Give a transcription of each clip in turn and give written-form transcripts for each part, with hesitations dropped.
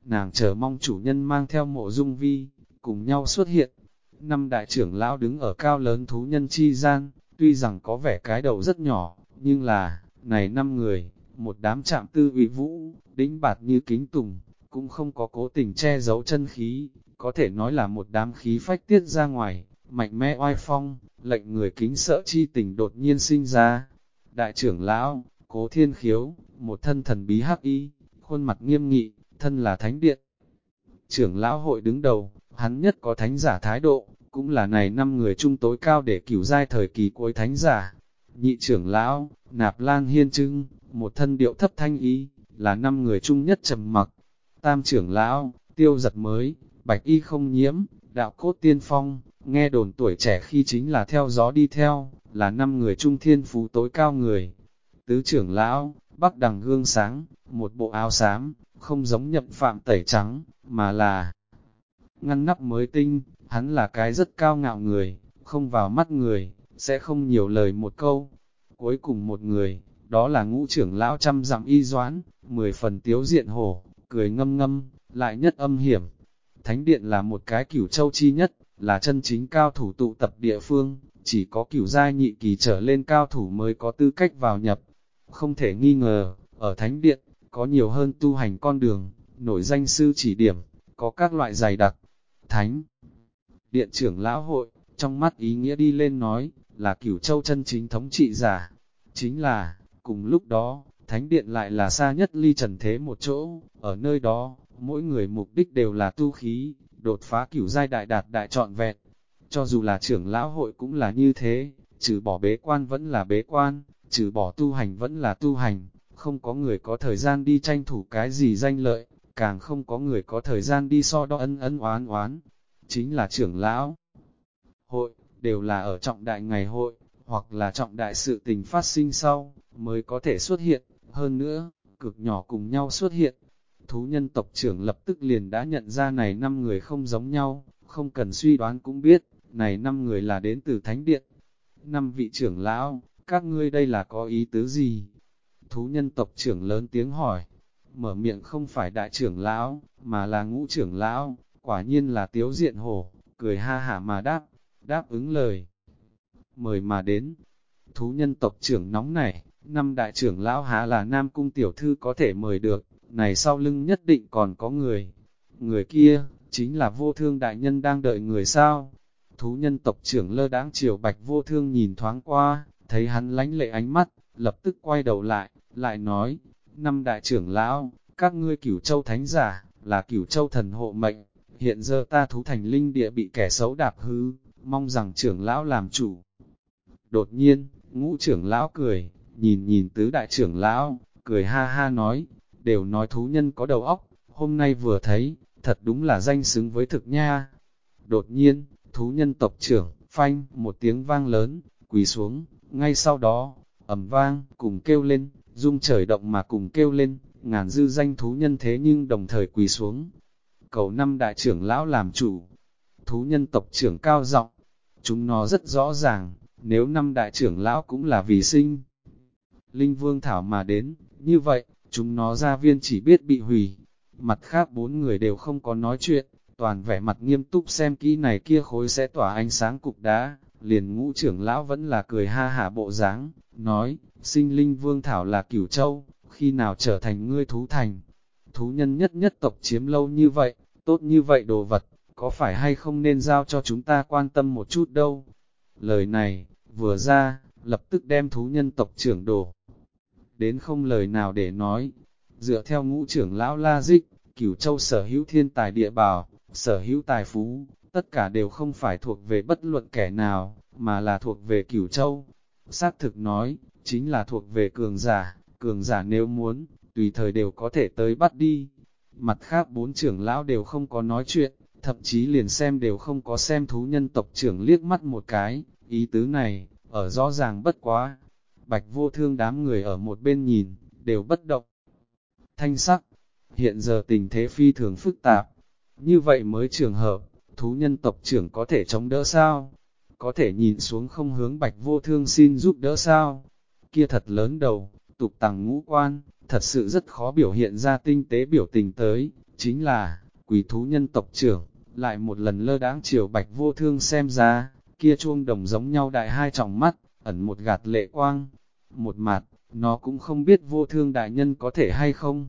nàng chờ mong chủ nhân mang theo Mộ Dung Vi, cùng nhau xuất hiện. Năm đại trưởng lão đứng ở cao lớn thú nhân chi gian, tuy rằng có vẻ cái đầu rất nhỏ, nhưng là, này 5 người, một đám trạm tư uy vũ, đĩnh bạt như kính tùng, cũng không có cố tình che giấu chân khí, có thể nói là một đám khí phách tiết ra ngoài, mạnh mẽ oai phong, lệnh người kính sợ chi tình đột nhiên sinh ra. Đại trưởng lão, Cố Thiên Khiếu, một thân thần bí hắc y, khuôn mặt nghiêm nghị, thân là thánh điện. Trưởng lão hội đứng đầu, hắn nhất có thánh giả thái độ, cũng là này 5 người trung tối cao để cửu giai thời kỳ cuối thánh giả. Nhị trưởng lão, Nạp Lan Hiên Trưng, một thân điệu thấp thanh ý, là 5 người trung nhất trầm mặc. Tam trưởng lão, Tiêu Giật Mới, bạch y không nhiễm, đạo cốt tiên phong, nghe đồn tuổi trẻ khi chính là theo gió đi theo, là 5 người trung thiên phú tối cao người. Tứ trưởng lão, Bắc Đằng Gương Sáng, một bộ áo xám, không giống Nhậm Phạm tẩy trắng, mà là ngăn nắp mới tinh, hắn là cái rất cao ngạo người, không vào mắt người, sẽ không nhiều lời một câu. Cuối cùng một người, đó là Ngũ trưởng lão trăm dặm y Doãn, 10 phần tiếu diện hổ, cười ngâm ngâm, lại nhất âm hiểm. Thánh điện là một cái cửu châu chi nhất, là chân chính cao thủ tụ tập địa phương, chỉ có cửu giai nhị kỳ trở lên cao thủ mới có tư cách vào nhập. Không thể nghi ngờ, ở thánh điện, có nhiều hơn tu hành con đường, nổi danh sư chỉ điểm, có các loại dày đặc. Thánh điện trưởng lão hội, trong mắt ý nghĩa đi lên nói, là cửu châu chân chính thống trị giả. Chính là, cùng lúc đó, thánh điện lại là xa nhất ly trần thế một chỗ, ở nơi đó, mỗi người mục đích đều là tu khí, đột phá cửu giai đại đạt đại trọn vẹn. Cho dù là trưởng lão hội cũng là như thế, trừ bỏ bế quan vẫn là bế quan, trừ bỏ tu hành vẫn là tu hành, không có người có thời gian đi tranh thủ cái gì danh lợi, càng không có người có thời gian đi so đo ân oán oán. Chính là trưởng lão hội, đều là ở trọng đại ngày hội, hoặc là trọng đại sự tình phát sinh sau, mới có thể xuất hiện, hơn nữa, cực nhỏ cùng nhau xuất hiện. Thú nhân tộc trưởng lập tức liền đã nhận ra này 5 người không giống nhau, không cần suy đoán cũng biết, này 5 người là đến từ thánh điện. 5 vị trưởng lão, các ngươi đây là có ý tứ gì? Thú nhân tộc trưởng lớn tiếng hỏi, mở miệng không phải đại trưởng lão, mà là Ngũ trưởng lão, quả nhiên là tiếu diện hổ, cười ha hả mà đáp ứng lời. Mời mà đến, thú nhân tộc trưởng nóng nảy, 5 đại trưởng lão há là Nam Cung tiểu thư có thể mời được, này sau lưng nhất định còn có người. Người kia, chính là Vô Thương đại nhân đang đợi người sao? Thú nhân tộc trưởng lơ đãng chiều Bạch Vô Thương nhìn thoáng qua, thấy hắn lánh lệ ánh mắt, lập tức quay đầu lại nói, 5 đại trưởng lão, các ngươi Cửu Châu thánh giả, là Cửu Châu thần hộ mệnh, hiện giờ ta thú thành linh địa bị kẻ xấu đạp hư, mong rằng trưởng lão làm chủ. Đột nhiên, Ngũ trưởng lão cười, nhìn tứ đại trưởng lão, cười ha ha nói, đều nói thú nhân có đầu óc, hôm nay vừa thấy, thật đúng là danh xứng với thực nha. Đột nhiên, thú nhân tộc trưởng, phanh, một tiếng vang lớn, quỳ xuống, ngay sau đó, ầm vang, cùng kêu lên, rung trời động mà cùng kêu lên, ngàn dư danh thú nhân thế nhưng đồng thời quỳ xuống. Cầu 5 đại trưởng lão làm chủ, thú nhân tộc trưởng cao giọng, chúng nó rất rõ ràng, nếu 5 đại trưởng lão cũng là vì sinh linh vương thảo mà đến, như vậy, chúng nó gia viên chỉ biết bị hủy. Mặt khác 4 người đều không có nói chuyện, toàn vẻ mặt nghiêm túc xem kỹ này kia khối sẽ tỏa ánh sáng cục đá, liền Ngũ trưởng lão vẫn là cười ha hả bộ dáng, nói, sinh linh vương thảo là Cửu Châu, khi nào trở thành ngươi thú thành. Thú nhân nhất tộc chiếm lâu như vậy, tốt như vậy đồ vật, có phải hay không nên giao cho chúng ta quan tâm một chút đâu. Lời này, vừa ra, lập tức đem thú nhân tộc trưởng đổ đến không lời nào để nói. Dựa theo Ngũ trưởng lão logic, Cửu Châu sở hữu thiên tài địa bảo, sở hữu tài phú, tất cả đều không phải thuộc về bất luận kẻ nào, mà là thuộc về Cửu Châu. Xác thực nói, chính là thuộc về cường giả nếu muốn, tùy thời đều có thể tới bắt đi. Mặt khác 4 trưởng lão đều không có nói chuyện, thậm chí liền xem đều không có xem thú nhân tộc trưởng liếc mắt một cái, ý tứ này, ở rõ ràng bất quá. Bạch Vô Thương đám người ở một bên nhìn, đều bất động. Thanh sắc, hiện giờ tình thế phi thường phức tạp, như vậy mới trường hợp, thú nhân tộc trưởng có thể chống đỡ sao? Có thể nhìn xuống không hướng Bạch Vô Thương xin giúp đỡ sao? Kia thật lớn đầu, tục tằng ngũ quan, thật sự rất khó biểu hiện ra tinh tế biểu tình tới, chính là, quỷ thú nhân tộc trưởng, lại một lần lơ đãng chiều Bạch Vô Thương xem ra, kia chuông đồng giống nhau đại hai tròng mắt, ẩn một gạt lệ quang. Một mặt, nó cũng không biết Vô Thương đại nhân có thể hay không.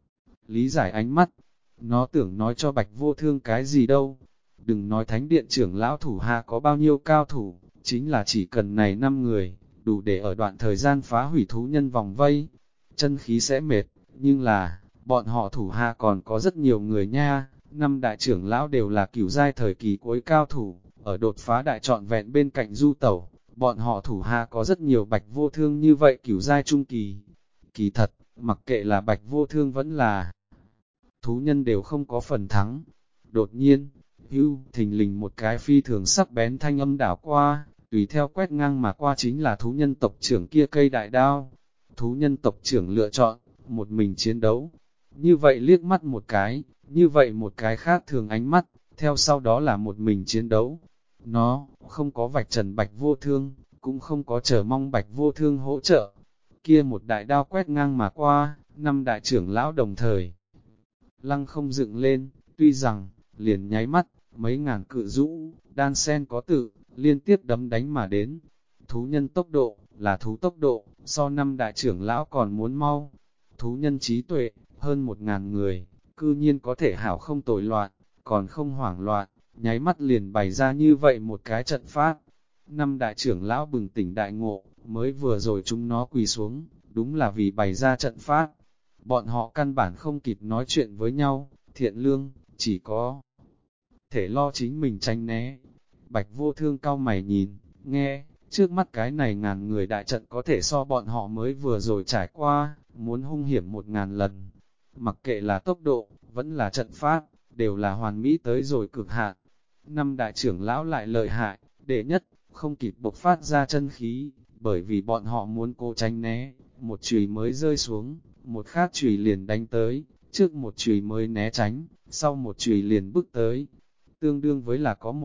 Lý giải ánh mắt, nó tưởng nói cho Bạch Vô Thương cái gì đâu. Đừng nói thánh điện trưởng lão thủ hạ có bao nhiêu cao thủ, chính là chỉ cần này 5 người, đủ để ở đoạn thời gian phá hủy thú nhân vòng vây. Chân khí sẽ mệt, nhưng là, bọn họ thủ hạ còn có rất nhiều người nha. 5 đại trưởng lão đều là cửu giai thời kỳ cuối cao thủ, ở đột phá đại trọn vẹn bên cạnh du tẩu, bọn họ thủ hạ có rất nhiều Bạch Vô Thương như vậy cửu giai trung kỳ. Kỳ thật, mặc kệ là Bạch Vô Thương vẫn là thú nhân đều không có phần thắng. Đột nhiên, thình lình một cái phi thường sắc bén thanh âm đảo qua, tùy theo quét ngang mà qua chính là thú nhân tộc trưởng kia cây đại đao. Thú nhân tộc trưởng lựa chọn, một mình chiến đấu. Như vậy liếc mắt một cái, như vậy một cái khác thường ánh mắt, theo sau đó là một mình chiến đấu. Nó không có vạch trần Bạch Vô Thương, cũng không có chờ mong Bạch Vô Thương hỗ trợ. Kia một đại đao quét ngang mà qua, 5 đại trưởng lão đồng thời lăng không dựng lên, tuy rằng, liền nháy mắt, mấy ngàn cự rũ, đan sen có tự, liên tiếp đấm đánh mà đến. Thú nhân tốc độ, là thú tốc độ, so 5 đại trưởng lão còn muốn mau. Thú nhân trí tuệ, hơn 1000 người, cư nhiên có thể hảo không tồi loạn, còn không hoảng loạn, nháy mắt liền bày ra như vậy một cái trận pháp. 5 đại trưởng lão bừng tỉnh đại ngộ, mới vừa rồi chúng nó quỳ xuống, đúng là vì bày ra trận pháp. Bọn họ căn bản không kịp nói chuyện với nhau, thiện lương, chỉ có thể lo chính mình tránh né. Bạch Vô Thương cau mày nhìn, nghe, trước mắt cái này ngàn người đại trận có thể so bọn họ mới vừa rồi trải qua, muốn hung hiểm 1000 lần. Mặc kệ là tốc độ, vẫn là trận pháp, đều là hoàn mỹ tới rồi cực hạn. 5 đại trưởng lão lại lợi hại, đệ nhất, không kịp bộc phát ra chân khí, bởi vì bọn họ muốn cố tránh né, một chùy mới rơi xuống, một khác chùy liền đánh tới, trước một chùy mới né tránh, sau một chùy liền bước tới. Tương đương với là có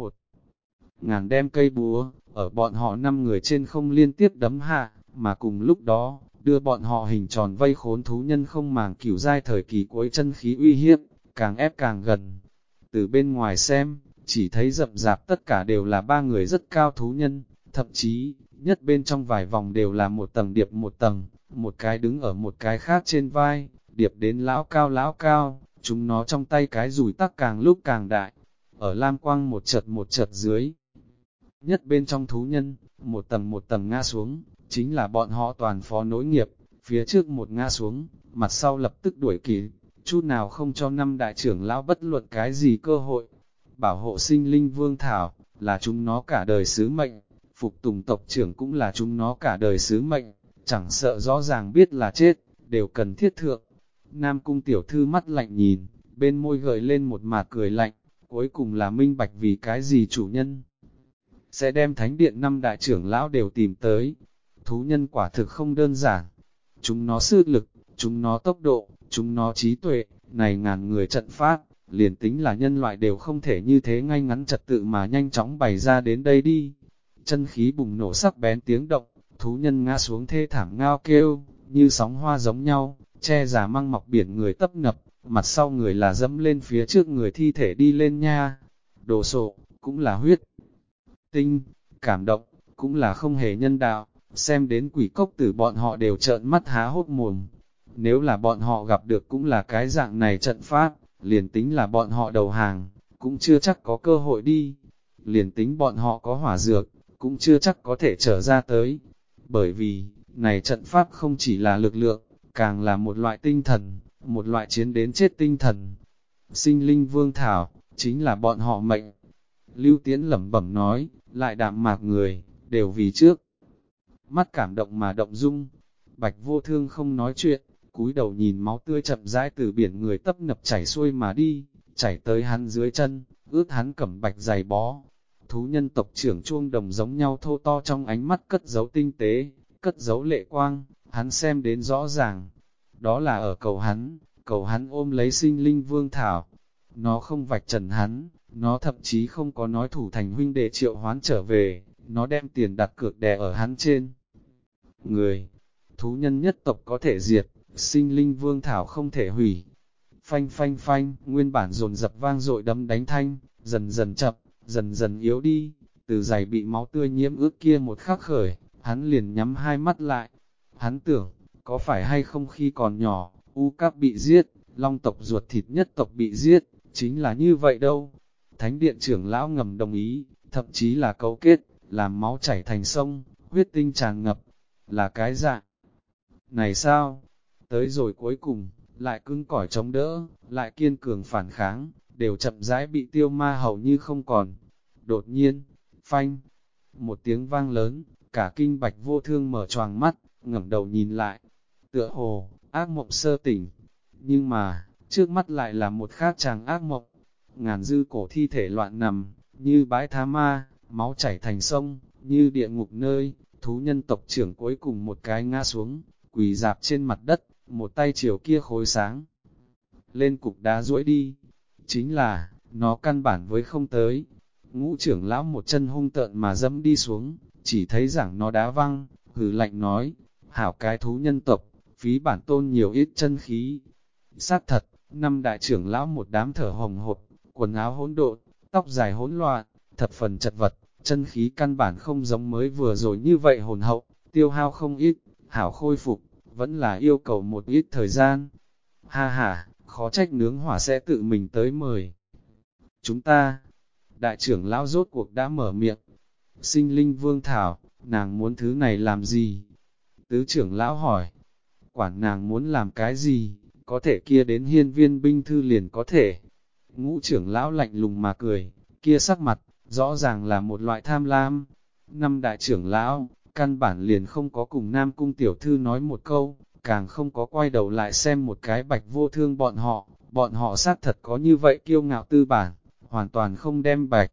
1000 đem cây búa, ở bọn họ 5 người trên không liên tiếp đấm hạ, mà cùng lúc đó, đưa bọn họ hình tròn vây khốn thú nhân không màng cửu giai thời kỳ cuối chân khí uy hiếp, càng ép càng gần. Từ bên ngoài xem, chỉ thấy rậm rạp tất cả đều là 3 người rất cao thú nhân, thậm chí, nhất bên trong vài vòng đều là một tầng điệp một tầng, một cái đứng ở một cái khác trên vai, điệp đến lão cao, chúng nó trong tay cái rùi tắc càng lúc càng đại, ở lam quang một chật dưới. Nhất bên trong thú nhân, một tầng ngã xuống, chính là bọn họ toàn phó nối nghiệp, phía trước một ngã xuống, mặt sau lập tức đuổi kịp, chút nào không cho 5 đại trưởng lão bất luận cái gì cơ hội. Bảo hộ sinh linh vương thảo, là chúng nó cả đời sứ mệnh, phục tùng tộc trưởng cũng là chúng nó cả đời sứ mệnh, chẳng sợ rõ ràng biết là chết, đều cần thiết thượng. Nam cung tiểu thư mắt lạnh nhìn, bên môi gợi lên một mạt cười lạnh, cuối cùng là minh bạch vì cái gì chủ nhân sẽ đem thánh điện 5 đại trưởng lão đều tìm tới. Thú nhân quả thực không đơn giản, chúng nó sức lực, chúng nó tốc độ, chúng nó trí tuệ, này ngàn người trận pháp, liền tính là nhân loại đều không thể như thế ngay ngắn trật tự mà nhanh chóng bày ra đến đây đi. Chân khí bùng nổ sắc bén tiếng động, thú nhân ngã xuống thê thảm ngao kêu, như sóng hoa giống nhau, che giả măng mọc biển người tấp nập, mặt sau người là dẫm lên phía trước người thi thể đi lên nha. Đồ sộ, cũng là huyết tinh, cảm động, cũng là không hề nhân đạo, xem đến quỷ cốc tử bọn họ đều trợn mắt há hốt mồm. Nếu là bọn họ gặp được cũng là cái dạng này trận pháp, liền tính là bọn họ đầu hàng, cũng chưa chắc có cơ hội đi. Liền tính bọn họ có hỏa dược, cũng chưa chắc có thể trở ra tới. Bởi vì, này trận pháp không chỉ là lực lượng, càng là một loại tinh thần, một loại chiến đến chết tinh thần. Sinh linh vương thảo, chính là bọn họ mệnh. Lưu Tiễn lẩm bẩm nói, lại đạm mạc người, đều vì trước. Mắt cảm động mà động dung, Bạch Vô Thương không nói chuyện, cúi đầu nhìn máu tươi chậm rãi từ biển người tấp nập chảy xuôi mà đi, chảy tới hắn dưới chân, ướt hắn cẩm bạch giày bó. Thú nhân tộc trưởng chuông đồng giống nhau thô to trong ánh mắt cất giấu tinh tế, cất giấu lệ quang, hắn xem đến rõ ràng. Đó là ở cầu hắn ôm lấy sinh linh vương thảo. Nó không vạch trần hắn, nó thậm chí không có nói thủ thành huynh đệ triệu hoán trở về, nó đem tiền đặt cược đè ở hắn trên người. Thú nhân nhất tộc có thể diệt, sinh linh vương thảo không thể hủy. phanh phanh phanh, nguyên bản dồn dập vang dội đấm đánh thanh, dần dần chậm, dần dần yếu đi, từ giày bị máu tươi nhiễm ướt kia một khắc khởi, hắn liền nhắm hai mắt lại. Hắn tưởng, có phải hay không khi còn nhỏ, U Cáp bị giết, Long tộc ruột thịt nhất tộc bị giết, chính là như vậy đâu. Thánh điện trưởng lão ngầm đồng ý, thậm chí là cấu kết, làm máu chảy thành sông, huyết tinh tràn ngập, là cái dạng. Này sao? Tới rồi cuối cùng, lại cứng cỏi chống đỡ, lại kiên cường phản kháng, đều chậm rãi bị tiêu ma hầu như không còn. Đột nhiên, phanh, một tiếng vang lớn, cả kinh Bạch Vô Thương mở choàng mắt, ngẩng đầu nhìn lại, tựa hồ, ác mộng sơ tỉnh. Nhưng mà, trước mắt lại là một khác chàng ác mộng, ngàn dư cổ thi thể loạn nằm, như bãi tha ma, máu chảy thành sông, như địa ngục nơi, thú nhân tộc trưởng cuối cùng một cái ngã xuống, quỳ dạp trên mặt đất, một tay chiều kia khối sáng. Lên cục đá duỗi đi, chính là, nó căn bản với không tới. Ngũ trưởng lão một chân hung tợn mà dẫm đi xuống, chỉ thấy giảng nó đá văng, hừ lạnh nói, hảo cái thú nhân tộc, phí bản tôn nhiều ít chân khí. Xác thật, năm đại trưởng lão một đám thở hồng hộc, quần áo hỗn độn, tóc dài hỗn loạn, thập phần chật vật, chân khí căn bản không giống mới vừa rồi như vậy hồn hậu, tiêu hao không ít, hảo khôi phục, vẫn là yêu cầu một ít thời gian. Ha ha, khó trách nướng hỏa sẽ tự mình tới mời chúng ta. Đại trưởng lão rốt cuộc đã mở miệng. Sinh linh vương thảo, nàng muốn thứ này làm gì? Tứ trưởng lão hỏi. Quản nàng muốn làm cái gì? Có thể kia đến hiên viên binh thư liền có thể. Ngũ trưởng lão lạnh lùng mà cười, kia sắc mặt, rõ ràng là một loại tham lam. Năm đại trưởng lão, căn bản liền không có cùng Nam Cung tiểu thư nói một câu, càng không có quay đầu lại xem một cái Bạch Vô Thương bọn họ xác thật có như vậy kiêu ngạo tư bản, hoàn toàn không đem Bạch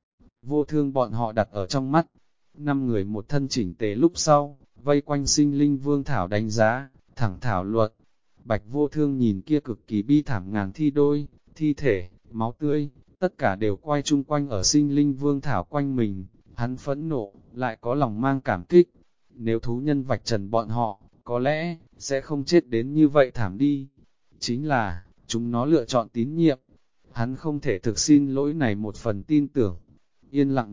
Vô Thương bọn họ đặt ở trong mắt. Năm người một thân chỉnh tề lúc sau, vây quanh sinh linh vương thảo đánh giá, thẳng thảo luận. Bạch Vô Thương nhìn kia cực kỳ bi thảm ngàn thi thể, máu tươi, tất cả đều quay chung quanh ở sinh linh vương thảo quanh mình, hắn phẫn nộ, lại có lòng mang cảm kích. Nếu thú nhân vạch trần bọn họ, có lẽ, sẽ không chết đến như vậy thảm đi. Chính là, chúng nó lựa chọn tín nhiệm. Hắn không thể thực xin lỗi này một phần tin tưởng. Yên lặng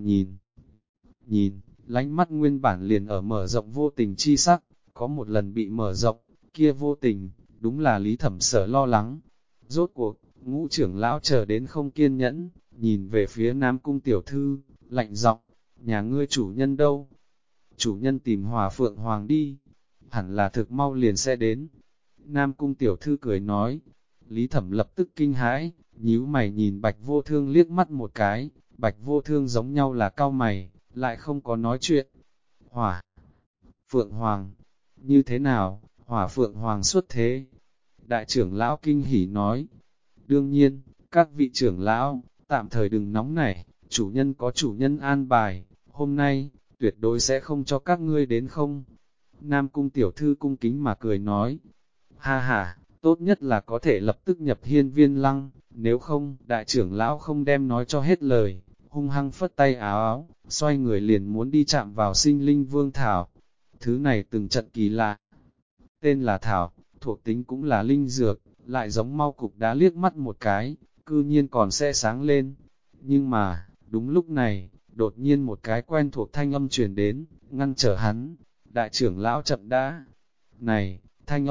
nhìn, lánh mắt nguyên bản liền ở mở rộng vô tình chi sắc, có một lần bị mở rộng, kia vô tình, đúng là Lý Thẩm Sở lo lắng. Rốt cuộc, ngũ trưởng lão chờ đến không kiên nhẫn, nhìn về phía Nam Cung tiểu thư, lạnh giọng, nhà ngươi chủ nhân đâu? Chủ nhân tìm Hòa Phượng Hoàng đi, hẳn là thực mau liền sẽ đến. Nam Cung tiểu thư cười nói. Lý Thẩm lập tức kinh hãi, nhíu mày nhìn Bạch Vô Thương liếc mắt một cái, Bạch Vô Thương giống nhau là cau mày, lại không có nói chuyện. Hỏa Phượng Hoàng, như thế nào, Hỏa Phượng Hoàng xuất thế? Đại trưởng lão kinh hỉ nói. Đương nhiên, các vị trưởng lão, tạm thời đừng nóng nảy, chủ nhân có chủ nhân an bài, hôm nay, tuyệt đối sẽ không cho các ngươi đến không. Nam Cung tiểu thư cung kính mà cười nói. Ha ha, tốt nhất là có thể lập tức nhập hiên viên lăng, nếu không, đại trưởng lão không đem nói cho hết lời, hung hăng phất tay áo áo, xoay người liền muốn đi chạm vào sinh linh vương thảo. Thứ này từng trận kỳ lạ, tên là thảo, thuộc tính cũng là linh dược, lại giống mau cục đá liếc mắt một cái, cư nhiên còn sẽ sáng lên. Nhưng mà, đúng lúc này, đột nhiên một cái quen thuộc thanh âm truyền đến, ngăn trở hắn. Đại trưởng lão chậm đã. Này, thanh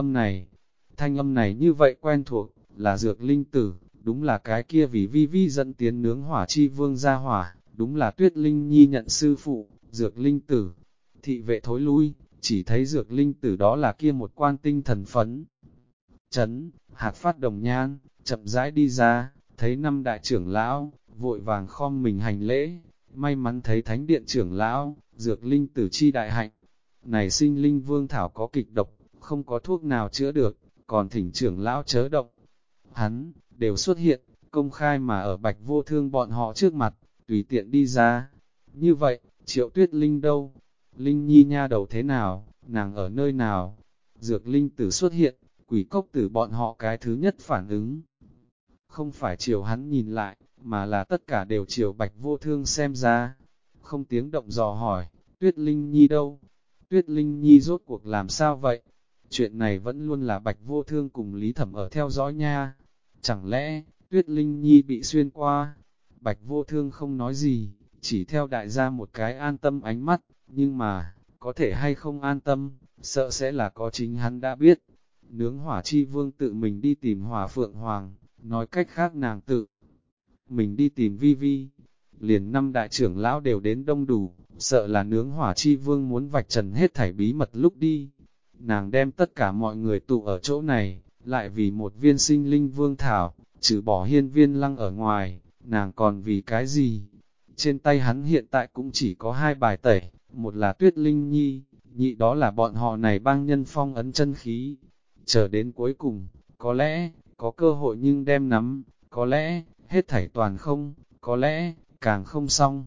âm này như vậy quen thuộc, là dược linh tử, đúng là cái kia vì vi vi dẫn tiến nướng hỏa chi vương ra hỏa, đúng là Tuyết Linh Nhi nhận sư phụ, dược linh tử. Thị vệ thối lui, chỉ thấy dược linh tử đó là kia một quan tinh thần phấn. Chấn, hạt phát đồng nhan, chậm rãi đi ra, thấy năm đại trưởng lão, vội vàng khom mình hành lễ, may mắn thấy thánh điện trưởng lão, dược linh tử chi đại hạnh. Này sinh linh vương thảo có kịch độc, không có thuốc nào chữa được, còn thỉnh trưởng lão chớ động. Hắn, đều xuất hiện, công khai mà ở Bạch Vô Thương bọn họ trước mặt, tùy tiện đi ra. Như vậy, Triệu Tuyết Linh đâu? Linh Nhi nha đầu thế nào? Nàng ở nơi nào? Dược linh tử xuất hiện, quỷ cốc tử bọn họ cái thứ nhất phản ứng. Không phải chiều hắn nhìn lại, mà là tất cả đều chiều Bạch Vô Thương xem ra. Không tiếng động dò hỏi, Tuyết Linh Nhi đâu? Tuyết Linh Nhi rốt cuộc làm sao vậy? Chuyện này vẫn luôn là Bạch Vô Thương cùng Lý Thẩm ở theo dõi nha. chẳng lẽ, Tuyết Linh Nhi bị xuyên qua? Bạch Vô Thương không nói gì, chỉ theo đại gia một cái an tâm ánh mắt, nhưng mà, có thể hay không an tâm, sợ sẽ là có chính hắn đã biết. Nướng hỏa chi vương tự mình đi tìm hỏa phượng hoàng, nói cách khác nàng tự mình đi tìm vi vi. Liền 5 đại trưởng lão đều đến đông đủ, sợ là nướng hỏa chi vương muốn vạch trần hết thảy bí mật lúc đi. Nàng đem tất cả mọi người tụ ở chỗ này, lại vì một viên sinh linh vương thảo, trừ bỏ hiên viên lăng ở ngoài, nàng còn vì cái gì? Trên tay hắn hiện tại cũng chỉ có 2 bài tẩy, một là Tuyết Linh Nhi, nhị đó là bọn họ này bang nhân phong ấn chân khí. Chờ đến cuối cùng, có lẽ, có cơ hội nhưng đem nắm, có lẽ, hết thảy toàn không, có lẽ, càng không xong.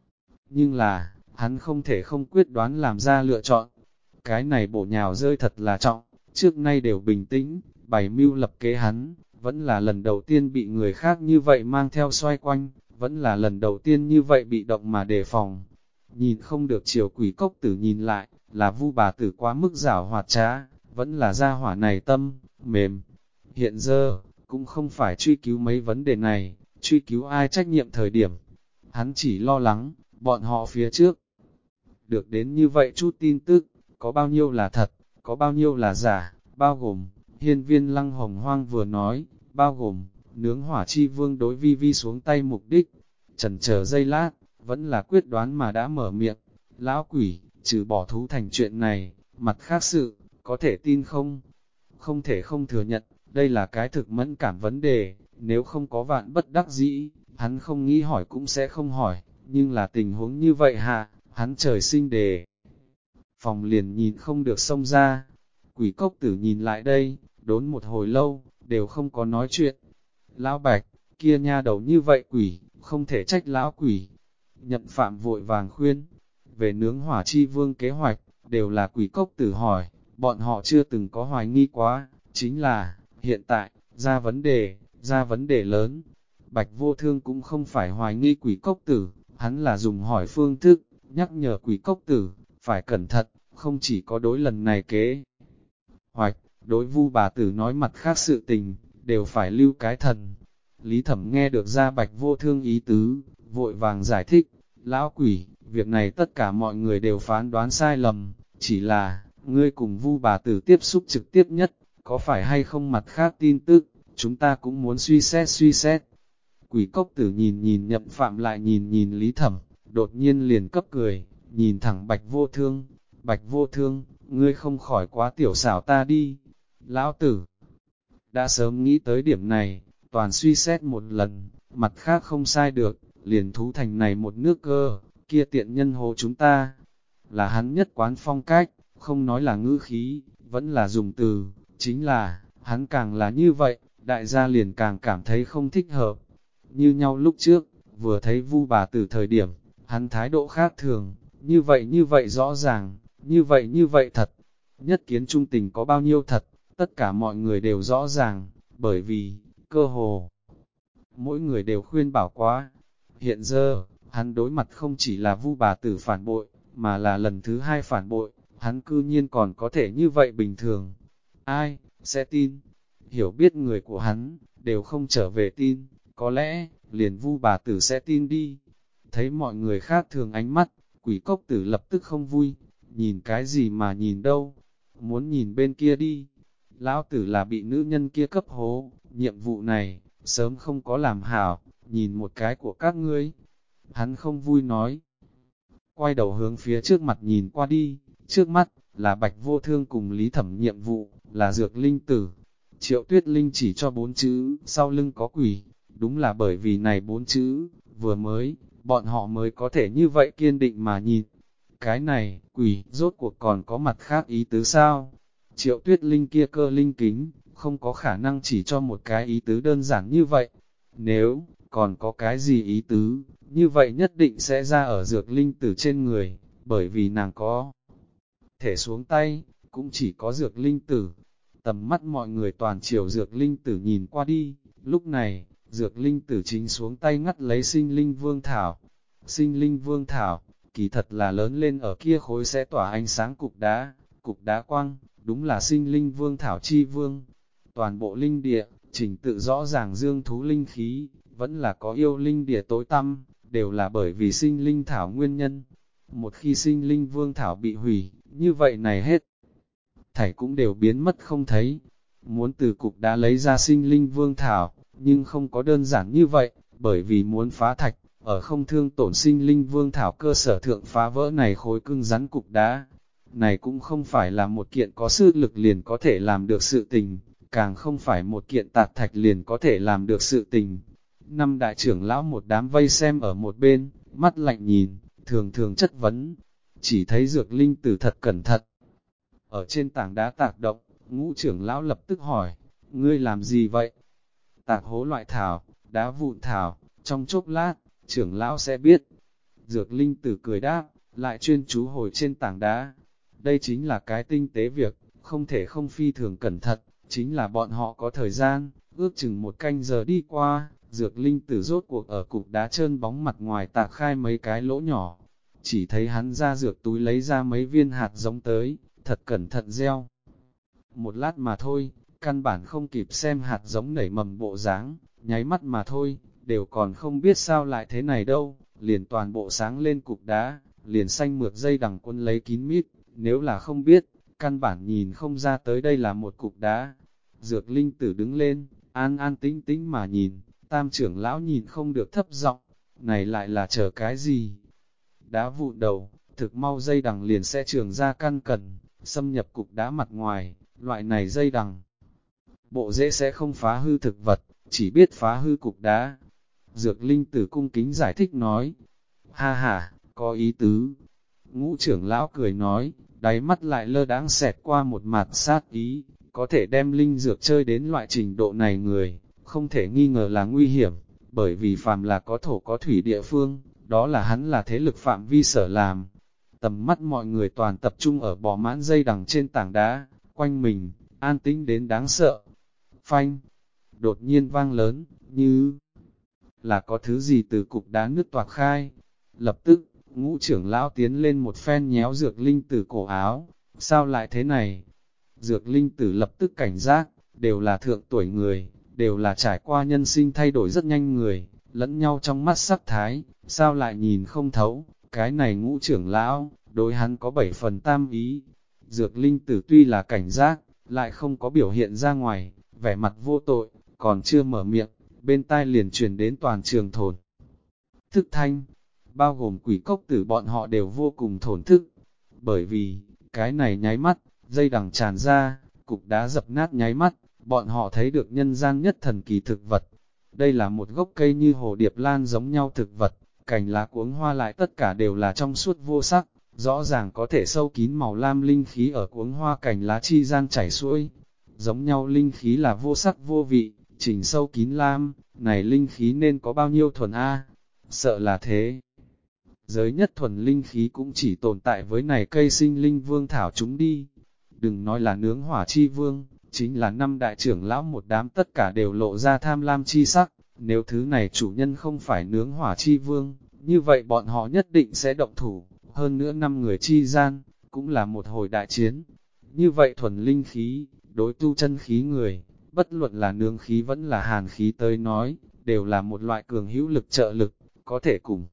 Nhưng là, hắn không thể không quyết đoán làm ra lựa chọn. Cái này bổ nhào rơi thật là trọng, trước nay đều bình tĩnh, bày mưu lập kế hắn, vẫn là lần đầu tiên bị người khác như vậy mang theo xoay quanh, vẫn là lần đầu tiên như vậy bị động mà đề phòng. Nhìn không được chiều quỷ cốc tử nhìn lại, là Vu bà tử quá mức giảo hoạt trá, vẫn là gia hỏa này tâm, mềm. Hiện giờ, cũng không phải truy cứu mấy vấn đề này, truy cứu ai trách nhiệm thời điểm. Hắn chỉ lo lắng, bọn họ phía trước. Được đến như vậy chút tin tức, có bao nhiêu là thật, có bao nhiêu là giả, bao gồm, hiên viên lăng hồng hoang vừa nói, bao gồm, nướng hỏa chi vương đối vi vi xuống tay mục đích. Chần chờ giây lát, vẫn là quyết đoán mà đã mở miệng. Lão quỷ, trừ bỏ thú thành chuyện này, mặt khác sự, có thể tin không? Không thể không thừa nhận, đây là cái thực mẫn cảm vấn đề, nếu không có vạn bất đắc dĩ, hắn không nghĩ hỏi cũng sẽ không hỏi, nhưng là tình huống như vậy hạ, hắn trời sinh đề. Phòng liền nhìn không được xông ra, quỷ cốc tử nhìn lại đây, đốn một hồi lâu, đều không có nói chuyện. Lão Bạch, kia nha đầu như vậy quỷ, không thể trách lão quỷ. Nhậm Phạm vội vàng khuyên, về nướng hỏa chi vương kế hoạch, đều là quỷ cốc tử hỏi, bọn họ chưa từng có hoài nghi quá, chính là, hiện tại, ra vấn đề lớn. Bạch Vô Thương cũng không phải hoài nghi quỷ cốc tử, hắn là dùng hỏi phương thức, nhắc nhở quỷ cốc tử, phải cẩn thận, không chỉ có đối lần này kế hoạch, đối Vu bà tử nói mặt khác sự tình, đều phải lưu cái thần. Lý Thẩm nghe được ra Bạch Vô Thương ý tứ, vội vàng giải thích, lão quỷ, việc này tất cả mọi người đều phán đoán sai lầm, chỉ là, ngươi cùng Vu bà tử tiếp xúc trực tiếp nhất, có phải hay không mặt khác tin tức, chúng ta cũng muốn suy xét. Quỷ cốc tử nhìn Nhậm Phạm lại nhìn Lý Thẩm, đột nhiên liền cấp cười, nhìn thẳng Bạch Vô Thương. Bạch Vô Thương, ngươi không khỏi quá tiểu xảo ta đi. Lão tử đã sớm nghĩ tới điểm này, toàn suy xét một lần, mặt khác không sai được, liền thú thành này một nước cơ, kia tiện nhân hồ chúng ta. Là hắn nhất quán phong cách, không nói là ngữ khí, vẫn là dùng từ, chính là, hắn càng là như vậy, đại gia liền càng cảm thấy không thích hợp. Như nhau lúc trước, vừa thấy Vu bà tử thời điểm, hắn thái độ khác thường, như vậy rõ ràng, như vậy thật. Nhất kiến trung tình có bao nhiêu thật, tất cả mọi người đều rõ ràng, bởi vì, cơ hồ, mỗi người đều khuyên bảo quá. Hiện giờ, hắn đối mặt không chỉ là Vu bà tử phản bội, mà là lần thứ 2 phản bội, hắn cư nhiên còn có thể như vậy bình thường. Ai, sẽ tin? Hiểu biết người của hắn, đều không trở về tin, có lẽ, liền Vu bà tử sẽ tin đi. Thấy mọi người khác thường ánh mắt, quỷ cốc tử lập tức không vui, nhìn cái gì mà nhìn đâu, muốn nhìn bên kia đi. Lão tử là bị nữ nhân kia cấp hố, nhiệm vụ này, sớm không có làm hảo, nhìn một cái của các ngươi. Hắn không vui nói, quay đầu hướng phía trước mặt nhìn qua đi, trước mắt, là Bạch Vô Thương cùng Lý Thẩm nhiệm vụ, là dược linh tử. Triệu Tuyết Linh chỉ cho 4 chữ, sau lưng có quỷ, đúng là bởi vì này 4 chữ, vừa mới, bọn họ mới có thể như vậy kiên định mà nhìn. Cái này, quỷ, rốt cuộc còn có mặt khác ý tứ sao? Triệu Tuyết Linh kia cơ linh kính, không có khả năng chỉ cho một cái ý tứ đơn giản như vậy. Nếu, còn có cái gì ý tứ, như vậy nhất định sẽ ra ở dược linh tử trên người, bởi vì nàng có thể xuống tay, cũng chỉ có dược linh tử. Tầm mắt mọi người toàn chiều dược linh tử nhìn qua đi, lúc này, dược linh tử chính xuống tay ngắt lấy sinh linh vương thảo. Sinh linh vương thảo, kỳ thật là lớn lên ở kia khối sẽ tỏa ánh sáng cục đá quang, đúng là sinh linh vương thảo chi vương. Toàn bộ linh địa, trình tự rõ ràng dương thú linh khí, vẫn là có yêu linh địa tối tăm, đều là bởi vì sinh linh thảo nguyên nhân. Một khi sinh linh vương thảo bị hủy, như vậy này hết thảy cũng đều biến mất không thấy. Muốn từ cục đá lấy ra sinh linh vương thảo, nhưng không có đơn giản như vậy, bởi vì muốn phá thạch, ở không thương tổn sinh linh vương thảo cơ sở thượng phá vỡ này khối cưng rắn cục đá. Này cũng không phải là một kiện có sức lực liền có thể làm được sự tình, càng không phải một kiện tạc thạch liền có thể làm được sự tình. Năm đại trưởng lão một đám vây xem ở một bên, mắt lạnh nhìn, thường thường chất vấn, chỉ thấy Dược Linh Tử thật cẩn thận. Ở trên tảng đá tạc động, Ngũ trưởng lão lập tức hỏi, ngươi làm gì vậy? Tạc hố loại thảo, đá vụn thảo, trong chốc lát, trưởng lão sẽ biết. Dược Linh Tử cười đáp, lại chuyên chú hồi trên tảng đá. Đây chính là cái tinh tế việc, không thể không phi thường cẩn thận, chính là bọn họ có thời gian, ước chừng 1 canh giờ đi qua, Dược Linh Tử rốt cuộc ở cục đá trơn bóng mặt ngoài tạc khai mấy cái lỗ nhỏ. Chỉ thấy hắn ra dược túi lấy ra mấy viên hạt giống tới, thật cẩn thận gieo. Một lát mà thôi, căn bản không kịp xem hạt giống nảy mầm bộ dáng, nháy mắt mà thôi, đều còn không biết sao lại thế này đâu, liền toàn bộ sáng lên cục đá, liền xanh mượt dây đằng quân lấy kín mít, nếu là không biết, căn bản nhìn không ra tới đây là một cục đá. Dược Linh Tử đứng lên, an an tĩnh tĩnh mà nhìn, Tam trưởng lão nhìn không được thấp giọng, này lại là chờ cái gì? Đá vụn đầu, thực mau dây đằng liền sẽ trường ra căn cần, xâm nhập cục đá mặt ngoài, loại này dây đằng. Bộ rễ sẽ không phá hư thực vật, chỉ biết phá hư cục đá. Dược Linh Tử cung kính giải thích nói, ha ha, có ý tứ. Ngũ trưởng lão cười nói, đáy mắt lại lơ đãng xẹt qua một mặt sát ý, có thể đem linh dược chơi đến loại trình độ này người, không thể nghi ngờ là nguy hiểm, bởi vì phàm là có thổ có thủy địa phương, đó là hắn là thế lực phạm vi sở làm. Tầm mắt mọi người toàn tập trung ở bò mãn dây đằng trên tảng đá, quanh mình, an tĩnh đến đáng sợ. Phanh, đột nhiên vang lớn, như là có thứ gì từ cục đá nứt toạc khai. Lập tức, Ngũ trưởng lão tiến lên một phen nhéo Dược Linh Tử cổ áo, sao lại thế này? Dược Linh Tử lập tức cảnh giác, đều là thượng tuổi người, đều là trải qua nhân sinh thay đổi rất nhanh người, lẫn nhau trong mắt sắc thái, sao lại nhìn không thấu, cái này Ngũ trưởng lão, đối hắn có 7 phần tam ý. Dược Linh Tử tuy là cảnh giác, lại không có biểu hiện ra ngoài, vẻ mặt vô tội, còn chưa mở miệng, bên tai liền truyền đến toàn trường thổn thức thanh, bao gồm Quỷ Cốc Tử bọn họ đều vô cùng thổn thức, bởi vì, cái này nháy mắt, dây đằng tràn ra, cục đá dập nát nháy mắt, bọn họ thấy được nhân gian nhất thần kỳ thực vật. Đây là một gốc cây như hồ điệp lan giống nhau thực vật, cành lá cuống hoa lại tất cả đều là trong suốt vô sắc, rõ ràng có thể sâu kín màu lam linh khí ở cuống hoa cành lá chi gian chảy xuôi. Giống nhau linh khí là vô sắc vô vị, chỉnh sâu kín lam, này linh khí nên có bao nhiêu thuần A, sợ là thế. Giới nhất thuần linh khí cũng chỉ tồn tại với này cây sinh linh vương thảo chúng đi. Đừng nói là nướng hỏa chi vương, chính là 5 đại trưởng lão một đám tất cả đều lộ ra tham lam chi sắc. Nếu thứ này chủ nhân không phải nướng hỏa chi vương, như vậy bọn họ nhất định sẽ động thủ. Hơn nữa 5 người chi gian, cũng là một hồi đại chiến. Như vậy thuần linh khí, đối tu chân khí người, bất luận là nướng khí vẫn là hàn khí tới nói, đều là một loại cường hữu lực trợ lực, có thể cùng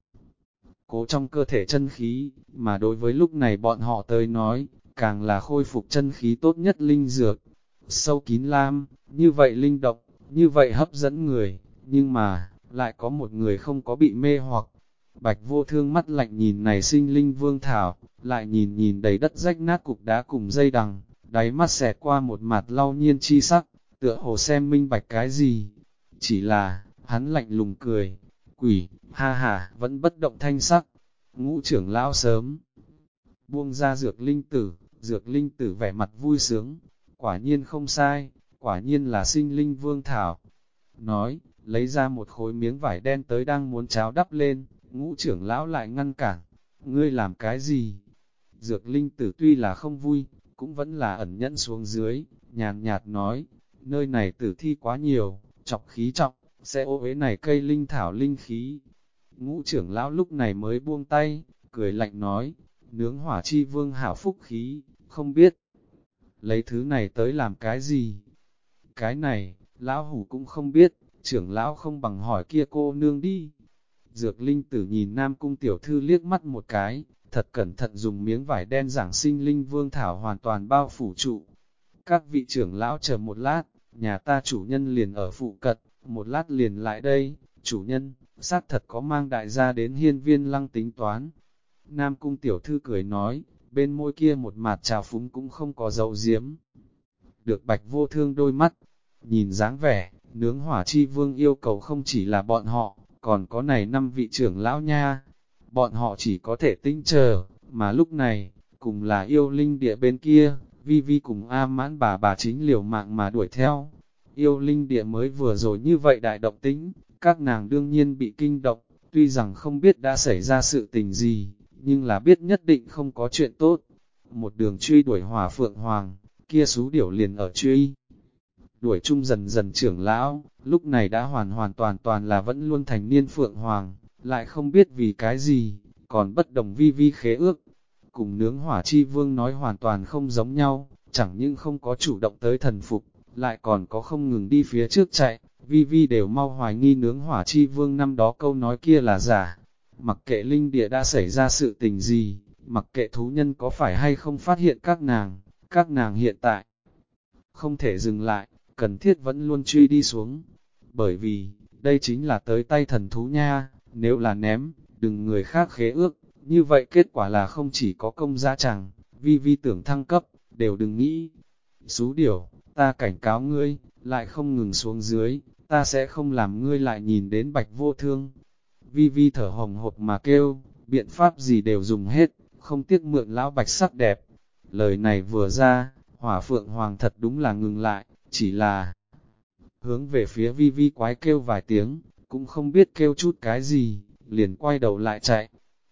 cố trong cơ thể chân khí, mà đối với lúc này bọn họ tới nói, càng là khôi phục chân khí tốt nhất linh dược. Sâu kín lam, như vậy linh động, như vậy hấp dẫn người, nhưng mà, lại có một người không có bị mê hoặc. Bạch Vô Thương mắt lạnh nhìn này sinh linh vương thảo, lại nhìn nhìn đầy đất rách nát cục đá cùng dây đằng, đáy mắt xẹt qua một mặt lau nhiên chi sắc, tựa hồ xem minh bạch cái gì. Chỉ là, hắn lạnh lùng cười, quỷ, ha ha, vẫn bất động thanh sắc. Ngũ trưởng lão sớm buông ra Dược Linh Tử vẻ mặt vui sướng, quả nhiên không sai, quả nhiên là sinh linh vương thảo. Nói, lấy ra một khối miếng vải đen tới đang muốn cháo đắp lên, Ngũ trưởng lão lại ngăn cản, ngươi làm cái gì? Dược Linh Tử tuy là không vui, cũng vẫn là ẩn nhẫn xuống dưới, nhàn nhạt nói, nơi này tử thi quá nhiều, chọc khí trọng, sẽ ô uế này cây linh thảo linh khí. Ngũ trưởng lão lúc này mới buông tay, cười lạnh nói, nướng hỏa chi vương hảo phúc khí, không biết lấy thứ này tới làm cái gì. Cái này, Lão hủ cũng không biết, trưởng lão không bằng hỏi kia cô nương đi. Dược linh tử nhìn Nam Cung tiểu thư liếc mắt một cái, thật cẩn thận dùng miếng vải đen giảng sinh linh vương thảo hoàn toàn bao phủ trụ. Các vị trưởng lão chờ một lát, nhà ta chủ nhân liền ở phụ cận, một lát liền lại đây, chủ nhân, xác thật có mang đại gia đến hiên viên lăng tính toán. Nam Cung tiểu thư cười nói, bên môi kia một mặt trào phúng cũng không có dấu diếm. Được Bạch Vô Thương đôi mắt, nhìn dáng vẻ, nướng hỏa chi vương yêu cầu không chỉ là bọn họ, còn có này 5 vị trưởng lão nha. Bọn họ chỉ có thể tinh chờ, mà lúc này, cùng là yêu linh địa bên kia, Vi Vi cùng A Mãn bà chính liều mạng mà đuổi theo. Yêu linh địa mới vừa rồi như vậy đại động tính, các nàng đương nhiên bị kinh động, tuy rằng không biết đã xảy ra sự tình gì, nhưng là biết nhất định không có chuyện tốt. Một đường truy đuổi Hỏa Phượng Hoàng, kia xú điểu liền ở truy. Đuổi chung dần dần trưởng lão, lúc này đã hoàn toàn là vẫn luôn thành niên Phượng Hoàng, lại không biết vì cái gì, còn bất đồng Vi Vi khế ước. Cùng nướng hỏa chi vương nói hoàn toàn không giống nhau, chẳng những không có chủ động tới thần phục, lại còn có không ngừng đi phía trước chạy, Vi Vi đều mau hoài nghi nướng hỏa chi vương năm đó câu nói kia là giả. Mặc kệ linh địa đã xảy ra sự tình gì, mặc kệ thú nhân có phải hay không phát hiện các nàng hiện tại không thể dừng lại, cần thiết vẫn luôn truy đi xuống. Bởi vì, đây chính là tới tay thần thú nha, nếu là ném, đừng người khác khế ước, như vậy kết quả là không chỉ có công giá chẳng, Vi Vi tưởng thăng cấp, đều đừng nghĩ. Xú điểu, ta cảnh cáo ngươi, lại không ngừng xuống dưới, ta sẽ không làm ngươi lại nhìn đến Bạch Vô Thương. Vi Vi thở hồng hộc mà kêu, biện pháp gì đều dùng hết, không tiếc mượn lão Bạch sắc đẹp. Lời này vừa ra, Hỏa Phượng Hoàng thật đúng là ngừng lại, chỉ là hướng về phía Vi Vi quái kêu vài tiếng, cũng không biết kêu chút cái gì, liền quay đầu lại chạy.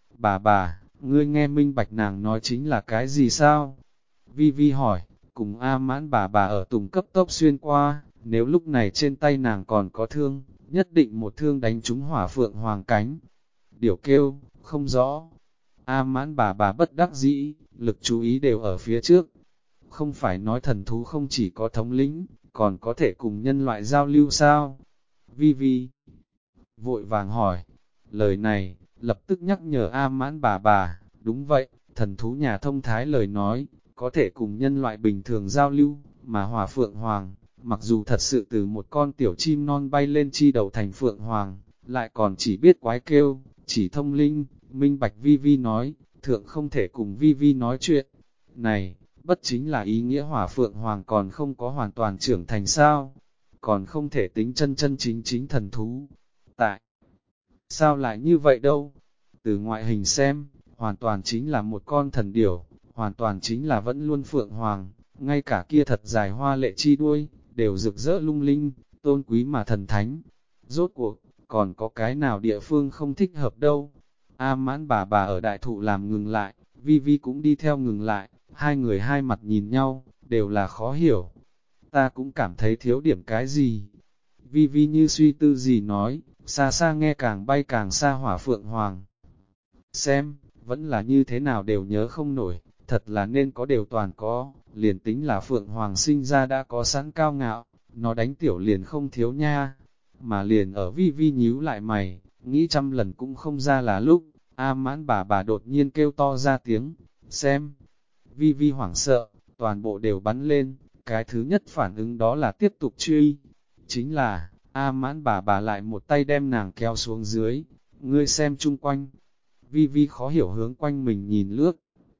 Bà, ngươi nghe minh bạch nàng nói chính là cái gì sao? Vi Vi hỏi, cùng A Mãn bà ở tùng cấp tốc xuyên qua, nếu lúc này trên tay nàng còn có thương, nhất định một thương đánh trúng Hỏa Phượng Hoàng cánh. Điểu kêu, không rõ. A Mãn bà bất đắc dĩ, lực chú ý đều ở phía trước. Không phải nói thần thú không chỉ có thống lĩnh, còn có thể cùng nhân loại giao lưu sao? Vi Vi vội vàng hỏi, lời này, lập tức nhắc nhở A Mãn bà, đúng vậy, thần thú nhà thông thái lời nói, có thể cùng nhân loại bình thường giao lưu, mà Hỏa Phượng Hoàng, mặc dù thật sự từ một con tiểu chim non bay lên chi đầu thành Phượng Hoàng, lại còn chỉ biết quái kêu, chỉ thông linh, minh bạch Vi Vi nói, thượng không thể cùng Vi Vi nói chuyện. Này, bất chính là ý nghĩa Hỏa Phượng Hoàng còn không có hoàn toàn trưởng thành sao, còn không thể tính chân chính thần thú. Tại sao lại như vậy đâu? Từ ngoại hình xem, hoàn toàn chính là một con thần điểu, hoàn toàn chính là vẫn luôn Phượng Hoàng, ngay cả kia thật dài hoa lệ chi đuôi, đều rực rỡ lung linh, tôn quý mà thần thánh. Rốt cuộc, còn có cái nào địa phương không thích hợp đâu? A Mãn bà ở đại thụ làm ngừng lại, Vi Vi cũng đi theo ngừng lại, hai người hai mặt nhìn nhau, đều là khó hiểu. Ta cũng cảm thấy thiếu điểm cái gì. Vi Vi như suy tư gì nói, xa xa nghe càng bay càng xa Hỏa Phượng Hoàng. Xem, vẫn là như thế nào đều nhớ không nổi, thật là nên có đều toàn có, liền tính là Phượng Hoàng sinh ra đã có sẵn cao ngạo, nó đánh tiểu liền không thiếu nha. Mà liền ở Vi Vi nhíu lại mày, nghĩ trăm lần cũng không ra là lúc, A Mãn bà đột nhiên kêu to ra tiếng, xem. Vi Vi hoảng sợ, toàn bộ đều bắn lên, cái thứ nhất phản ứng đó là tiếp tục truy. Chính là, A Mãn bà lại một tay đem nàng kéo xuống dưới, ngươi xem chung quanh. Vi Vi khó hiểu hướng quanh mình nhìn lướt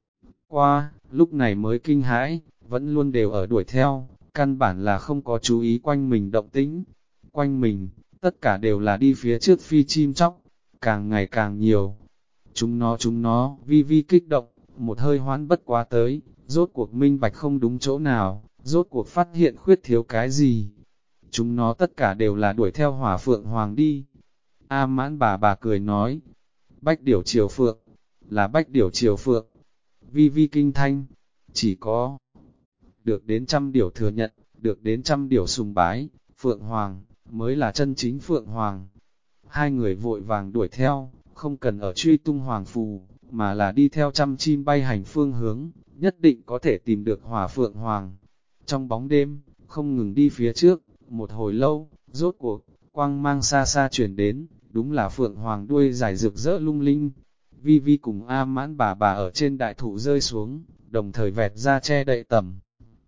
qua, lúc này mới kinh hãi, vẫn luôn đều ở đuổi theo, căn bản là không có chú ý quanh mình động tĩnh. Quanh mình, tất cả đều là đi phía trước phi chim chóc, càng ngày càng nhiều. Chúng nó, Vi Vi kích động, một hơi hoán bất quá tới, rốt cuộc minh bạch không đúng chỗ nào, rốt cuộc phát hiện khuyết thiếu cái gì. Chúng nó tất cả đều là đuổi theo Hỏa Phượng Hoàng đi. A Mãn bà cười nói, Bách Điểu Triều Phượng, là Bách Điểu Triều Phượng. Vi Vi kinh thanh, chỉ có được đến 100 điểu thừa nhận, được đến 100 điểu sùng bái, Phượng Hoàng, mới là chân chính Phượng Hoàng. Hai người vội vàng đuổi theo, không cần ở truy tung Hoàng Phù, mà là đi theo 100 chim bay hành phương hướng, nhất định có thể tìm được Hỏa Phượng Hoàng. Trong bóng đêm, không ngừng đi phía trước, Một hồi lâu, rốt cuộc, quang mang xa xa chuyển đến, đúng là phượng hoàng đuôi dài rực rỡ lung linh. Vi Vi cùng A Mãn bà ở trên đại thụ rơi xuống, đồng thời vẹt ra che đậy tầm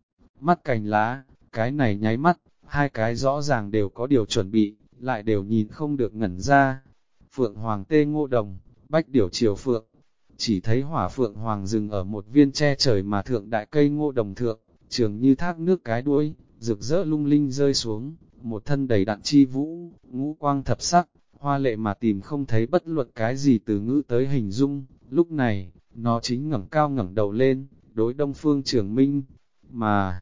mắt cành lá, cái này nháy mắt, hai cái rõ ràng đều có điều chuẩn bị, lại đều nhìn không được ngẩn ra. Phượng hoàng tê ngô đồng, bách điểu chiều phượng, chỉ thấy hỏa phượng hoàng dừng ở một viên che trời mà thượng đại cây ngô đồng thượng, trường như thác nước cái đuôi, rực rỡ lung linh rơi xuống, một thân đầy đặn chi vũ, ngũ quang thập sắc, hoa lệ mà tìm không thấy bất luận cái gì từ ngữ tới hình dung. Lúc này, nó chính ngẩng cao ngẩng đầu lên, đối Đông Phương Trường Minh, mà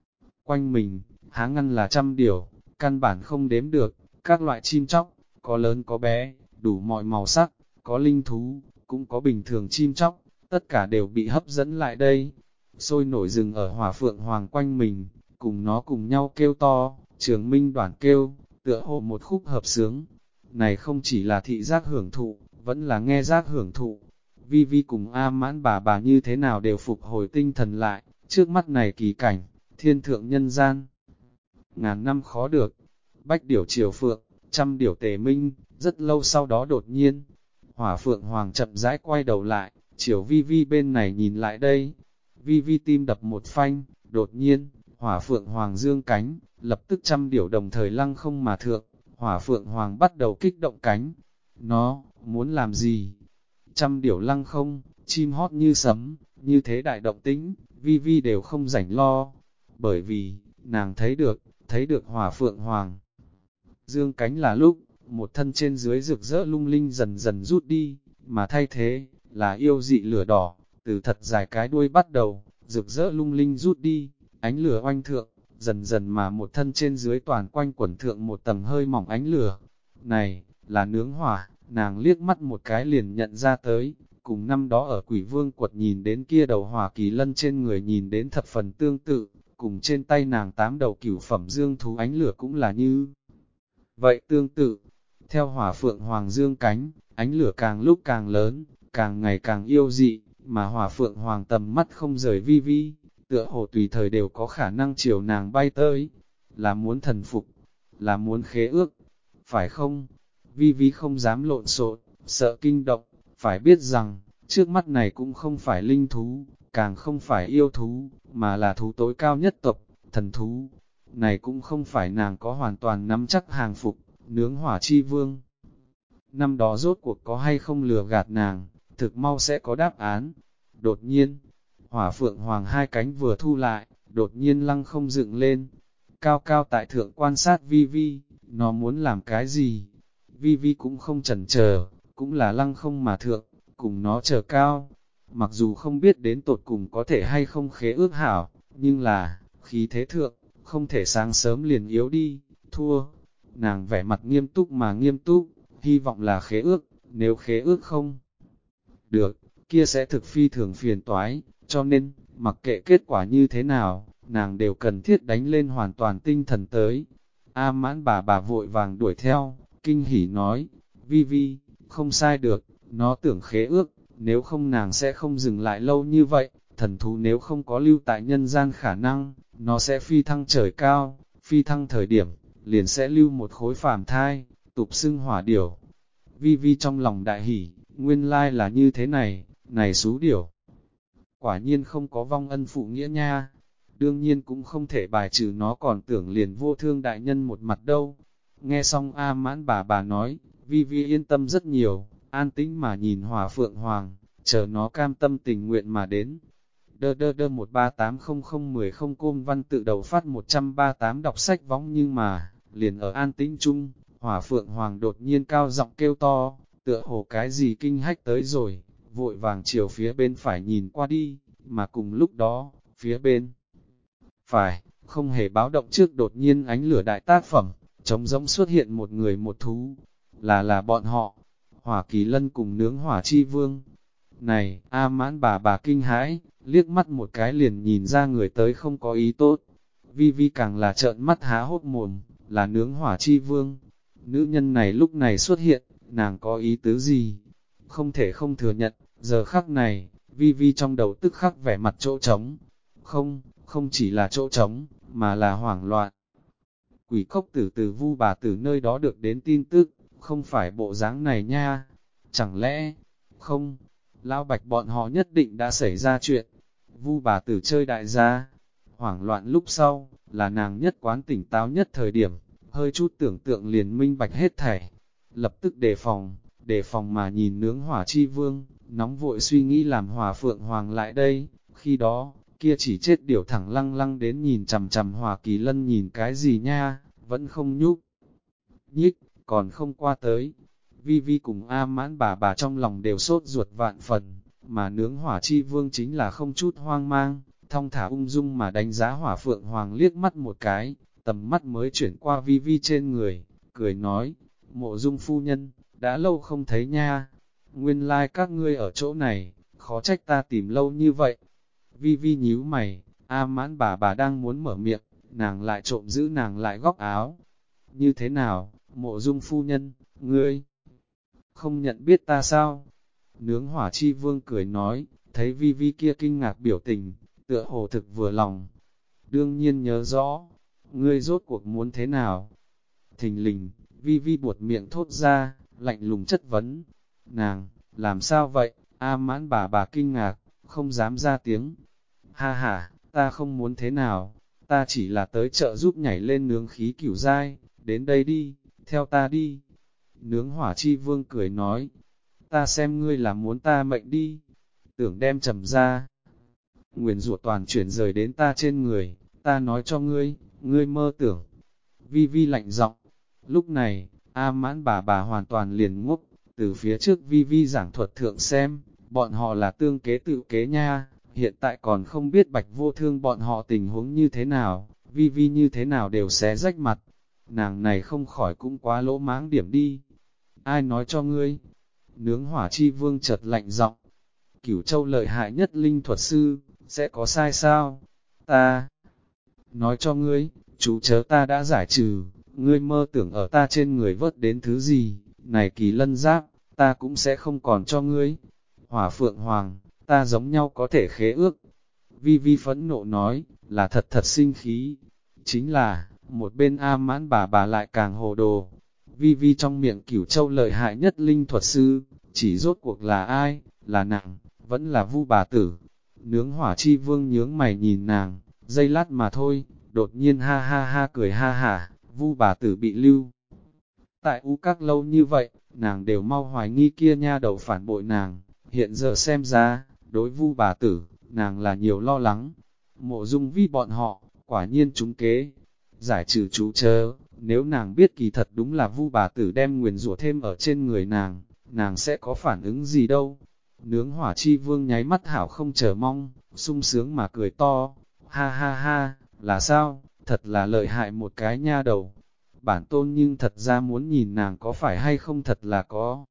quanh mình, há ngăn là trăm điều, căn bản không đếm được, các loại chim chóc, có lớn có bé, đủ mọi màu sắc, có linh thú, cũng có bình thường chim chóc, tất cả đều bị hấp dẫn lại đây. Sôi nổi rừng ở hỏa phượng hoàng quanh mình, cùng nó cùng nhau kêu to, Trường Minh đoản kêu, tựa hồ một khúc hợp sướng. Này không chỉ là thị giác hưởng thụ, vẫn là nghe giác hưởng thụ. Vi Vi cùng A Mãn bà như thế nào đều phục hồi tinh thần lại, trước mắt này kỳ cảnh, thiên thượng nhân gian. Ngàn năm khó được, bách điểu triều phượng, trăm điểu tề minh, rất lâu sau đó đột nhiên, hỏa phượng hoàng chậm rãi quay đầu lại, chiều Vi Vi bên này nhìn lại đây. Vi Vi tim đập một phanh, đột nhiên, hỏa phượng hoàng dương cánh, lập tức trăm điểu đồng thời lăng không mà thượng, hỏa phượng hoàng bắt đầu kích động cánh. Nó, muốn làm gì? Trăm điểu lăng không, chim hót như sấm, như thế đại động tĩnh, Vi Vi đều không rảnh lo. Bởi vì, nàng thấy được hỏa phượng hoàng. Dương cánh là lúc, một thân trên dưới rực rỡ lung linh dần dần rút đi, mà thay thế, là yêu dị lửa đỏ, từ thật dài cái đuôi bắt đầu, rực rỡ lung linh rút đi, ánh lửa oanh thượng, dần dần mà một thân trên dưới toàn quanh quẩn thượng một tầng hơi mỏng ánh lửa. Này, là nướng hỏa, nàng liếc mắt một cái liền nhận ra tới, cùng năm đó ở Quỷ Vương quật nhìn đến kia đầu hỏa kỳ lân trên người nhìn đến thập phần tương tự, cùng trên tay nàng 8 đầu cửu phẩm dương thú ánh lửa cũng là như vậy tương tự. Theo hỏa phượng hoàng dương cánh, ánh lửa càng lúc càng lớn, càng ngày càng yêu dị, mà hỏa phượng hoàng tầm mắt không rời Vi Vi, tựa hồ tùy thời đều có khả năng chiều nàng bay tới, là muốn thần phục, là muốn khế ước, phải không? Vi Vi không dám lộn xộn, sợ kinh động, phải biết rằng, trước mắt này cũng không phải linh thú, càng không phải yêu thú, mà là thú tối cao nhất tộc, thần thú. Này cũng không phải nàng có hoàn toàn nắm chắc hàng phục, nướng hỏa chi vương. Năm đó rốt cuộc có hay không lừa gạt nàng, thực mau sẽ có đáp án. Đột nhiên, hỏa phượng hoàng hai cánh vừa thu lại, đột nhiên lăng không dựng lên. Cao cao tại thượng quan sát Vi Vi, nó muốn làm cái gì? Vi Vi cũng không chần chờ, cũng là lăng không mà thượng, cùng nó chờ cao. Mặc dù không biết đến tột cùng có thể hay không khế ước hảo, nhưng là, khí thế thượng, không thể sáng sớm liền yếu đi, thua. Nàng vẻ mặt nghiêm túc mà nghiêm túc, hy vọng là khế ước, nếu khế ước không được, kia sẽ thực phi thường phiền toái, cho nên, mặc kệ kết quả như thế nào, nàng đều cần thiết đánh lên hoàn toàn tinh thần tới. A Mãn bà vội vàng đuổi theo, kinh hỉ nói, Vi Vi, không sai được, nó tưởng khế ước, nếu không nàng sẽ không dừng lại lâu như vậy, thần thú nếu không có lưu tại nhân gian khả năng, nó sẽ phi thăng trời cao, phi thăng thời điểm, liền sẽ lưu một khối phàm thai, tục xưng hỏa điểu. Vi Vi trong lòng đại hỉ, nguyên lai là như thế này, này xú điểu. Quả nhiên không có vong ân phụ nghĩa nha, đương nhiên cũng không thể bài trừ nó còn tưởng liền vô thương đại nhân một mặt đâu. Nghe xong A Mãn bà nói, Vi Vi yên tâm rất nhiều, an tĩnh mà nhìn hỏa phượng hoàng, chờ nó cam tâm tình nguyện mà đến. Đơ 1380010 Côn Văn tự đầu phát 138 đọc sách võng nhưng mà, liền ở an tĩnh chung, hỏa phượng hoàng đột nhiên cao giọng kêu to, tựa hồ cái gì kinh hách tới rồi, vội vàng chiều phía bên phải nhìn qua đi, mà cùng lúc đó, phía bên phải, không hề báo động trước đột nhiên ánh lửa đại tác phẩm, trống rỗng xuất hiện một người một thú, là bọn họ, hỏa kỳ lân cùng nướng hỏa chi vương. Này, A Mãn bà kinh hãi, liếc mắt một cái liền nhìn ra người tới không có ý tốt. Vi Vi càng là trợn mắt há hốc mồm, là nướng hỏa chi vương. Nữ nhân này lúc này xuất hiện, nàng có ý tứ gì? Không thể không thừa nhận, giờ khắc này, Vi Vi trong đầu tức khắc vẻ mặt chỗ trống. Không chỉ là chỗ trống, mà là hoảng loạn. quỷ cốc tử từ Vu bà tử nơi đó được đến tin tức, không phải bộ dáng này nha. Chẳng lẽ, không, Lão Bạch bọn họ nhất định đã xảy ra chuyện. Vu bà tử chơi đại gia, hoảng loạn lúc sau, là nàng nhất quán tỉnh táo nhất thời điểm, hơi chút tưởng tượng liền minh bạch hết thảy. Lập tức đề phòng mà nhìn nướng hỏa chi vương, nóng vội suy nghĩ làm hỏa phượng hoàng lại đây. Khi đó, kia chỉ chết điểu thẳng lăng lăng đến nhìn chằm chằm hỏa kỳ lân nhìn cái gì nha, vẫn không nhúc nhích, còn không qua tới. Vi Vi cùng A Mãn bà trong lòng đều sốt ruột vạn phần, mà nướng hỏa chi vương chính là không chút hoang mang, thong thả ung dung mà đánh giá hỏa phượng hoàng liếc mắt một cái, tầm mắt mới chuyển qua Vi Vi trên người, cười nói, Mộ Dung phu nhân, đã lâu không thấy nha, nguyên lai các ngươi ở chỗ này, khó trách ta tìm lâu như vậy. Vi Vi nhíu mày, A Mãn bà đang muốn mở miệng, nàng lại trộm giữ nàng lại góc áo. Như thế nào, Mộ Dung phu nhân, ngươi không nhận biết ta sao? Nướng hỏa chi vương cười nói, thấy Vi Vi kia kinh ngạc biểu tình, tựa hồ thực vừa lòng. Đương nhiên nhớ rõ, ngươi rốt cuộc muốn thế nào? Thình lình, Vi Vi buột miệng thốt ra, lạnh lùng chất vấn. Nàng, làm sao vậy? A Mãn bà kinh ngạc, không dám ra tiếng. Ha ha, ta không muốn thế nào, ta chỉ là tới chợ giúp nhảy lên nướng khí cửu giai, đến đây đi, theo ta đi. Nướng hỏa chi vương cười nói, ta xem ngươi là muốn ta mệnh đi, tưởng đem trầm ra. Nguyền rủa toàn chuyển rời đến ta trên người, ta nói cho ngươi, ngươi mơ tưởng. Vi Vi lạnh giọng. Lúc này, A Mãn bà hoàn toàn liền ngốc, từ phía trước Vi Vi giảng thuật thượng xem, bọn họ là tương kế tự kế nha, hiện tại còn không biết Bạch Vô Thương bọn họ tình huống như thế nào, Vi Vi như thế nào đều xé rách mặt. Nàng này không khỏi cũng quá lỗ mãng điểm đi. Ai nói cho ngươi? Nướng hỏa chi vương chợt lạnh giọng. Cửu Châu lợi hại nhất linh thuật sư, sẽ có sai sao? Ta nói cho ngươi, chú chớ ta đã giải trừ, ngươi mơ tưởng ở ta trên người vớt đến thứ gì, này kỳ lân giáp, ta cũng sẽ không còn cho ngươi. Hỏa phượng hoàng, ta giống nhau có thể khế ước. Vi Vi phẫn nộ nói, là thật sinh khí. Chính là, một bên A Mãn bà lại càng hồ đồ. Vi Vi trong miệng Cửu Châu lợi hại nhất linh thuật sư, chỉ rốt cuộc là ai, là nàng, vẫn là Vu bà tử. Nướng hỏa chi vương nhướng mày nhìn nàng, giây lát mà thôi, đột nhiên ha ha ha cười ha hả, Vu bà tử bị lưu. Tại U Các lâu như vậy, nàng đều mau hoài nghi kia nha đầu phản bội nàng, hiện giờ xem ra, đối Vu bà tử, nàng là nhiều lo lắng. Mộ Dung Vi bọn họ, quả nhiên trúng kế. Giải trừ chú chớ, nếu nàng biết kỳ thật đúng là Vu bà tử đem nguyền rủa thêm ở trên người nàng sẽ có phản ứng gì đâu. Nướng hỏa chi vương nháy mắt hảo không chờ mong, sung sướng mà cười to, ha ha ha, là sao, thật là lợi hại một cái nha đầu. Bản tôn nhưng thật ra muốn nhìn nàng có phải hay không thật là có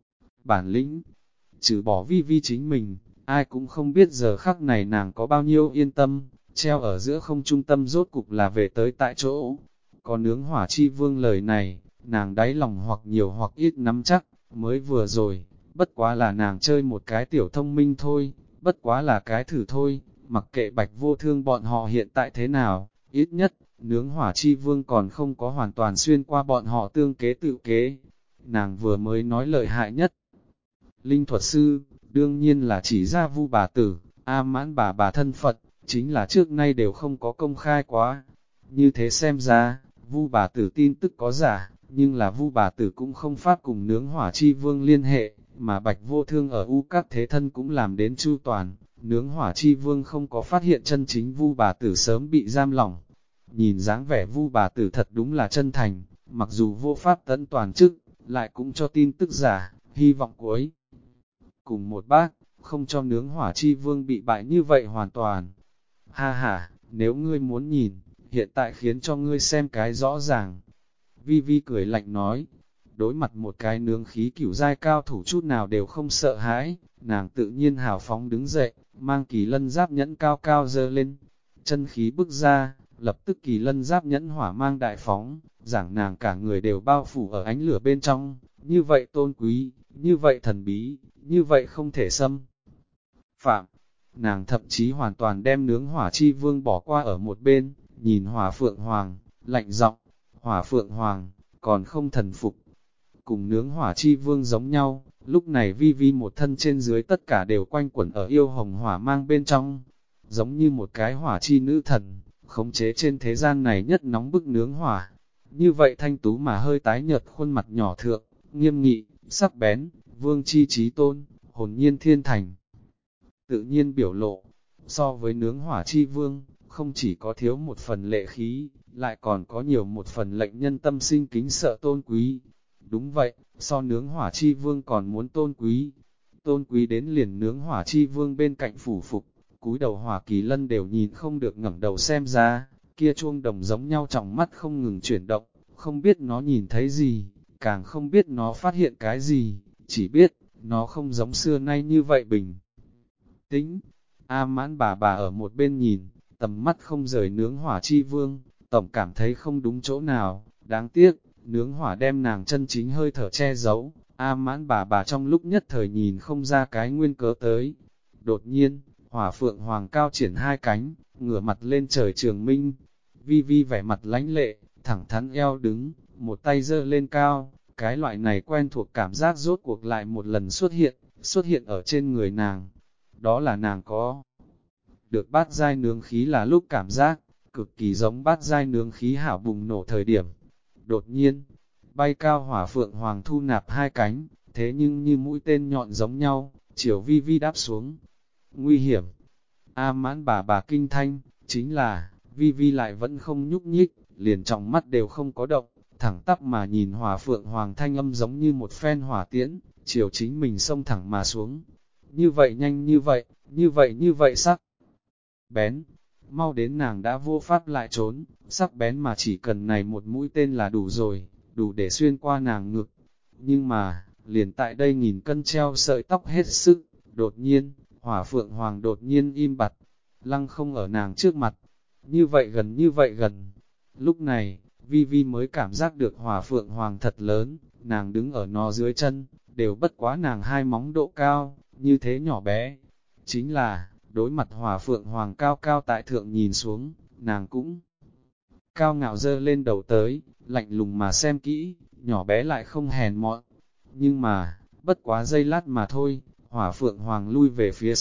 bản lĩnh. Trừ bỏ Vi Vi chính mình, ai cũng không biết giờ khắc này nàng có bao nhiêu yên tâm, treo ở giữa không trung tâm rốt cục là về tới tại chỗ. Có nướng hỏa chi vương lời này, nàng đáy lòng hoặc nhiều hoặc ít nắm chắc, mới vừa rồi, bất quá là nàng chơi một cái tiểu thông minh thôi, bất quá là cái thử thôi, mặc kệ Bạch Vô Thương bọn họ hiện tại thế nào, ít nhất, nướng hỏa chi vương còn không có hoàn toàn xuyên qua bọn họ tương kế tự kế. Nàng vừa mới nói lợi hại nhất. Linh thuật sư, đương nhiên là chỉ ra Vu bà tử, A Mãn bà thân Phật, chính là trước nay đều không có công khai quá. Như thế xem ra, Vu bà tử tin tức có giả, nhưng là Vu bà tử cũng không pháp cùng nướng hỏa chi vương liên hệ, mà Bạch Vô Thương ở U Các thế thân cũng làm đến chu toàn, nướng hỏa chi vương không có phát hiện chân chính Vu bà tử sớm bị giam lỏng. Nhìn dáng vẻ Vu bà tử thật đúng là chân thành, mặc dù vô pháp tận toàn chức, lại cũng cho tin tức giả, hy vọng cuối cùng một bác, không cho nướng hỏa chi vương bị bại như vậy hoàn toàn. Ha ha, nếu ngươi muốn nhìn, hiện tại khiến cho ngươi xem cái rõ ràng. Vi Vi cười lạnh nói, đối mặt một cái nướng khí cửu giai cao thủ chút nào đều không sợ hãi, nàng tự nhiên hào phóng đứng dậy, mang kỳ lân giáp nhẫn cao cao dơ lên, chân khí bức ra, lập tức kỳ lân giáp nhẫn hỏa mang đại phóng, giảng nàng cả người đều bao phủ ở ánh lửa bên trong, như vậy tôn quý, như vậy thần bí, như vậy không thể xâm phạm. Nàng thậm chí hoàn toàn đem nướng hỏa chi vương bỏ qua ở một bên, nhìn hỏa phượng hoàng, lạnh giọng, Hỏa Phượng Hoàng, còn không thần phục. Cùng nướng hỏa chi vương giống nhau, lúc này Vi Vi một thân trên dưới tất cả đều quanh quẩn ở yêu hồng hỏa mang bên trong, giống như một cái hỏa chi nữ thần, khống chế trên thế gian này nhất nóng bức nướng hỏa. Như vậy thanh tú mà hơi tái nhợt khuôn mặt nhỏ thượng, nghiêm nghị, sắc bén, vương chi trí tôn, hồn nhiên thiên thành. Tự nhiên biểu lộ, so với nướng hỏa chi vương, không chỉ có thiếu một phần lệ khí, lại còn có nhiều một phần lệnh nhân tâm sinh kính sợ tôn quý. Đúng vậy, so nướng hỏa chi vương còn muốn tôn quý. Tôn quý đến liền nướng hỏa chi vương bên cạnh phủ phục, cúi đầu Hỏa Kỳ Lân đều nhìn không được ngẩng đầu xem ra, kia chuông đồng giống nhau trong mắt không ngừng chuyển động, không biết nó nhìn thấy gì, càng không biết nó phát hiện cái gì, chỉ biết, nó không giống xưa nay như vậy bình tĩnh. A Mãn bà ở một bên nhìn, tầm mắt không rời nướng hỏa chi vương, tổng cảm thấy không đúng chỗ nào, đáng tiếc, nướng hỏa đem nàng chân chính hơi thở che giấu, A Mãn bà trong lúc nhất thời nhìn không ra cái nguyên cớ tới. Đột nhiên, Hỏa Phượng Hoàng cao triển hai cánh, ngửa mặt lên trời trường minh. Vi Vi vẻ mặt lãnh lệ, thẳng thắn eo đứng, một tay giơ lên cao, cái loại này quen thuộc cảm giác rốt cuộc lại một lần xuất hiện ở trên người nàng. Đó là nàng có được bát giai nướng khí là lúc cảm giác, cực kỳ giống bát giai nướng khí hảo bùng nổ thời điểm. Đột nhiên, bay cao Hỏa Phượng Hoàng thu nạp hai cánh, thế nhưng như mũi tên nhọn giống nhau, chiều Vi Vi đáp xuống. Nguy hiểm! A Mãn bà kinh thanh, chính là, Vi Vi lại vẫn không nhúc nhích, liền trong mắt đều không có động, thẳng tắp mà nhìn Hỏa Phượng Hoàng thanh âm giống như một phen hỏa tiễn, chiều chính mình xông thẳng mà xuống. Như vậy nhanh như vậy sắc bén, mau đến nàng đã vô pháp lại trốn, sắc bén mà chỉ cần này một mũi tên là đủ rồi, đủ để xuyên qua nàng ngực. Nhưng mà, liền tại đây nghìn cân treo sợi tóc hết sức, đột nhiên, Hỏa Phượng Hoàng đột nhiên im bặt, lăng không ở nàng trước mặt, như vậy gần. Lúc này, Vi Vi mới cảm giác được Hỏa Phượng Hoàng thật lớn, nàng đứng ở nó dưới chân, đều bất quá nàng hai móng độ cao, như thế nhỏ bé. Chính là, đối mặt Hỏa Phượng Hoàng cao cao tại thượng nhìn xuống, nàng cũng cao ngạo dơ lên đầu tới, lạnh lùng mà xem kỹ, nhỏ bé lại không hèn mọn. Nhưng mà, bất quá giây lát mà thôi, Hỏa Phượng Hoàng lui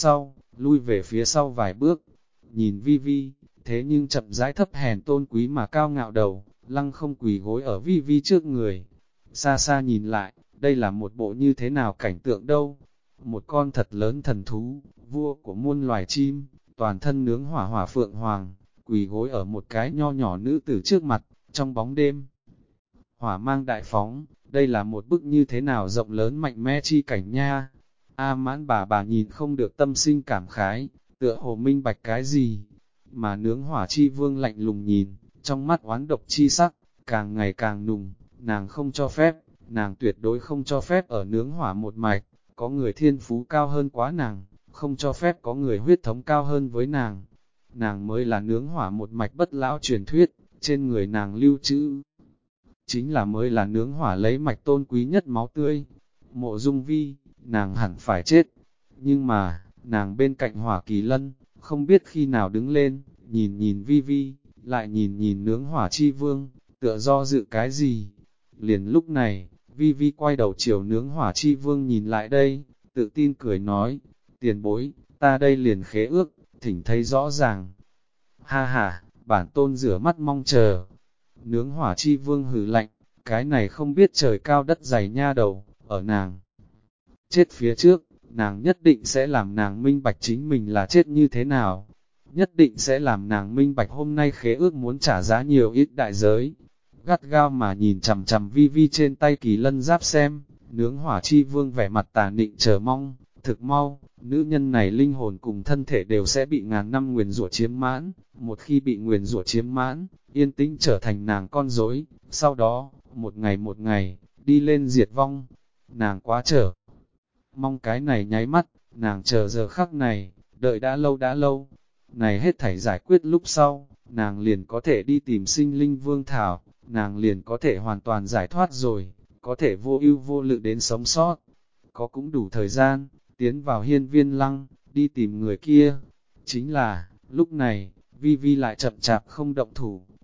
về phía sau vài bước, nhìn Vi Vi, thế nhưng chậm rãi thấp hèn tôn quý mà cao ngạo đầu, lăng không quỳ gối ở Vi Vi trước người. Xa xa nhìn lại, đây là một bộ như thế nào cảnh tượng đâu? Một con thật lớn thần thú, vua của muôn loài chim, toàn thân nướng Hỏa Phượng Hoàng, quỳ gối ở một cái nho nhỏ nữ tử trước mặt, trong bóng đêm. Hỏa mang đại phóng, đây là một bức như thế nào rộng lớn mạnh mẽ chi cảnh nha. A Mãn bà nhìn không được tâm sinh cảm khái, tựa hồ minh bạch cái gì, mà nướng hỏa chi vương lạnh lùng nhìn, trong mắt oán độc chi sắc, càng ngày càng nùng, nàng không cho phép, nàng tuyệt đối không cho phép ở nướng hỏa một mạch, có người thiên phú cao hơn quá nàng, không cho phép có người huyết thống cao hơn với nàng. Nàng mới là nướng hỏa một mạch bất lão truyền thuyết, trên người nàng lưu trữ. Chính là mới là nướng hỏa lấy mạch tôn quý nhất máu tươi. Mộ Dung Vi, nàng hẳn phải chết. Nhưng mà, nàng bên cạnh Hỏa Kỳ Lân, không biết khi nào đứng lên, nhìn Vi Vi, lại nhìn nướng hỏa chi vương, tựa do dự cái gì. Liền lúc này, Vi Vi quay đầu chiều nướng hỏa chi vương nhìn lại đây, tự tin cười nói, tiền bối, ta đây liền khế ước, thỉnh thấy rõ ràng. Ha ha, bản tôn rửa mắt mong chờ. Nướng hỏa chi vương hừ lạnh, cái này không biết trời cao đất dày nha đầu, ở nàng chết phía trước, nàng nhất định sẽ làm nàng minh bạch chính mình là chết như thế nào. Nhất định sẽ làm nàng minh bạch hôm nay khế ước muốn trả giá nhiều ít đại giới. Gắt gao mà nhìn chằm chằm Vi Vi trên tay Kỳ Lân giáp xem, nướng hỏa chi vương vẻ mặt tà nịnh chờ mong, thực mau, nữ nhân này linh hồn cùng thân thể đều sẽ bị ngàn năm nguyền rủa chiếm mãn, một khi bị nguyền rủa chiếm mãn, yên tĩnh trở thành nàng con rối, sau đó, một ngày, đi lên diệt vong. Nàng quá chờ mong cái này nháy mắt, nàng chờ giờ khắc này, đợi đã lâu. Này hết thảy giải quyết lúc sau, nàng liền có thể đi tìm sinh linh vương thảo, nàng liền có thể hoàn toàn giải thoát rồi, có thể vô ưu vô lự đến sống sót. Có cũng đủ thời gian, tiến vào hiên viên lăng, đi tìm người kia. Chính là, lúc này, Vi Vi lại chậm chạp không động thủ,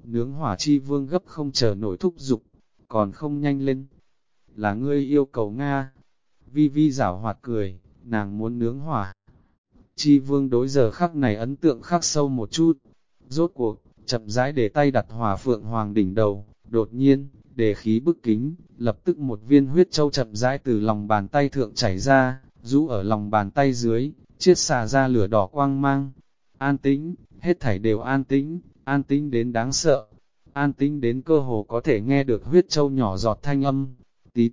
nướng hỏa chi vương gấp không chờ nổi thúc giục, còn không nhanh lên. Là ngươi yêu cầu Nga. Vi Vi giảo hoạt cười, nàng muốn nướng hỏa. Chi vương đối giờ khắc này ấn tượng khắc sâu một chút. Rốt cuộc, chậm rãi để tay đặt hỏa phượng hoàng đỉnh đầu, đột nhiên, đề khí bức kính, lập tức một viên huyết châu chậm rãi từ lòng bàn tay thượng chảy ra, rũ ở lòng bàn tay dưới, chiết xả ra lửa đỏ quang mang. An tĩnh, hết thảy đều an tĩnh đến đáng sợ, an tĩnh đến cơ hồ có thể nghe được huyết châu nhỏ giọt thanh âm, tí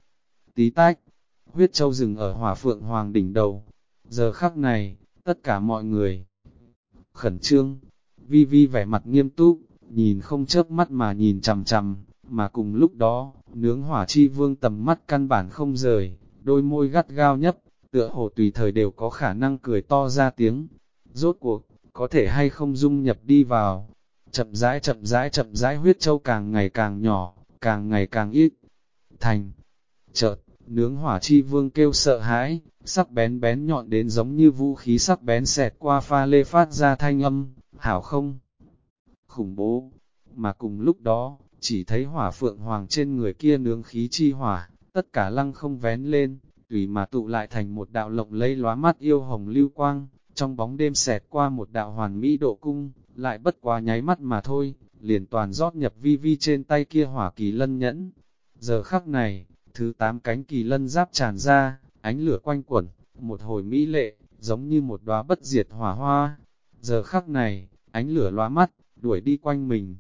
tách, huyết châu dừng ở hỏa phượng hoàng đỉnh đầu. Giờ khắc này, tất cả mọi người khẩn trương, Vi Vi vẻ mặt nghiêm túc, nhìn không chớp mắt mà nhìn chằm chằm, mà cùng lúc đó, nướng hỏa chi vương tầm mắt căn bản không rời, đôi môi gắt gao nhấp, tựa hồ tùy thời đều có khả năng cười to ra tiếng. Rốt cuộc, có thể hay không dung nhập đi vào. Chậm rãi huyết châu càng ngày càng nhỏ, càng ngày càng ít. Thành, chợt, nướng hỏa chi vương kêu sợ hãi, sắc bén bén nhọn đến giống như vũ khí sắc bén xẹt qua pha lê phát ra thanh âm, hảo không? Khủng bố, mà cùng lúc đó, chỉ thấy hỏa phượng hoàng trên người kia nướng khí chi hỏa, tất cả lăng không vén lên, tùy mà tụ lại thành một đạo lộng lẫy lóa mắt yêu hồng lưu quang, trong bóng đêm xẹt qua một đạo hoàn mỹ độ cung, lại bất quá nháy mắt mà thôi, liền toàn rót nhập Vi Vi trên tay kia hỏa kỳ lân nhẫn. Giờ khắc này, thứ 8 cánh kỳ lân giáp tràn ra, ánh lửa quanh quẩn, một hồi mỹ lệ, giống như một đóa bất diệt hỏa hoa. Giờ khắc này, ánh lửa lóa mắt, đuổi đi quanh mình.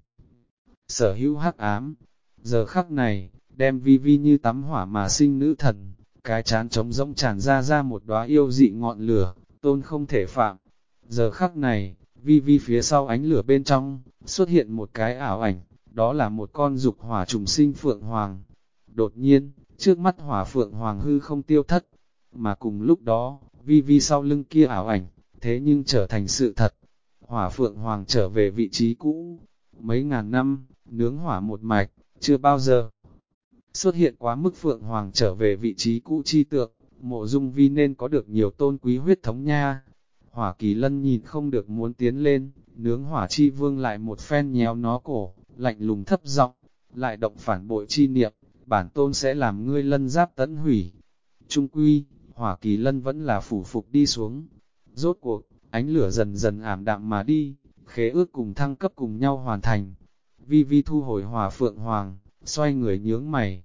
Sở hữu hắc ám. Giờ khắc này, đem Vi Vi như tắm hỏa mà sinh nữ thần, cái chán trống rỗng tràn ra một đóa yêu dị ngọn lửa, tôn không thể phạm. Giờ khắc này, Vi Vi phía sau ánh lửa bên trong, xuất hiện một cái ảo ảnh, đó là một con dục hỏa trùng sinh phượng hoàng. Đột nhiên, trước mắt hỏa phượng hoàng hư không tiêu thất, mà cùng lúc đó, Vi Vi sau lưng kia ảo ảnh, thế nhưng trở thành sự thật. Hỏa phượng hoàng trở về vị trí cũ, mấy ngàn năm, nướng hỏa một mạch, chưa bao giờ xuất hiện quá mức phượng hoàng trở về vị trí cũ chi tượng, Mộ Dung Vi nên có được nhiều tôn quý huyết thống nha. Hỏa Kỳ Lân nhìn không được muốn tiến lên, nướng hỏa chi vương lại một phen nhéo nó cổ, lạnh lùng thấp giọng, lại động phản bội chi niệm, bản tôn sẽ làm ngươi lân giáp tẫn hủy. Trung quy, hỏa Kỳ Lân vẫn là phủ phục đi xuống. Rốt cuộc, ánh lửa dần dần ảm đạm mà đi, khế ước cùng thăng cấp cùng nhau hoàn thành. Vi Vi thu hồi hỏa phượng hoàng, xoay người nhướng mày,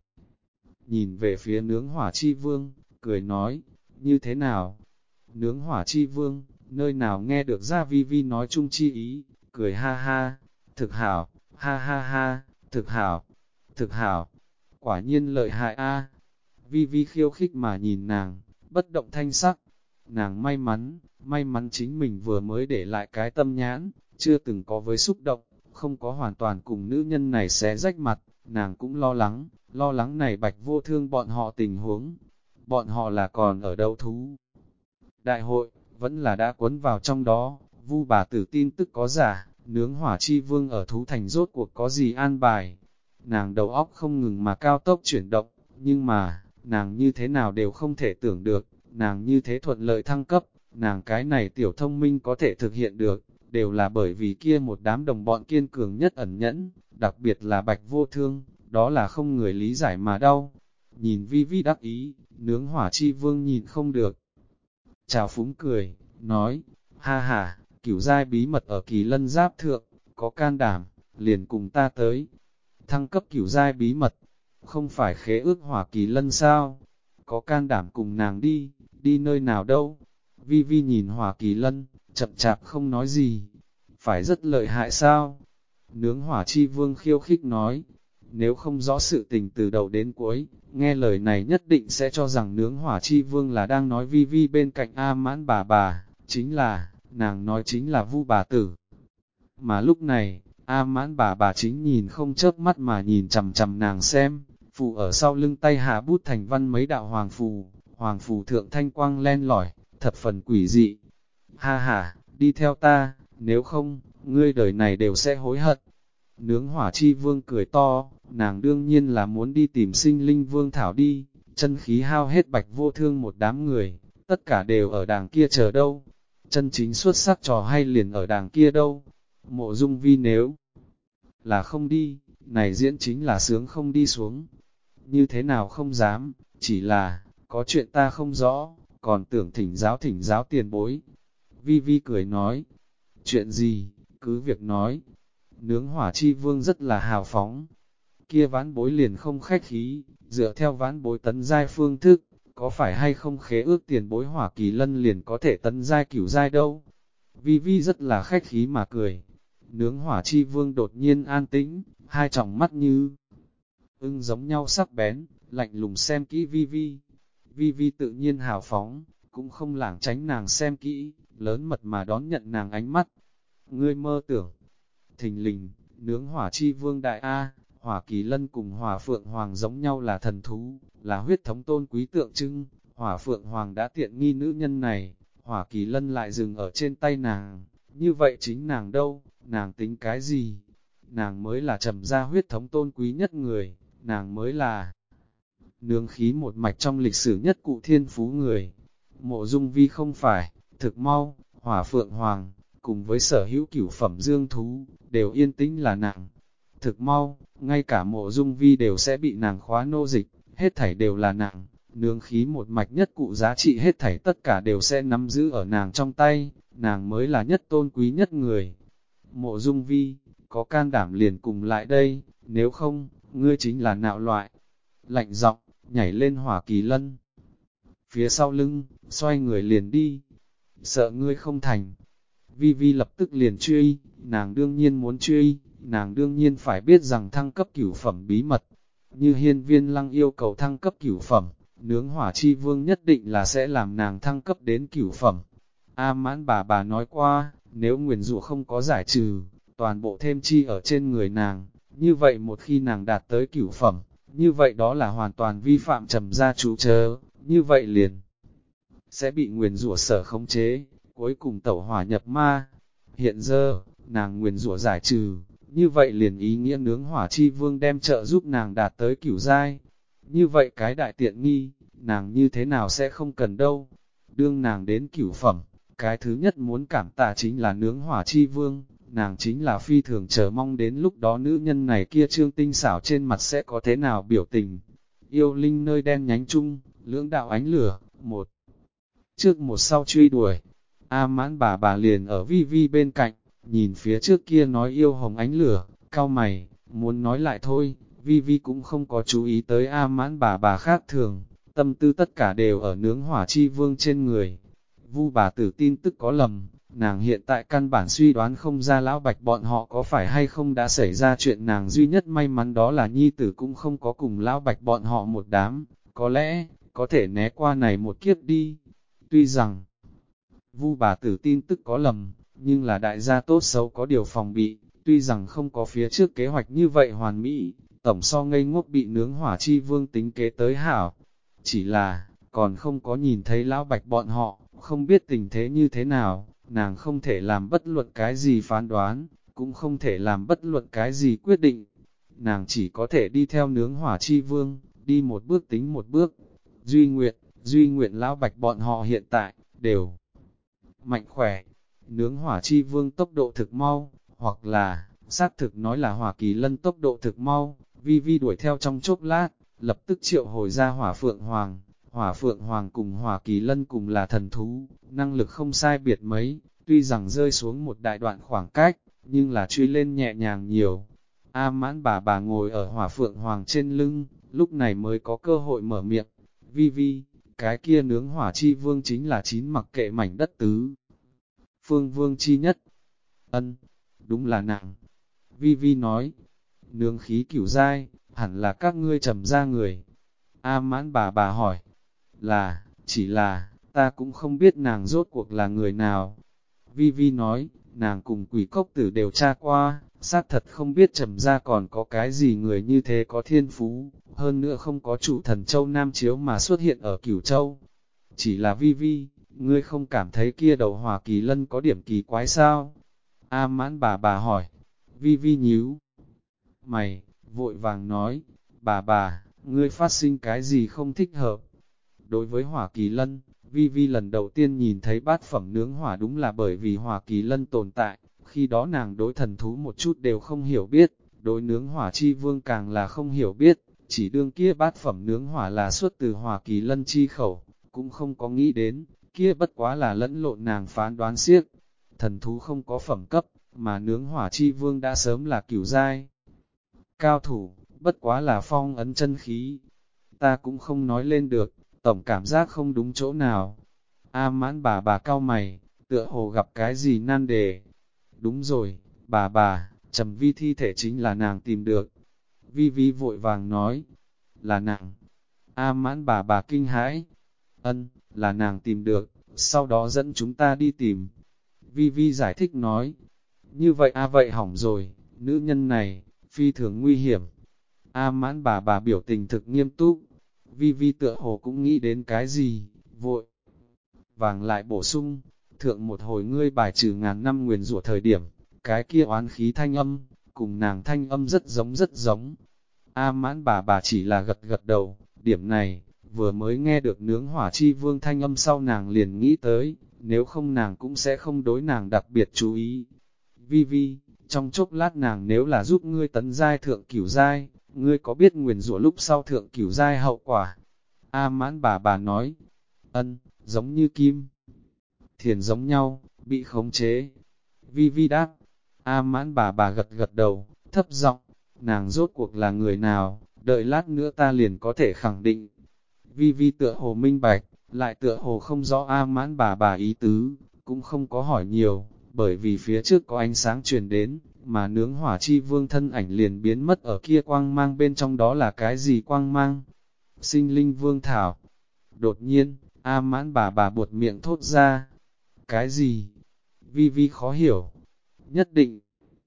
nhìn về phía nướng hỏa chi vương, cười nói, như thế nào? Nướng hỏa chi vương, nơi nào nghe được ra Vi Vi nói chung chi ý, cười ha ha, thực hảo, ha ha ha, thực hảo, quả nhiên lợi hại a. Vi Vi khiêu khích mà nhìn nàng, bất động thanh sắc, nàng may mắn chính mình vừa mới để lại cái tâm nhãn, chưa từng có với xúc động, không có hoàn toàn cùng nữ nhân này xé rách mặt, nàng cũng lo lắng này Bạch Vô Thương bọn họ tình huống, bọn họ là còn ở đấu thú. Đại hội, vẫn là đã cuốn vào trong đó, Vu bà tử tin tức có giả, nướng hỏa chi vương ở thú thành rốt cuộc có gì an bài. Nàng đầu óc không ngừng mà cao tốc chuyển động, nhưng mà, nàng như thế nào đều không thể tưởng được, nàng như thế thuận lợi thăng cấp, nàng cái này tiểu thông minh có thể thực hiện được, đều là bởi vì kia một đám đồng bọn kiên cường nhất ẩn nhẫn, đặc biệt là Bạch Vô Thương, đó là không người lý giải mà đau. Nhìn Vi Vi đắc ý, nướng hỏa chi vương nhìn không được. Chào phúng cười, nói, ha ha, cửu giai bí mật ở Kỳ Lân Giáp thượng, có can đảm, liền cùng ta tới. Thăng cấp cửu giai bí mật, không phải khế ước hỏa Kỳ Lân sao? Có can đảm cùng nàng đi nơi nào đâu? Vi Vi nhìn hỏa Kỳ Lân, chậm chạp không nói gì. Phải rất lợi hại sao? Nướng hỏa chi vương khiêu khích nói, nếu không rõ sự tình từ đầu đến cuối, nghe lời này nhất định sẽ cho rằng nướng hỏa chi vương là đang nói Vi Vi bên cạnh A Mãn bà, chính là, nàng nói chính là Vu bà tử. Mà lúc này, A Mãn bà chính nhìn không chớp mắt mà nhìn chằm chằm nàng xem, phù ở sau lưng tay hạ bút thành văn mấy đạo hoàng phù thượng thanh quang len lỏi, thập phần quỷ dị. Ha ha, đi theo ta, nếu không, ngươi đời này đều sẽ hối hận. Nướng hỏa chi vương cười to, nàng đương nhiên là muốn đi tìm sinh linh vương thảo đi, chân khí hao hết Bạch Vô Thương một đám người, tất cả đều ở đàng kia chờ đâu. Chân chính xuất sắc trò hay liền ở đàng kia đâu. Mộ Dung Vi nếu là không đi, này diễn chính là sướng không đi xuống. Như thế nào không dám, chỉ là, có chuyện ta không rõ, còn tưởng thỉnh giáo tiền bối. Vi Vi cười nói, chuyện gì, cứ việc nói. Nướng hỏa chi vương rất là hào phóng. Kia vãn bối liền không khách khí, dựa theo vãn bối tấn giai phương thức, có phải hay không khế ước tiền bối hỏa kỳ lân liền có thể tấn giai cửu giai đâu. Vi Vi rất là khách khí mà cười. Nướng hỏa chi vương đột nhiên an tĩnh, hai tròng mắt như ưng giống nhau sắc bén, lạnh lùng xem kỹ Vi Vi. Vi Vi tự nhiên hào phóng, cũng không lảng tránh nàng xem kỹ, lớn mật mà đón nhận nàng ánh mắt. Ngươi mơ tưởng, thình lình, nướng hỏa chi vương đại A, hỏa kỳ lân cùng hỏa phượng hoàng giống nhau là thần thú, là huyết thống tôn quý tượng trưng, hỏa phượng hoàng đã tiện nghi nữ nhân này, hỏa kỳ lân lại dừng ở trên tay nàng, như vậy chính nàng đâu, nàng tính cái gì? Nàng mới là trầm gia huyết thống tôn quý nhất người, nàng mới là nương khí một mạch trong lịch sử nhất cụ thiên phú người. Mộ Dung Vi không phải, thực mau, hỏa phượng hoàng, cùng với sở hữu cửu phẩm dương thú, đều yên tĩnh là nàng. Thực mau, ngay cả Mộ Dung Vi đều sẽ bị nàng khóa nô dịch, hết thảy đều là nàng, nương khí một mạch nhất cụ giá trị hết thảy tất cả đều sẽ nắm giữ ở nàng trong tay, nàng mới là nhất tôn quý nhất người. Mộ Dung Vi, có can đảm liền cùng lại đây, nếu không, ngươi chính là nạo loại. Lạnh giọng, nhảy lên hỏa kỳ lân. Phía sau lưng, xoay người liền đi. Sợ ngươi không thành. Vi Vi lập tức liền truy, nàng đương nhiên muốn truy, nàng đương nhiên phải biết rằng thăng cấp cửu phẩm bí mật. Như hiên viên lăng yêu cầu thăng cấp cửu phẩm, nướng hỏa chi vương nhất định là sẽ làm nàng thăng cấp đến cửu phẩm. A Mãn bà nói qua, nếu nguyền rủa không có giải trừ, toàn bộ thêm chi ở trên người nàng, như vậy một khi nàng đạt tới cửu phẩm, như vậy đó là hoàn toàn vi phạm trầm gia chú chớ, như vậy liền sẽ bị nguyền rủa sở khống chế, cuối cùng tẩu hỏa nhập ma. Hiện giờ, nàng nguyền rủa giải trừ, như vậy liền ý nghĩa nướng hỏa chi vương đem trợ giúp nàng đạt tới cửu giai. Như vậy cái đại tiện nghi, nàng như thế nào sẽ không cần đâu. Đương nàng đến cửu phẩm, cái thứ nhất muốn cảm tạ chính là nướng hỏa chi vương, nàng chính là phi thường chờ mong đến lúc đó nữ nhân này kia trương tinh xảo trên mặt sẽ có thế nào biểu tình. Yêu linh nơi đen nhánh chung, lưỡng đạo ánh lửa, một trước một sau truy đuổi. A Mãn bà liền ở Vi Vi bên cạnh, nhìn phía trước kia nói yêu hồng ánh lửa, cau mày, muốn nói lại thôi, Vi Vi cũng không có chú ý tới A Mãn bà khác thường, tâm tư tất cả đều ở nướng hỏa chi vương trên người. Vu bà tử tin tức có lầm, nàng hiện tại căn bản suy đoán không ra lão bạch bọn họ có phải hay không đã xảy ra chuyện, nàng duy nhất may mắn đó là nhi tử cũng không có cùng lão bạch bọn họ một đám, có lẽ, có thể né qua này một kiếp đi. Tuy rằng, Vu bà tử tin tức có lầm, nhưng là đại gia tốt xấu có điều phòng bị, tuy rằng không có phía trước kế hoạch như vậy hoàn mỹ, tổng so ngây ngốc bị nướng hỏa chi vương tính kế tới hảo. Chỉ là, còn không có nhìn thấy lão bạch bọn họ, không biết tình thế như thế nào, nàng không thể làm bất luận cái gì phán đoán, cũng không thể làm bất luận cái gì quyết định. Nàng chỉ có thể đi theo nướng hỏa chi vương, đi một bước tính một bước. Duy nguyện lão bạch bọn họ hiện tại, đều mạnh khỏe. Nướng hỏa chi vương tốc độ thực mau, hoặc là, xác thực nói là hỏa kỳ lân tốc độ thực mau, Vi Vi đuổi theo trong chốc lát, lập tức triệu hồi ra hỏa phượng hoàng. Hỏa phượng hoàng cùng hỏa kỳ lân cùng là thần thú, năng lực không sai biệt mấy, tuy rằng rơi xuống một đại đoạn khoảng cách, nhưng là truy lên nhẹ nhàng nhiều. A Mãn bà ngồi ở hỏa phượng hoàng trên lưng, lúc này mới có cơ hội mở miệng. Vi Vi, cái kia nướng hỏa chi vương chính là chín mặc kệ mảnh đất tứ phương vương chi nhất. Ân, đúng là nàng. Vi Vi nói, nướng khí cửu giai, hẳn là các ngươi trầm ra người. A Mãn bà hỏi, chỉ là, ta cũng không biết nàng rốt cuộc là người nào. Vi Vi nói, nàng cùng quỷ cốc tử đều tra qua, xác thật không biết trầm ra còn có cái gì người như thế có thiên phú, hơn nữa không có trụ thần châu Nam Chiếu mà xuất hiện ở Cửu Châu. Chỉ là Vi Vi, ngươi không cảm thấy kia đầu hỏa kỳ lân có điểm kỳ quái sao? A Mãn bà hỏi, Vi Vi nhíu mày, vội vàng nói, bà, ngươi phát sinh cái gì không thích hợp? Đối với hỏa kỳ lân, Vi Vi lần đầu tiên nhìn thấy bát phẩm nướng hỏa đúng là bởi vì hỏa kỳ lân tồn tại, khi đó nàng đối thần thú một chút đều không hiểu biết, đối nướng hỏa chi vương càng là không hiểu biết, chỉ đương kia bát phẩm nướng hỏa là xuất từ Hỏa Kỳ Lân chi khẩu, cũng không có nghĩ đến, kia bất quá là lẫn lộn nàng phán đoán xiếc. Thần thú không có phẩm cấp, mà nướng hỏa chi vương đã sớm là cửu giai. Cao thủ, bất quá là phong ấn chân khí. Ta cũng không nói lên được, tổng cảm giác không đúng chỗ nào. A Mãn bà cau mày, tựa hồ gặp cái gì nan đề. Đúng rồi, bà, Trầm Vi thi thể chính là nàng tìm được. Vi Vi vội vàng nói, là nàng. A Mãn bà kinh hãi. Ân, là nàng tìm được, sau đó dẫn chúng ta đi tìm. Vi Vi giải thích nói, như vậy vậy hỏng rồi, nữ nhân này, phi thường nguy hiểm. A Mãn bà biểu tình thực nghiêm túc. Vi Vi tựa hồ cũng nghĩ đến cái gì, vội vàng lại bổ sung, thượng một hồi ngươi bài trừ ngàn năm nguyền rủa thời điểm, cái kia oán khí thanh âm, cùng nàng thanh âm rất giống. A Mãn bà chỉ là gật gật đầu, điểm này, vừa mới nghe được nướng hỏa chi vương thanh âm sau nàng liền nghĩ tới, nếu không nàng cũng sẽ không đối nàng đặc biệt chú ý. Vi Vi, trong chốc lát nàng nếu là giúp ngươi tấn giai thượng cửu giai, ngươi có biết nguyền rủa lúc sau thượng cửu giai hậu quả? A Mãn bà nói, ân, giống như kim thiền giống nhau, bị khống chế. Vi Vi đáp, A Mãn bà gật gật đầu, thấp giọng, nàng rốt cuộc là người nào, đợi lát nữa ta liền có thể khẳng định. Vi Vi tựa hồ minh bạch, lại tựa hồ không rõ A Mãn bà ý tứ, cũng không có hỏi nhiều, bởi vì phía trước có ánh sáng truyền đến, mà nướng hỏa chi vương thân ảnh liền biến mất ở kia quang mang bên trong. Đó là cái gì quang mang? Sinh linh vương thảo. Đột nhiên, A Mãn bà buột miệng thốt ra. Cái gì? Vi Vi khó hiểu. Nhất định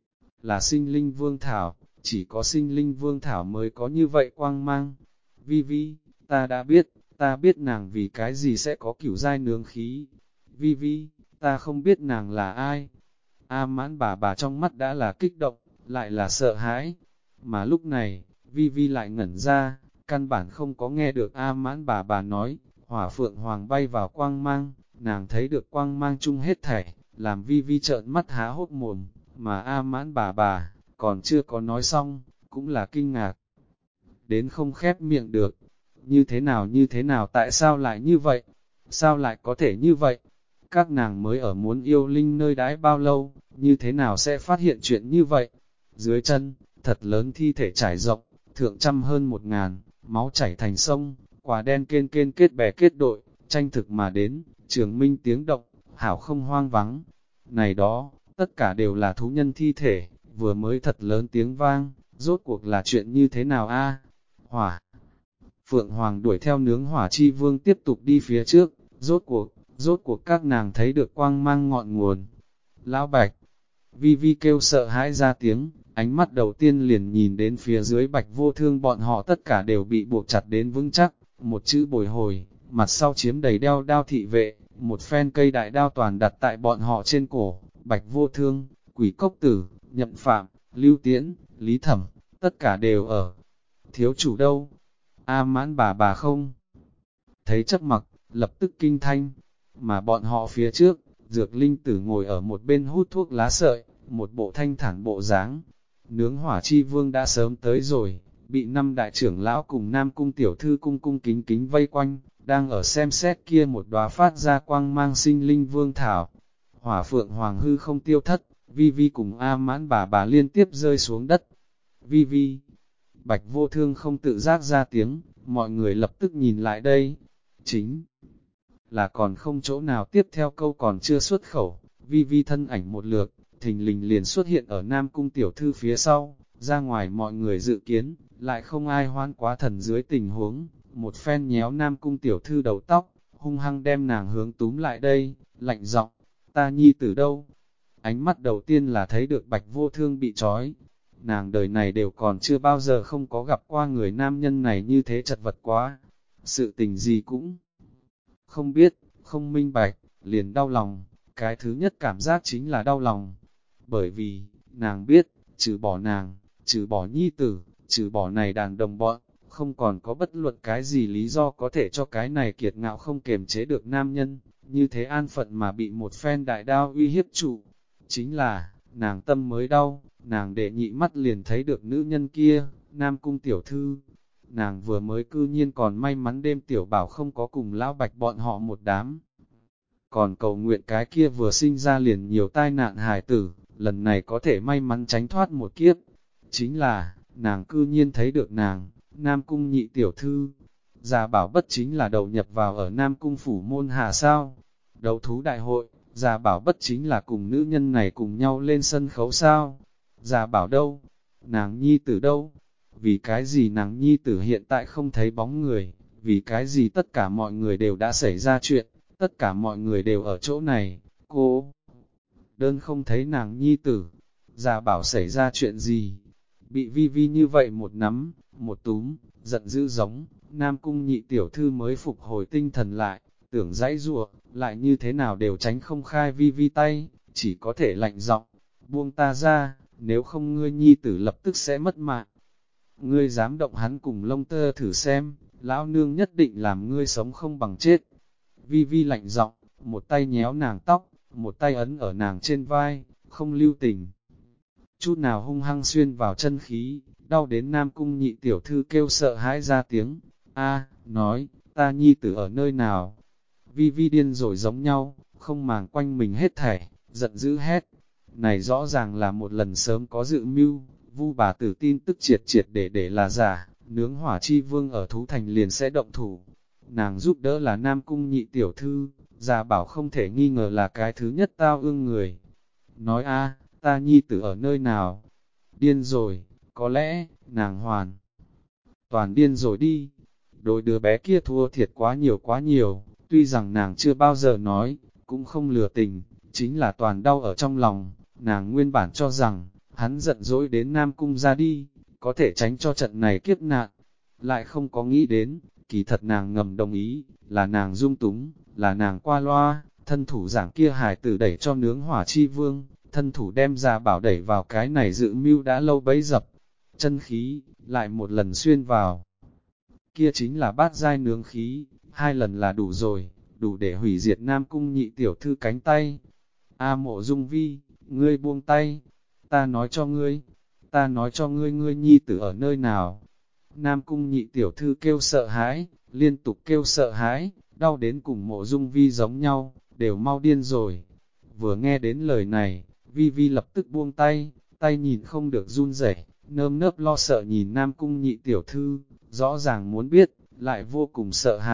là sinh linh vương thảo, chỉ có sinh linh vương thảo mới có như vậy quang mang. Vi Vi, ta biết nàng vì cái gì sẽ có cửu giai nướng khí. Vi Vi, ta không biết nàng là ai. A Mãn bà trong mắt đã là kích động, lại là sợ hãi. Mà lúc này, Vi Vi lại ngẩn ra, căn bản không có nghe được A Mãn bà nói, hỏa phượng hoàng bay vào quang mang, nàng thấy được quang mang chung hết thảy, làm Vi Vi trợn mắt há hốc mồm, mà A Mãn bà, còn chưa có nói xong, cũng là kinh ngạc. Đến không khép miệng được, như thế nào tại sao lại như vậy? Sao lại có thể như vậy? Các nàng mới ở muốn yêu linh nơi đãi bao lâu, như thế nào sẽ phát hiện chuyện như vậy? Dưới chân, thật lớn thi thể trải rộng, thượng trăm hơn 1000, máu chảy thành sông, quả đen kên kết bè kết đội, tranh thực mà đến, trường minh tiếng động, hảo không hoang vắng. Này đó, tất cả đều là thú nhân thi thể, vừa mới thật lớn tiếng vang, rốt cuộc là chuyện như thế nào a? Hỏa Phượng Hoàng đuổi theo nướng hỏa chi vương tiếp tục đi phía trước, rốt cuộc các nàng thấy được quang mang ngọn nguồn. Lão Bạch, Vi Vi kêu sợ hãi ra tiếng, ánh mắt đầu tiên liền nhìn đến phía dưới Bạch Vô Thương, bọn họ tất cả đều bị buộc chặt đến vững chắc, một chữ bồi hồi, mặt sau chiếm đầy đeo đao thị vệ, một phen cây đại đao toàn đặt tại bọn họ trên cổ. Bạch Vô Thương, Quỷ Cốc Tử, Nhậm Phạm, Lưu Tiễn, Lý Thẩm, tất cả đều ở. Thiếu chủ đâu? A Mãn bà không thấy chấp mặc, lập tức kinh thanh, mà bọn họ phía trước, Dược Linh Tử ngồi ở một bên hút thuốc lá sợi, một bộ thanh thản bộ dáng. Nướng hỏa chi vương đã sớm tới rồi, bị 5 đại trưởng lão cùng Nam cung tiểu thư cung kính vây quanh, đang ở xem xét kia một đóa phát ra quang mang sinh linh vương thảo. Hỏa phượng hoàng hư không tiêu thất, Vi Vi cùng A Mãn bà liên tiếp rơi xuống đất. Vi Vi, Bạch Vô Thương không tự giác ra tiếng, mọi người lập tức nhìn lại đây. Chính là còn không chỗ nào tiếp theo câu còn chưa xuất khẩu, Vi Vi thân ảnh một lượt, thình lình liền xuất hiện ở Nam cung tiểu thư phía sau, ra ngoài mọi người dự kiến, lại không ai hoan quá thần dưới tình huống, một phen nhéo Nam cung tiểu thư đầu tóc, hung hăng đem nàng hướng túm lại đây, lạnh giọng, ta nhi tử đâu? Ánh mắt đầu tiên là thấy được Bạch Vô Thương bị trói, nàng đời này đều còn chưa bao giờ không có gặp qua người nam nhân này như thế chật vật quá, sự tình gì cũng không biết, không minh bạch, liền đau lòng, cái thứ nhất cảm giác chính là đau lòng, bởi vì, nàng biết, trừ bỏ nhi tử, trừ bỏ này đàn đồng bọn, không còn có bất luận cái gì lý do có thể cho cái này kiệt ngạo không kềm chế được nam nhân, như thế an phận mà bị một phen đại đao uy hiếp trụ, chính là, nàng tâm mới đau, nàng đệ nhị mắt liền thấy được nữ nhân kia, Nam Cung tiểu thư. Nàng vừa mới cư nhiên còn may mắn đêm tiểu bảo không có cùng lão bạch bọn họ một đám. Còn cầu nguyện cái kia vừa sinh ra liền nhiều tai nạn hài tử, lần này có thể may mắn tránh thoát một kiếp. Chính là, nàng cư nhiên thấy được nàng, Nam Cung nhị tiểu thư. Già bảo bất chính là đầu nhập vào ở Nam Cung phủ môn hạ sao? Đấu thú đại hội, già bảo bất chính là cùng nữ nhân này cùng nhau lên sân khấu sao? Già bảo đâu? Nàng nhi tử đâu? Vì cái gì nàng nhi tử hiện tại không thấy bóng người? Vì cái gì tất cả mọi người đều đã xảy ra chuyện? Tất cả mọi người đều ở chỗ này, cô đơn không thấy nàng nhi tử. Già bảo xảy ra chuyện gì? Bị vi vi như vậy một nắm, một túm, giận dữ giống, Nam Cung nhị tiểu thư mới phục hồi tinh thần lại, tưởng dãy rùa, lại như thế nào đều tránh không khai vi vi tay, chỉ có thể lạnh giọng, buông ta ra, nếu không ngươi nhi tử lập tức sẽ mất mạng. Ngươi dám động hắn cùng lông tơ thử xem, lão nương nhất định làm ngươi sống không bằng chết. Vi vi lạnh giọng, một tay nhéo nàng tóc, một tay ấn ở nàng trên vai, không lưu tình. Chút nào hung hăng xuyên vào chân khí, đau đến Nam Cung nhị tiểu thư kêu sợ hãi ra tiếng. A, nói, ta nhi tử ở nơi nào? Vi vi điên rồi giống nhau, không màng quanh mình hết thảy, giận dữ hét. Này rõ ràng là một lần sớm có dự mưu, Vu bà tử tin tức triệt triệt để là giả, nướng hỏa chi vương ở thú thành liền sẽ động thủ. Nàng giúp đỡ là Nam Cung nhị tiểu thư, già bảo không thể nghi ngờ là cái thứ nhất tao ương người. Nói a, ta nhi tử ở nơi nào? Điên rồi, có lẽ, nàng hoàn toàn điên rồi đi. Đối đứa bé kia thua thiệt quá nhiều, tuy rằng nàng chưa bao giờ nói, cũng không lừa tình, chính là toàn đau ở trong lòng. Nàng nguyên bản cho rằng, hắn giận dỗi đến Nam Cung ra đi, có thể tránh cho trận này kiếp nạn. Lại không có nghĩ đến, kỳ thật nàng ngầm đồng ý, là nàng dung túng, là nàng qua loa, thân thủ giảng kia hài tử đẩy cho nướng hỏa chi vương, thân thủ đem ra bảo đẩy vào cái này dự mưu đã lâu bấy dập. Chân khí, lại một lần xuyên vào. Kia chính là bát giai nướng khí, 2 lần là đủ rồi, đủ để hủy diệt Nam Cung nhị tiểu thư cánh tay. A Mộ Dung Vi, ngươi buông tay, ta nói cho ngươi ngươi nhi tử ở nơi nào. Nam Cung nhị tiểu thư kêu sợ hãi, liên tục kêu sợ hãi, đau đến cùng Mộ Dung Vi giống nhau, đều mau điên rồi. Vừa nghe đến lời này, Vi Vi lập tức buông tay, tay nhìn không được run rẩy, nơm nớp lo sợ nhìn Nam Cung nhị tiểu thư, rõ ràng muốn biết, lại vô cùng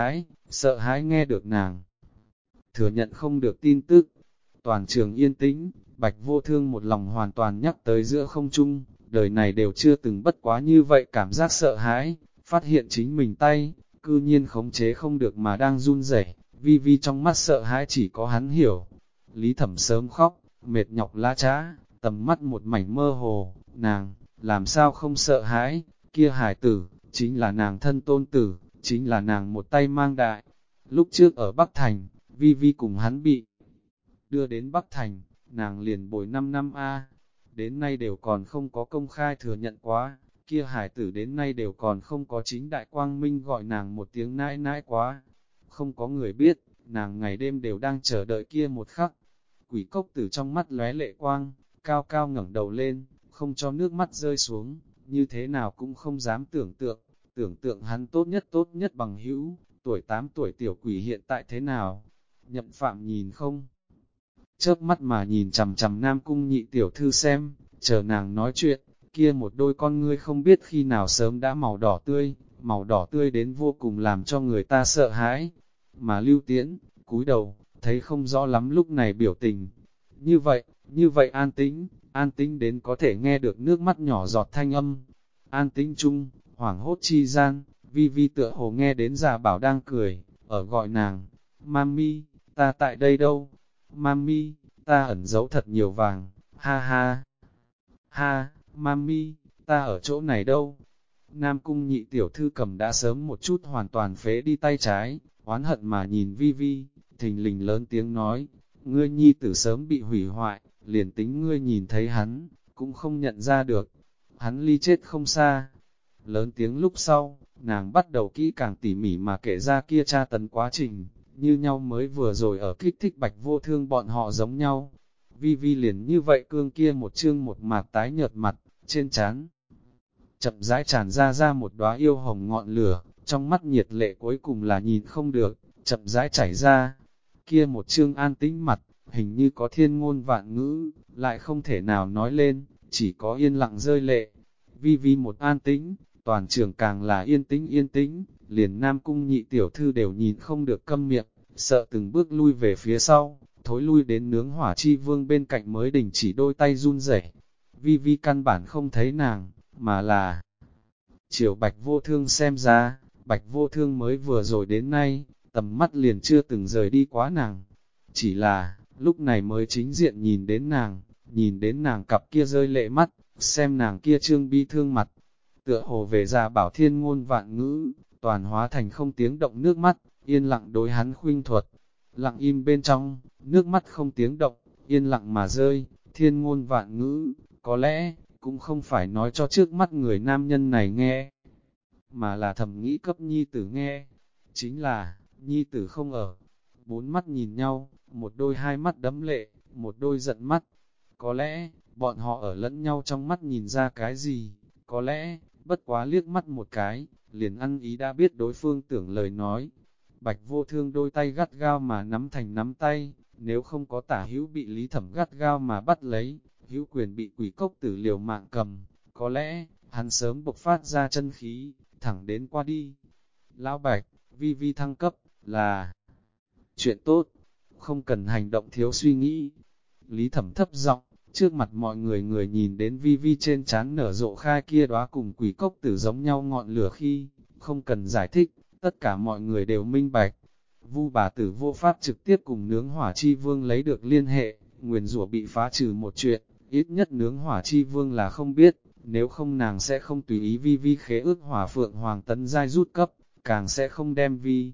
sợ hãi nghe được nàng. Thừa nhận không được tin tức, toàn trường yên tĩnh, Bạch Vô Thương một lòng hoàn toàn nhắc tới giữa không trung, đời này đều chưa từng bất quá như vậy cảm giác sợ hãi, phát hiện chính mình tay, cư nhiên khống chế không được mà đang run rẩy. Vi Vi trong mắt sợ hãi chỉ có hắn hiểu. Lý Thẩm sớm khóc, mệt nhọc lá trá, tầm mắt một mảnh mơ hồ, nàng, làm sao không sợ hãi, kia hải tử, chính là nàng thân tôn tử, chính là nàng một tay mang đại. Lúc trước ở Bắc Thành, Vi Vi cùng hắn bị đưa đến Bắc Thành, nàng liền bồi 5 năm A, đến nay đều còn không có công khai thừa nhận quá, kia hải tử đến nay đều còn không có chính đại quang minh gọi nàng một tiếng nãi nãi quá. Không có người biết, nàng ngày đêm đều đang chờ đợi kia một khắc. Quỷ cốc tử trong mắt lóe lệ quang, cao cao ngẩng đầu lên, không cho nước mắt rơi xuống, như thế nào cũng không dám tưởng tượng hắn tốt nhất bằng hữu, tuổi 8 tuổi tiểu quỷ hiện tại thế nào. Nhậm Phạm nhìn không chớp mắt mà nhìn chằm chằm Nam Cung nhị tiểu thư xem, chờ nàng nói chuyện, kia một đôi con ngươi không biết khi nào sớm đã màu đỏ tươi đến vô cùng làm cho người ta sợ hãi. Mà Lưu Tiễn, cúi đầu, thấy không rõ lắm lúc này biểu tình. Như vậy an tĩnh đến có thể nghe được nước mắt nhỏ giọt thanh âm. An tĩnh chung, hoảng hốt chi gian, Vi Vi tựa hồ nghe đến già bảo đang cười, ở gọi nàng, Mami, ta tại đây đâu? Mami, ta ẩn giấu thật nhiều vàng, ha ha. Ha, Mami, ta ở chỗ này đâu? Nam Cung nhị tiểu thư cầm đã sớm một chút hoàn toàn phế đi tay trái, oán hận mà nhìn Vi Vi, thình lình lớn tiếng nói, ngươi nhi tử sớm bị hủy hoại, liền tính ngươi nhìn thấy hắn, cũng không nhận ra được, hắn ly chết không xa. Lớn tiếng lúc sau, nàng bắt đầu kỹ càng tỉ mỉ mà kể ra kia tra tấn quá trình, như nhau mới vừa rồi ở kích thích Bạch Vô Thương bọn họ giống nhau. Vi Vi liền như vậy cương kia một chương một mạc tái nhợt mặt, trên trán chậm rãi tràn ra một đóa yêu hồng ngọn lửa, trong mắt nhiệt lệ cuối cùng là nhìn không được, chậm rãi chảy ra. Kia một chương an tĩnh mặt, hình như có thiên ngôn vạn ngữ, lại không thể nào nói lên, chỉ có yên lặng rơi lệ. Vi Vi một an tĩnh, toàn trường càng là yên tĩnh, liền Nam Cung nhị tiểu thư đều nhìn không được câm miệng, sợ từng bước lui về phía sau, thối lui đến nướng hỏa chi vương bên cạnh mới đình chỉ đôi tay run rẩy. Vi Vi căn bản không thấy nàng, mà là chiều Bạch Vô Thương xem ra, Bạch Vô Thương mới vừa rồi đến nay, tầm mắt liền chưa từng rời đi quá nàng. Chỉ là, lúc này mới chính diện nhìn đến nàng cặp kia rơi lệ mắt, xem nàng kia trương bi thương mặt, tựa hồ về già bảo thiên ngôn vạn ngữ, toàn hóa thành không tiếng động nước mắt, yên lặng đối hắn khuynh thuật. Lặng im bên trong, nước mắt không tiếng động, yên lặng mà rơi, thiên ngôn vạn ngữ, có lẽ, cũng không phải nói cho trước mắt người nam nhân này nghe, mà là thầm nghĩ cấp nhi tử nghe. Chính là, nhi tử không ở. Bốn mắt nhìn nhau, một đôi hai mắt đẫm lệ, một đôi giận mắt. Có lẽ, bọn họ ở lẫn nhau trong mắt nhìn ra cái gì, có lẽ, bất quá liếc mắt một cái, liền ăn ý đã biết đối phương tưởng lời nói. Bạch Vô Thương đôi tay gắt gao mà nắm thành nắm tay, nếu không có Tả Hữu bị Lý Thẩm gắt gao mà bắt lấy, Hữu Quyền bị Quỷ Cốc Tử liều mạng cầm, có lẽ, hắn sớm bộc phát ra chân khí, thẳng đến qua đi. Lão Bạch, Vi Vi thăng cấp, là chuyện tốt, không cần hành động thiếu suy nghĩ. Lý Thẩm thấp giọng, trước mặt mọi người người nhìn đến Vi Vi trên trán nở rộ khai kia đóa cùng Quỷ Cốc Tử giống nhau ngọn lửa khi, không cần giải thích, tất cả mọi người đều minh bạch. Vu bà tử vô pháp trực tiếp cùng nướng hỏa chi vương lấy được liên hệ, nguyền rủa bị phá trừ một chuyện, ít nhất nướng hỏa chi vương là không biết, nếu không nàng sẽ không tùy ý Vi Vi khế ước hỏa phượng hoàng tấn giai rút cấp, càng sẽ không đem Vi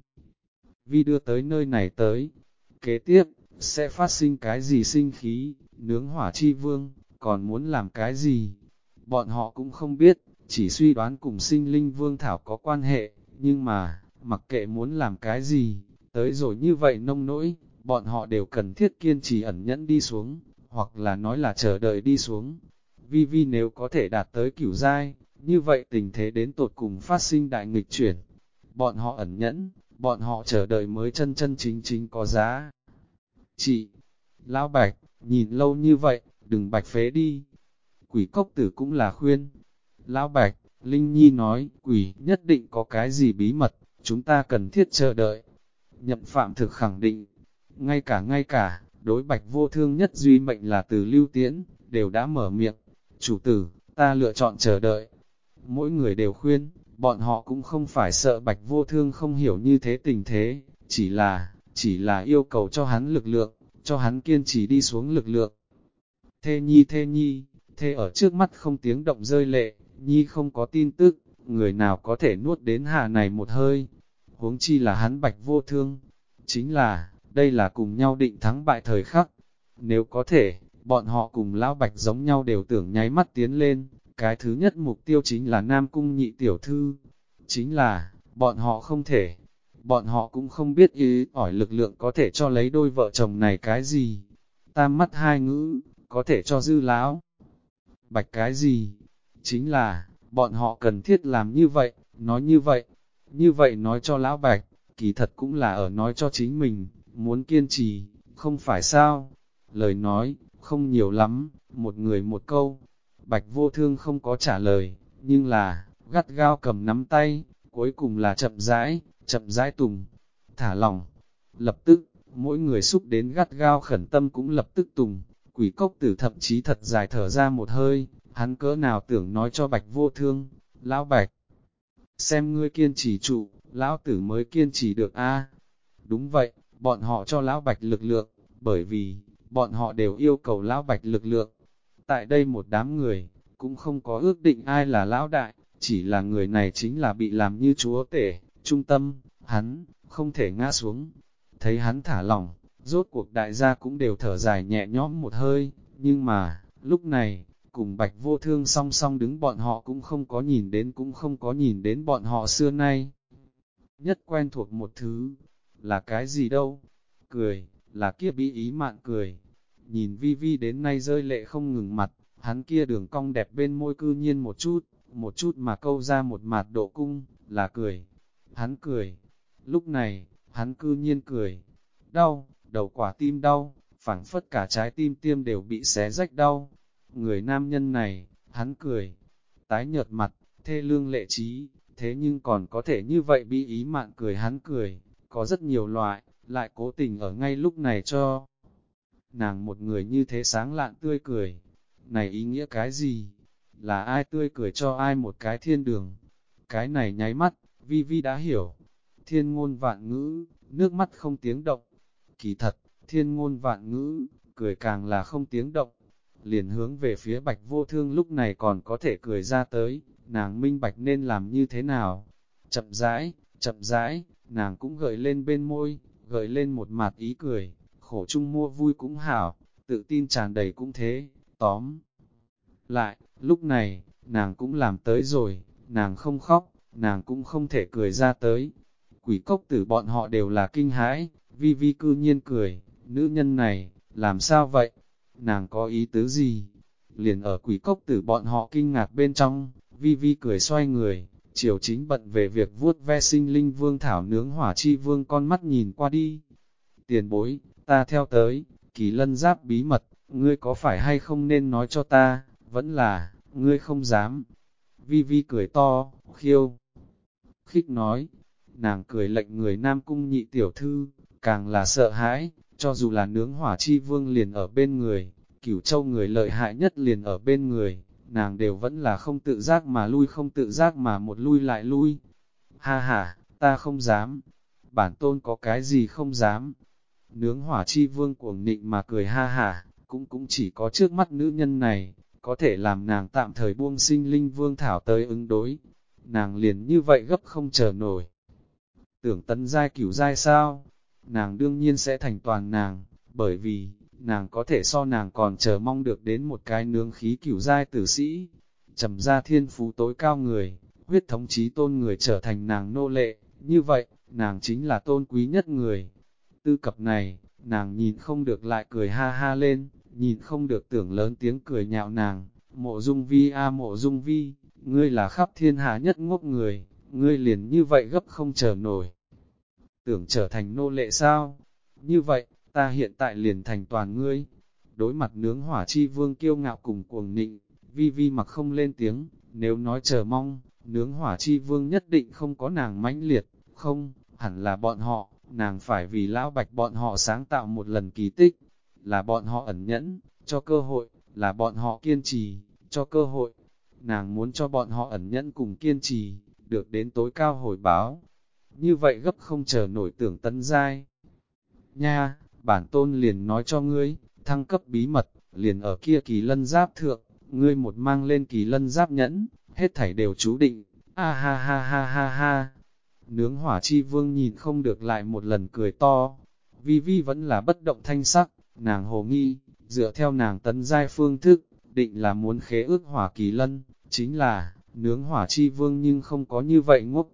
Vi đưa tới nơi này tới. Kế tiếp, sẽ phát sinh cái gì sinh khí, nướng hỏa chi vương, còn muốn làm cái gì? Bọn họ cũng không biết, chỉ suy đoán cùng sinh linh vương thảo có quan hệ, nhưng mà, mặc kệ muốn làm cái gì, tới rồi như vậy nông nỗi, bọn họ đều cần thiết kiên trì ẩn nhẫn đi xuống, hoặc là nói là chờ đợi đi xuống. Vi Vi nếu có thể đạt tới cửu giai, như vậy tình thế đến tột cùng phát sinh đại nghịch chuyển. Bọn họ ẩn nhẫn, bọn họ chờ đợi mới chân chân chính chính có giá. Chị, Lão Bạch, nhìn lâu như vậy, đừng bạch phế đi. Quỷ Cốc Tử cũng là khuyên. Lão Bạch, Linh Nhi nói, quỷ nhất định có cái gì bí mật, chúng ta cần thiết chờ đợi. Nhậm Phạm thực khẳng định, ngay cả, đối Bạch Vô Thương nhất duy mệnh là Từ Lưu Tiễn, đều đã mở miệng. Chủ tử, ta lựa chọn chờ đợi. Mỗi người đều khuyên, bọn họ cũng không phải sợ Bạch Vô Thương không hiểu như thế tình thế, chỉ là yêu cầu cho hắn lực lượng, cho hắn kiên trì đi xuống lực lượng. Thê Nhi, Thê ở trước mắt không tiếng động rơi lệ, Nhi không có tin tức, người nào có thể nuốt đến hà này một hơi, huống chi là hắn Bạch Vô Thương. Chính là, đây là cùng nhau định thắng bại thời khắc. Nếu có thể, bọn họ cùng Lão Bạch giống nhau đều tưởng nháy mắt tiến lên, cái thứ nhất mục tiêu chính là Nam Cung nhị tiểu thư. Chính là, bọn họ không thể, bọn họ cũng không biết ý ỏi lực lượng có thể cho lấy đôi vợ chồng này cái gì. Tam mắt hai ngữ, có thể cho dư Lão Bạch cái gì? Chính là, bọn họ cần thiết làm như vậy, nói như vậy nói cho Lão Bạch, kỳ thật cũng là ở nói cho chính mình, muốn kiên trì, không phải sao? Lời nói, không nhiều lắm, một người một câu. Bạch Vô Thương không có trả lời, nhưng là, gắt gao cầm nắm tay, cuối cùng là chậm rãi tùng, thả lỏng. Lập tức, mỗi người xúc đến gắt gao khẩn tâm cũng lập tức tùng. Quỷ Cốc Tử thậm chí thật dài thở ra một hơi, hắn cỡ nào tưởng nói cho Bạch Vô Thương, Lão Bạch, xem ngươi kiên trì trụ, Lão Tử mới kiên trì được a. Đúng vậy, bọn họ cho Lão Bạch lực lượng, bởi vì, bọn họ đều yêu cầu Lão Bạch lực lượng. Tại đây một đám người, cũng không có ước định ai là Lão Đại, chỉ là người này chính là bị làm như chúa tể, trung tâm, hắn, không thể ngã xuống. Thấy hắn thả lỏng, rốt cuộc đại gia cũng đều thở dài nhẹ nhõm một hơi, nhưng mà, lúc này, cùng Bạch Vô Thương song song đứng bọn họ cũng không có nhìn đến bọn họ xưa nay. Nhất quen thuộc một thứ, là cái gì đâu? Cười, là kia bí ý mạn cười. nhìn Vi Vi đến nay rơi lệ không ngừng mặt, hắn kia đường cong đẹp bên môi cư nhiên một chút mà câu ra một mạt độ cung, là cười. Hắn cười. Lúc này, hắn cư nhiên cười. Đau, đầu quả tim đau, phảng phất cả trái tim tiêm đều bị xé rách đau. Người nam nhân này, hắn cười. Tái nhợt mặt, thê lương lệ trí, thế nhưng còn có thể như vậy bị ý mạn cười hắn cười. Có rất nhiều loại, lại cố tình ở ngay lúc này cho nàng một người như thế sáng lạn tươi cười. Này ý nghĩa cái gì? Là ai tươi cười cho ai một cái thiên đường? Cái này nháy mắt, Vi Vi đã hiểu. Thiên ngôn vạn ngữ, nước mắt không tiếng động. Kỳ thật, thiên ngôn vạn ngữ, cười càng là không tiếng động. Liền hướng về phía Bạch Vô Thương lúc này còn có thể cười ra tới, nàng minh bạch nên làm như thế nào. Chậm rãi, nàng cũng gợi lên bên môi, gợi lên một mặt ý cười, khổ chung mua vui cũng hảo, tự tin tràn đầy cũng thế, tóm. Lại, lúc này, nàng cũng làm tới rồi, nàng không khóc, nàng cũng không thể cười ra tới. Quỷ cốc tử bọn họ đều là kinh hãi, Vi Vi cư nhiên cười, nữ nhân này, làm sao vậy? Nàng có ý tứ gì? Liền ở quỷ cốc tử bọn họ kinh ngạc bên trong, Vi Vi cười xoay người, chiều chính bận về việc vuốt ve sinh linh vương thảo nướng hỏa chi vương con mắt nhìn qua đi. Tiền bối, ta theo tới, Kỳ Lân Giáp bí mật, ngươi có phải hay không nên nói cho ta, vẫn là, ngươi không dám. Vi Vi cười to, khiêu khích nói, nàng cười lệnh người Nam Cung nhị tiểu thư, càng là sợ hãi, cho dù là nướng hỏa chi vương liền ở bên người, Cửu Châu người lợi hại nhất liền ở bên người, nàng đều vẫn là không tự giác mà lui không tự giác mà một lui lại lui. Ha ha, ta không dám, bản tôn có cái gì không dám. Nướng hỏa chi vương cuồng nịnh mà cười ha ha, cũng chỉ có trước mắt nữ nhân này, có thể làm nàng tạm thời buông sinh linh vương thảo tới ứng đối. Nàng liền như vậy gấp không chờ nổi. Tưởng tấn giai cửu giai sao? Nàng đương nhiên sẽ thành toàn nàng, bởi vì, nàng có thể so nàng còn chờ mong được đến một cái nướng khí cửu giai tử sĩ. Trầm ra thiên phú tối cao người, huyết thống chí tôn người trở thành nàng nô lệ, như vậy, nàng chính là tôn quý nhất người. Tư cập này, nàng nhìn không được lại cười ha ha lên, nhìn không được tưởng lớn tiếng cười nhạo nàng, Mộ Dung Vi a Mộ Dung Vi, ngươi là khắp thiên hạ nhất ngốc người, ngươi liền như vậy gấp không chờ nổi. Tưởng trở thành nô lệ sao? Như vậy, ta hiện tại liền thành toàn ngươi. Đối mặt nướng hỏa chi vương kiêu ngạo cùng cuồng nịnh, Vi Vi mặc không lên tiếng, nếu nói chờ mong, nướng hỏa chi vương nhất định không có nàng mãnh liệt, không, hẳn là bọn họ, nàng phải vì lão bạch bọn họ sáng tạo một lần kỳ tích, là bọn họ ẩn nhẫn, cho cơ hội, là bọn họ kiên trì, cho cơ hội. Nàng muốn cho bọn họ ẩn nhẫn cùng kiên trì, được đến tối cao hồi báo. Như vậy gấp không chờ nổi tưởng tấn giai. Nha, bản tôn liền nói cho ngươi, thăng cấp bí mật, liền ở kia Kỳ Lân Giáp thượng, ngươi một mang lên Kỳ Lân Giáp nhẫn, hết thảy đều chú định. A ha ha ha ha ha. Nướng hỏa chi vương nhìn không được lại một lần cười to. Vi Vi vẫn là bất động thanh sắc, nàng hồ nghi, dựa theo nàng tấn giai phương thức, định là muốn khế ước hỏa Kỳ Lân, chính là, nướng hỏa chi vương nhưng không có như vậy ngốc.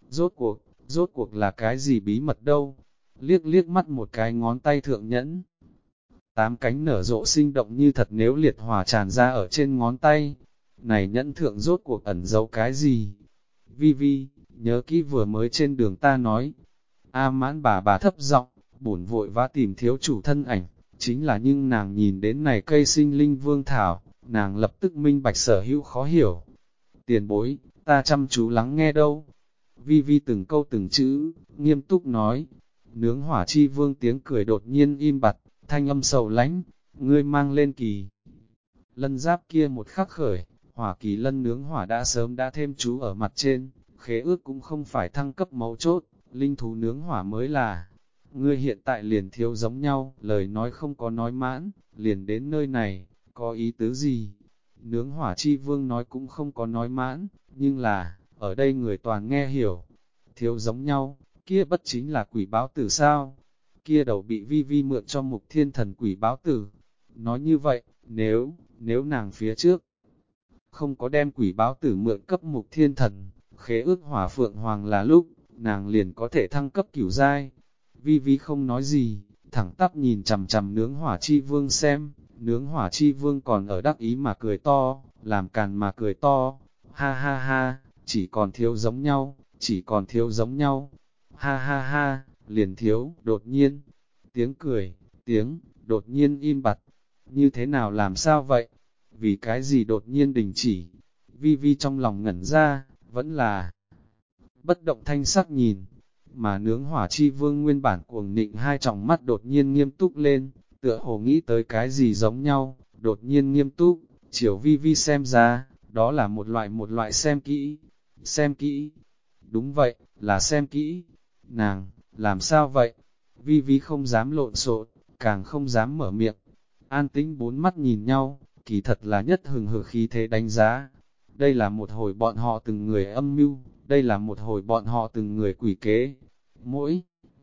Rốt cuộc là cái gì bí mật đâu? Liếc liếc mắt một cái ngón tay thượng nhẫn. Tám cánh nở rộ sinh động như thật nếu liệt hỏa tràn ra ở trên ngón tay. Này nhẫn thượng rốt cuộc ẩn giấu cái gì? Vi Vi, nhớ kỹ vừa mới trên đường ta nói. A Mãn bà thấp giọng, bổn vội vã tìm thiếu chủ thân ảnh, chính là nhưng nàng nhìn đến này cây sinh linh vương thảo, nàng lập tức minh bạch sở hữu khó hiểu. Tiền bối, ta chăm chú lắng nghe đâu. Vi Vi từng câu từng chữ, nghiêm túc nói. Nướng hỏa chi vương tiếng cười đột nhiên im bặt, thanh âm sầu lánh, ngươi mang lên Kỳ Lân Giáp kia một khắc khởi, hỏa Kỳ Lân nướng hỏa đã sớm đã thêm chú ở mặt trên, khế ước cũng không phải thăng cấp mấu chốt, linh thú nướng hỏa mới là. Ngươi hiện tại liền thiếu giống nhau, lời nói không có nói mãn, liền đến nơi này, có ý tứ gì? Nướng hỏa chi vương nói cũng không có nói mãn, nhưng là, ở đây người toàn nghe hiểu. Thiếu giống nhau, kia bất chính là quỷ báo tử sao? Kia đầu bị Vi Vi mượn cho mục thiên thần quỷ báo tử. Nói như vậy, nếu nàng phía trước không có đem quỷ báo tử mượn cấp mục thiên thần, khế ước hỏa phượng hoàng là lúc, nàng liền có thể thăng cấp cửu giai. Vi Vi không nói gì, thẳng tắp nhìn chằm chằm nướng hỏa chi vương xem, nướng hỏa chi vương còn ở đắc ý mà cười to, làm càn mà cười to, ha ha ha, chỉ còn thiếu giống nhau, chỉ còn thiếu giống nhau, ha ha ha, liền thiếu, đột nhiên, tiếng cười, đột nhiên im bặt, như thế nào làm sao vậy, vì cái gì đột nhiên đình chỉ, vi vi trong lòng ngẩn ra, vẫn là bất động thanh sắc nhìn, mà nướng hỏa chi vương nguyên bản cuồng nịnh hai tròng mắt đột nhiên nghiêm túc lên, tựa hồ nghĩ tới cái gì giống nhau, đột nhiên nghiêm túc, chiều vi vi xem ra, đó là một loại xem kỹ, đúng vậy, là xem kỹ, nàng, làm sao vậy, vi vi không dám lộn xộn, càng không dám mở miệng, an tĩnh bốn mắt nhìn nhau, kỳ thật là nhất hừng hực khí thế đánh giá, đây là một hồi bọn họ từng người âm mưu, đây là một hồi bọn họ từng người quỷ kế, mỗi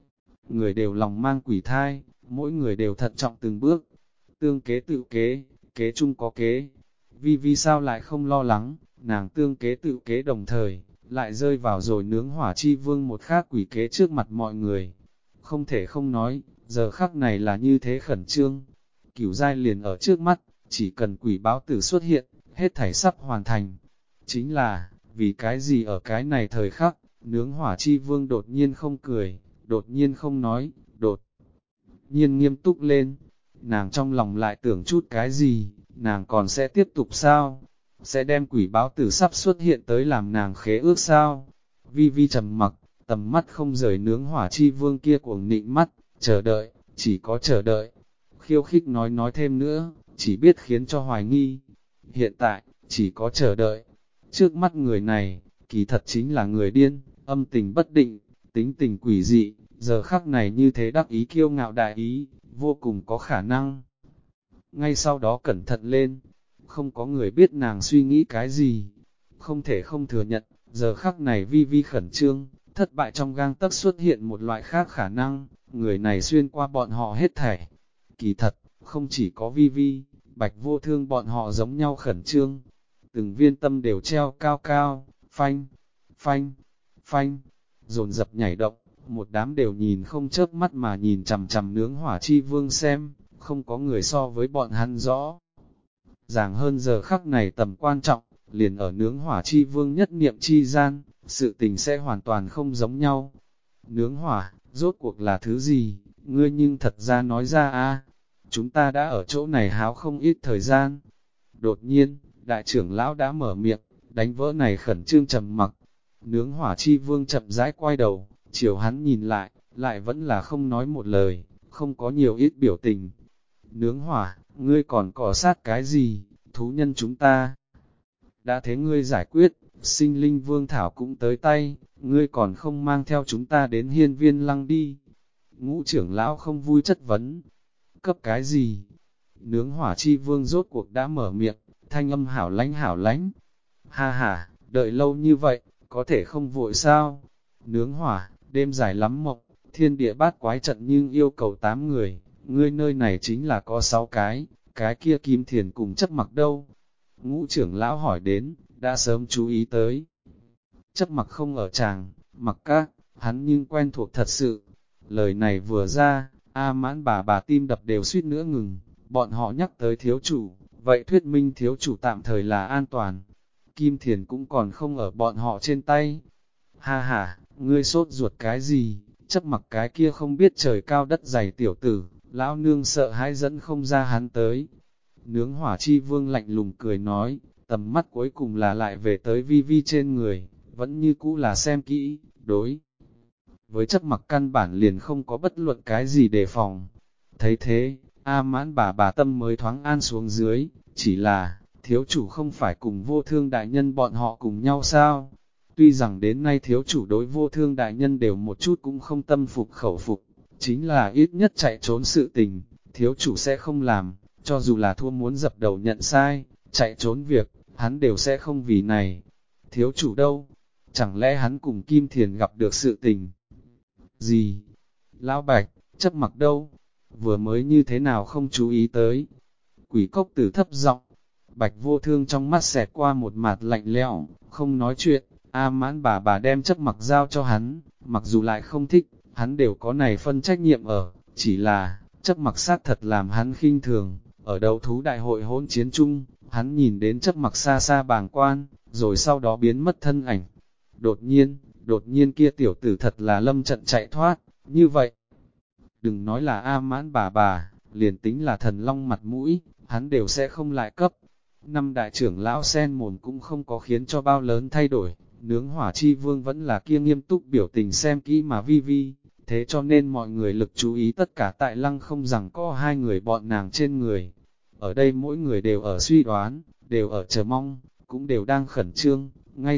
người đều lòng mang quỷ thai, mỗi người đều thận trọng từng bước, tương kế tự kế, kế chung có kế. Vi sao lại không lo lắng, nàng tương kế tự kế đồng thời, lại rơi vào rồi nướng hỏa chi vương một khác quỷ kế trước mặt mọi người. Không thể không nói, giờ khắc này là như thế khẩn trương. Cửu giai liền ở trước mắt, chỉ cần quỷ báo tử xuất hiện, hết thảy sắp hoàn thành. Chính là, vì cái gì ở cái này thời khắc, nướng hỏa chi vương đột nhiên không cười, đột nhiên không nói, đột nhiên nghiêm túc lên. Nàng trong lòng lại tưởng chút cái gì, nàng còn sẽ tiếp tục sao? Sẽ đem quỷ báo tử sắp xuất hiện tới làm nàng khế ước sao? Vi trầm mặc, tầm mắt không rời nướng hỏa chi vương kia cuồng nịnh mắt, chờ đợi, chỉ có chờ đợi. Khiêu khích nói thêm nữa, chỉ biết khiến cho hoài nghi. Hiện tại, chỉ có chờ đợi. Trước mắt người này, kỳ thật chính là người điên, âm tình bất định, tính tình quỷ dị, giờ khắc này như thế đắc ý kiêu ngạo đại ý, vô cùng có khả năng. Ngay sau đó cẩn thận lên, không có người biết nàng suy nghĩ cái gì, không thể không thừa nhận, giờ khắc này vi khẩn trương, thất bại trong gang tấc xuất hiện một loại khác khả năng, người này xuyên qua bọn họ hết thảy. Kỳ thật, không chỉ có vi, Bạch Vô Thương bọn họ giống nhau khẩn trương, từng viên tâm đều treo cao cao, phanh, phanh, phanh, dồn dập nhảy động, một đám đều nhìn không chớp mắt mà nhìn chằm chằm nướng hỏa chi vương xem, không có người so với bọn hắn rõ. Ràng hơn giờ khắc này tầm quan trọng, liền ở nướng hỏa chi vương nhất niệm chi gian, sự tình sẽ hoàn toàn không giống nhau. Nướng hỏa, rốt cuộc là thứ gì, ngươi nhưng thật ra nói ra a, chúng ta đã ở chỗ này háo không ít thời gian. Đột nhiên, đại trưởng lão đã mở miệng, đánh vỡ này khẩn trương trầm mặc. Nướng hỏa chi vương chậm rãi quay đầu, chiều hắn nhìn lại vẫn là không nói một lời, không có nhiều ít biểu tình. Nướng hỏa, ngươi còn cỏ sát cái gì, thú nhân chúng ta đã thế ngươi giải quyết, sinh linh vương thảo cũng tới tay, ngươi còn không mang theo chúng ta đến hiên viên lăng đi. Ngũ trưởng lão không vui chất vấn, cấp cái gì? Nướng hỏa chi vương rốt cuộc đã mở miệng, thanh âm hảo lánh. Ha ha, đợi lâu như vậy, có thể không vội sao? Nướng hỏa, đêm dài lắm mộng, thiên địa bát quái trận nhưng yêu cầu 8 người, ngươi nơi này chính là có 6 cái kia kim thiền cùng chấp mặc đâu? Ngũ trưởng lão hỏi đến, đã sớm chú ý tới. Chấp mặc không ở tràng, mặc các, hắn nhưng quen thuộc thật sự. Lời này vừa ra, A Mãn bà tim đập đều suýt nữa ngừng, bọn họ nhắc tới thiếu chủ, vậy thuyết minh thiếu chủ tạm thời là an toàn. Kim thiền cũng còn không ở bọn họ trên tay. Ha ha, ngươi sốt ruột cái gì, chấp mặc cái kia không biết trời cao đất dày tiểu tử, lão nương sợ hãi dẫn không ra hắn tới. Nướng hỏa chi vương lạnh lùng cười nói, tầm mắt cuối cùng là lại về tới vi trên người, vẫn như cũ là xem kỹ, đối. Với chấp mặc căn bản liền không có bất luận cái gì đề phòng. Thấy thế, A Mãn bà tâm mới thoáng an xuống dưới, chỉ là, thiếu chủ không phải cùng Vô Thương đại nhân bọn họ cùng nhau sao? Tuy rằng đến nay thiếu chủ đối Vô Thương đại nhân đều một chút cũng không tâm phục khẩu phục, chính là ít nhất chạy trốn sự tình, thiếu chủ sẽ không làm, cho dù là thua muốn dập đầu nhận sai, chạy trốn việc, hắn đều sẽ không vì này. Thiếu chủ đâu? Chẳng lẽ hắn cùng Kim Thiền gặp được sự tình gì? Lão Bạch, chấp mặc đâu? Vừa mới như thế nào không chú ý tới? Quỷ cốc tử thấp giọng, Bạch Vô Thương trong mắt xẹt qua một mặt lạnh lẽo, không nói chuyện. A Mãn bà đem chấp mặc giao cho hắn, mặc dù lại không thích, hắn đều có này phân trách nhiệm ở, Chỉ là, chấp mặc sát thật làm hắn khinh thường, ở đấu thú đại hội hỗn chiến chung, hắn nhìn đến chấp mặc xa xa bàng quan, rồi sau đó biến mất thân ảnh. Đột nhiên kia tiểu tử thật là lâm trận chạy thoát, như vậy. Đừng nói là A Mãn bà, liền tính là thần long mặt mũi, hắn đều sẽ không lại cấp. Năm đại trưởng lão sen mồm cũng không có khiến cho bao lớn thay đổi, nướng hỏa chi vương vẫn là kia nghiêm túc biểu tình xem kỹ mà vi vi, thế cho nên mọi người lực chú ý tất cả tại lăng không rằng có hai người bọn nàng trên người. Ở đây mỗi người đều ở suy đoán, đều ở chờ mong, cũng đều đang khẩn trương, ngay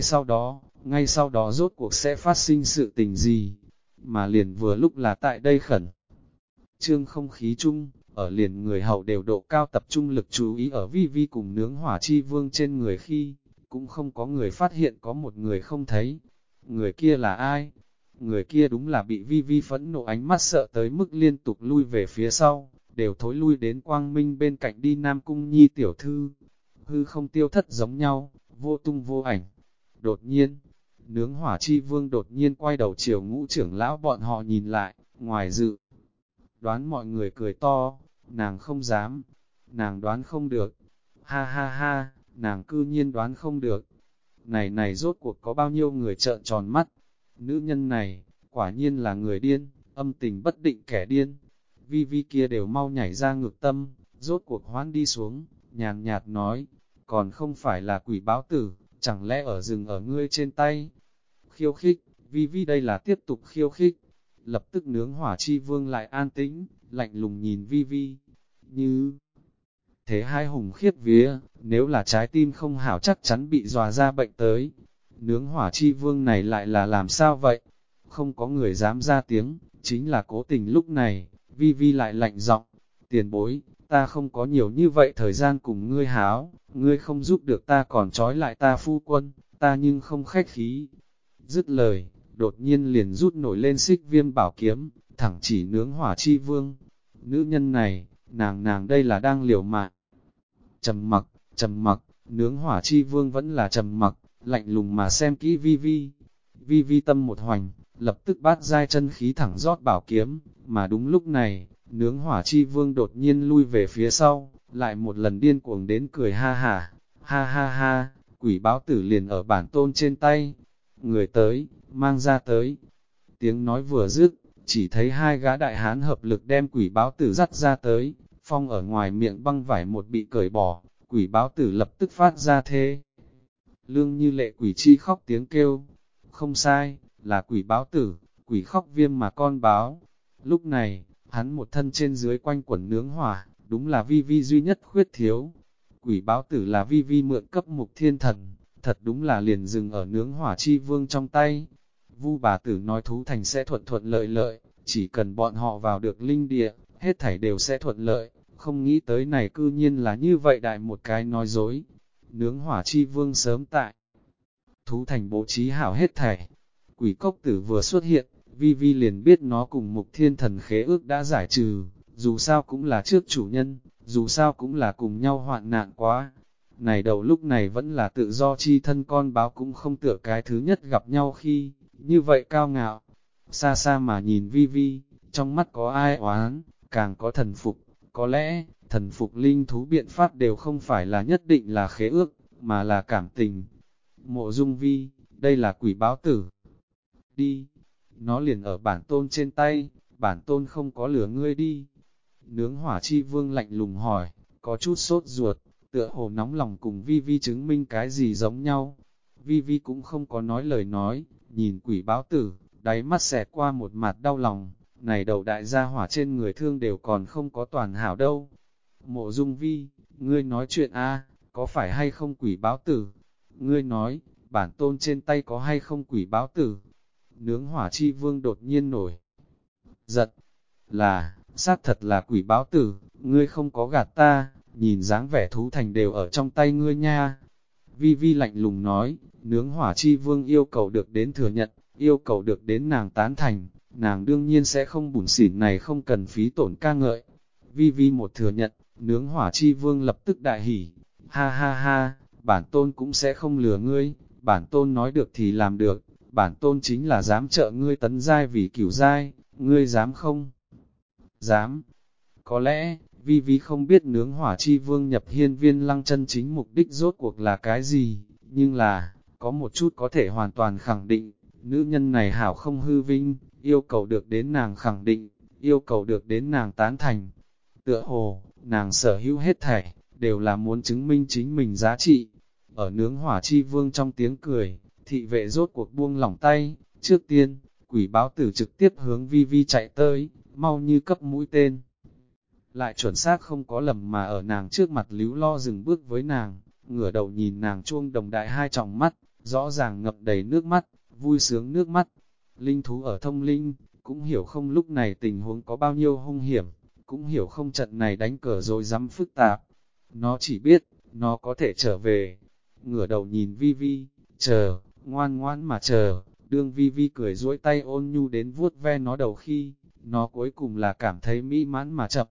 sau đó rốt cuộc sẽ phát sinh sự tình gì, mà liền vừa lúc là tại đây khẩn trương không khí chung, ở liền người hậu đều độ cao tập trung lực chú ý ở vi vi cùng nướng hỏa chi vương trên người khi, cũng không có người phát hiện có một người không thấy. Người kia là ai? Người kia đúng là bị vi vi phẫn nộ ánh mắt sợ tới mức liên tục lui về phía sau, đều thối lui đến quang minh bên cạnh đi Nam Cung Nhi tiểu thư. Hư không tiêu thất giống nhau, vô tung vô ảnh. Đột nhiên, nướng hỏa chi vương đột nhiên quay đầu chiều Ngũ trưởng lão bọn họ nhìn lại, ngoài dự đoán mọi người cười to, nàng không dám, nàng đoán không được, ha ha ha, nàng cư nhiên đoán không được. Này rốt cuộc có bao nhiêu người trợn tròn mắt, nữ nhân này, quả nhiên là người điên, âm tình bất định kẻ điên. Vi vi kia đều mau nhảy ra ngược tâm, rốt cuộc hoán đi xuống, nhàn nhạt nói, còn không phải là quỷ báo tử, chẳng lẽ ở rừng ở ngươi trên tay. Khiêu khích, vi vi đây là tiếp tục khiêu khích. Lập tức nướng hỏa chi vương lại an tĩnh, lạnh lùng nhìn vi vi, như thế hai hùng khiếp vía, nếu là trái tim không hảo chắc chắn bị dọa ra bệnh tới. Nướng hỏa chi vương này lại là làm sao vậy? Không có người dám ra tiếng, chính là cố tình lúc này, vi vi lại lạnh giọng, tiền bối, ta không có nhiều như vậy thời gian cùng ngươi háo, ngươi không giúp được ta còn trói lại ta phu quân, ta nhưng không khách khí. Dứt lời, đột nhiên liền rút nổi lên xích viêm bảo kiếm, thẳng chỉ nướng hỏa chi vương. Nữ nhân này, nàng đây là đang liều mạng. Trầm mặc, nướng hỏa chi vương vẫn là trầm mặc, lạnh lùng mà xem kỹ vi vi. Vi vi tâm một hoành, lập tức bát giai chân khí thẳng rót bảo kiếm, mà đúng lúc này, nướng hỏa chi vương đột nhiên lui về phía sau, lại một lần điên cuồng đến cười ha ha, quỷ báo tử liền ở bản tôn trên tay. Người tới, mang ra tới. Tiếng nói vừa dứt, chỉ thấy hai gã đại hán hợp lực đem quỷ báo tử dắt ra tới, phong ở ngoài miệng băng vải một bị cởi bỏ, quỷ báo tử lập tức phát ra thế. Lương như lệ quỷ chi khóc tiếng kêu, không sai, là quỷ báo tử, quỷ khóc viêm mà con báo. Lúc này, hắn một thân trên dưới quanh quẩn nướng hỏa, đúng là vi vi duy nhất khuyết thiếu. Quỷ báo tử là vi vi mượn cấp mục thiên thần, thật đúng là liền dừng ở nướng hỏa chi vương trong tay. Vu bà tử nói thú thành sẽ thuận thuận lợi lợi, chỉ cần bọn họ vào được linh địa, hết thảy đều sẽ thuận lợi, không nghĩ tới này cư nhiên là như vậy đại một cái nói dối. Nướng hỏa chi vương sớm tại thú thành bố trí hảo hết thảy. Quỷ cốc tử vừa xuất hiện, vi vi liền biết nó cùng mục thiên thần khế ước đã giải trừ, dù sao cũng là trước chủ nhân, dù sao cũng là cùng nhau hoạn nạn quá. Này đầu lúc này vẫn là tự do chi thân con báo cũng không tựa cái thứ nhất gặp nhau khi, như vậy cao ngạo. Xa xa mà nhìn vi vi, trong mắt có ai oán, càng có thần phục, có lẽ, thần phục linh thú biện pháp đều không phải là nhất định là khế ước, mà là cảm tình. Mộ Dung Vi, đây là quỷ báo tử. Đi, nó liền ở bản tôn trên tay, bản tôn không có lửa ngươi đi. Nướng hỏa chi vương lạnh lùng hỏi, có chút sốt ruột, tựa hồ nóng lòng cùng Vi Vi chứng minh cái gì giống nhau. Vi Vi cũng không có nói lời nói, nhìn quỷ báo tử, đáy mắt xẹt qua một mặt đau lòng, này đầu đại gia hỏa trên người thương đều còn không có toàn hảo đâu. Mộ Dung Vi, ngươi nói chuyện a, có phải hay không quỷ báo tử? Ngươi nói, bản tôn trên tay có hay không quỷ báo tử? Nướng hỏa chi vương đột nhiên nổi giận, xác thật là quỷ báo tử, ngươi không có gạt ta, nhìn dáng vẻ thú thành đều ở trong tay ngươi nha. Vi Vi lạnh lùng nói, nướng hỏa chi vương yêu cầu được đến thừa nhận, yêu cầu được đến nàng tán thành, nàng đương nhiên sẽ không bủn xỉn này không cần phí tổn ca ngợi. Vi Vi một thừa nhận, nướng hỏa chi vương lập tức đại hỉ, ha ha ha, bản tôn cũng sẽ không lừa ngươi, bản tôn nói được thì làm được, bản tôn chính là dám trợ ngươi tấn giai vì cửu giai, ngươi dám không? dám. Có lẽ, Vi Vi không biết nướng hỏa chi vương nhập hiên viên lăng chân chính mục đích rốt cuộc là cái gì, nhưng là, có một chút có thể hoàn toàn khẳng định, nữ nhân này hảo không hư vinh, yêu cầu được đến nàng khẳng định, yêu cầu được đến nàng tán thành. Tựa hồ, nàng sở hữu hết thảy, đều là muốn chứng minh chính mình giá trị. Ở nướng hỏa chi vương trong tiếng cười, thị vệ rốt cuộc buông lỏng tay, trước tiên, quỷ báo tử trực tiếp hướng Vi Vi chạy tới, mau như cấp mũi tên. Lại chuẩn xác không có lầm mà ở nàng trước mặt líu lo dừng bước với nàng, ngửa đầu nhìn nàng chuông đồng đại hai tròng mắt, rõ ràng ngập đầy nước mắt, vui sướng nước mắt. Linh thú ở thông linh, cũng hiểu không lúc này tình huống có bao nhiêu hung hiểm, cũng hiểu không trận này đánh cờ rồi dám phức tạp. Nó chỉ biết, nó có thể trở về. Ngửa đầu nhìn Vi Vi, chờ, ngoan ngoãn mà chờ, đương Vi Vi cười duỗi tay ôn nhu đến vuốt ve nó đầu khi, nó cuối cùng là cảm thấy mỹ mãn mà chậm.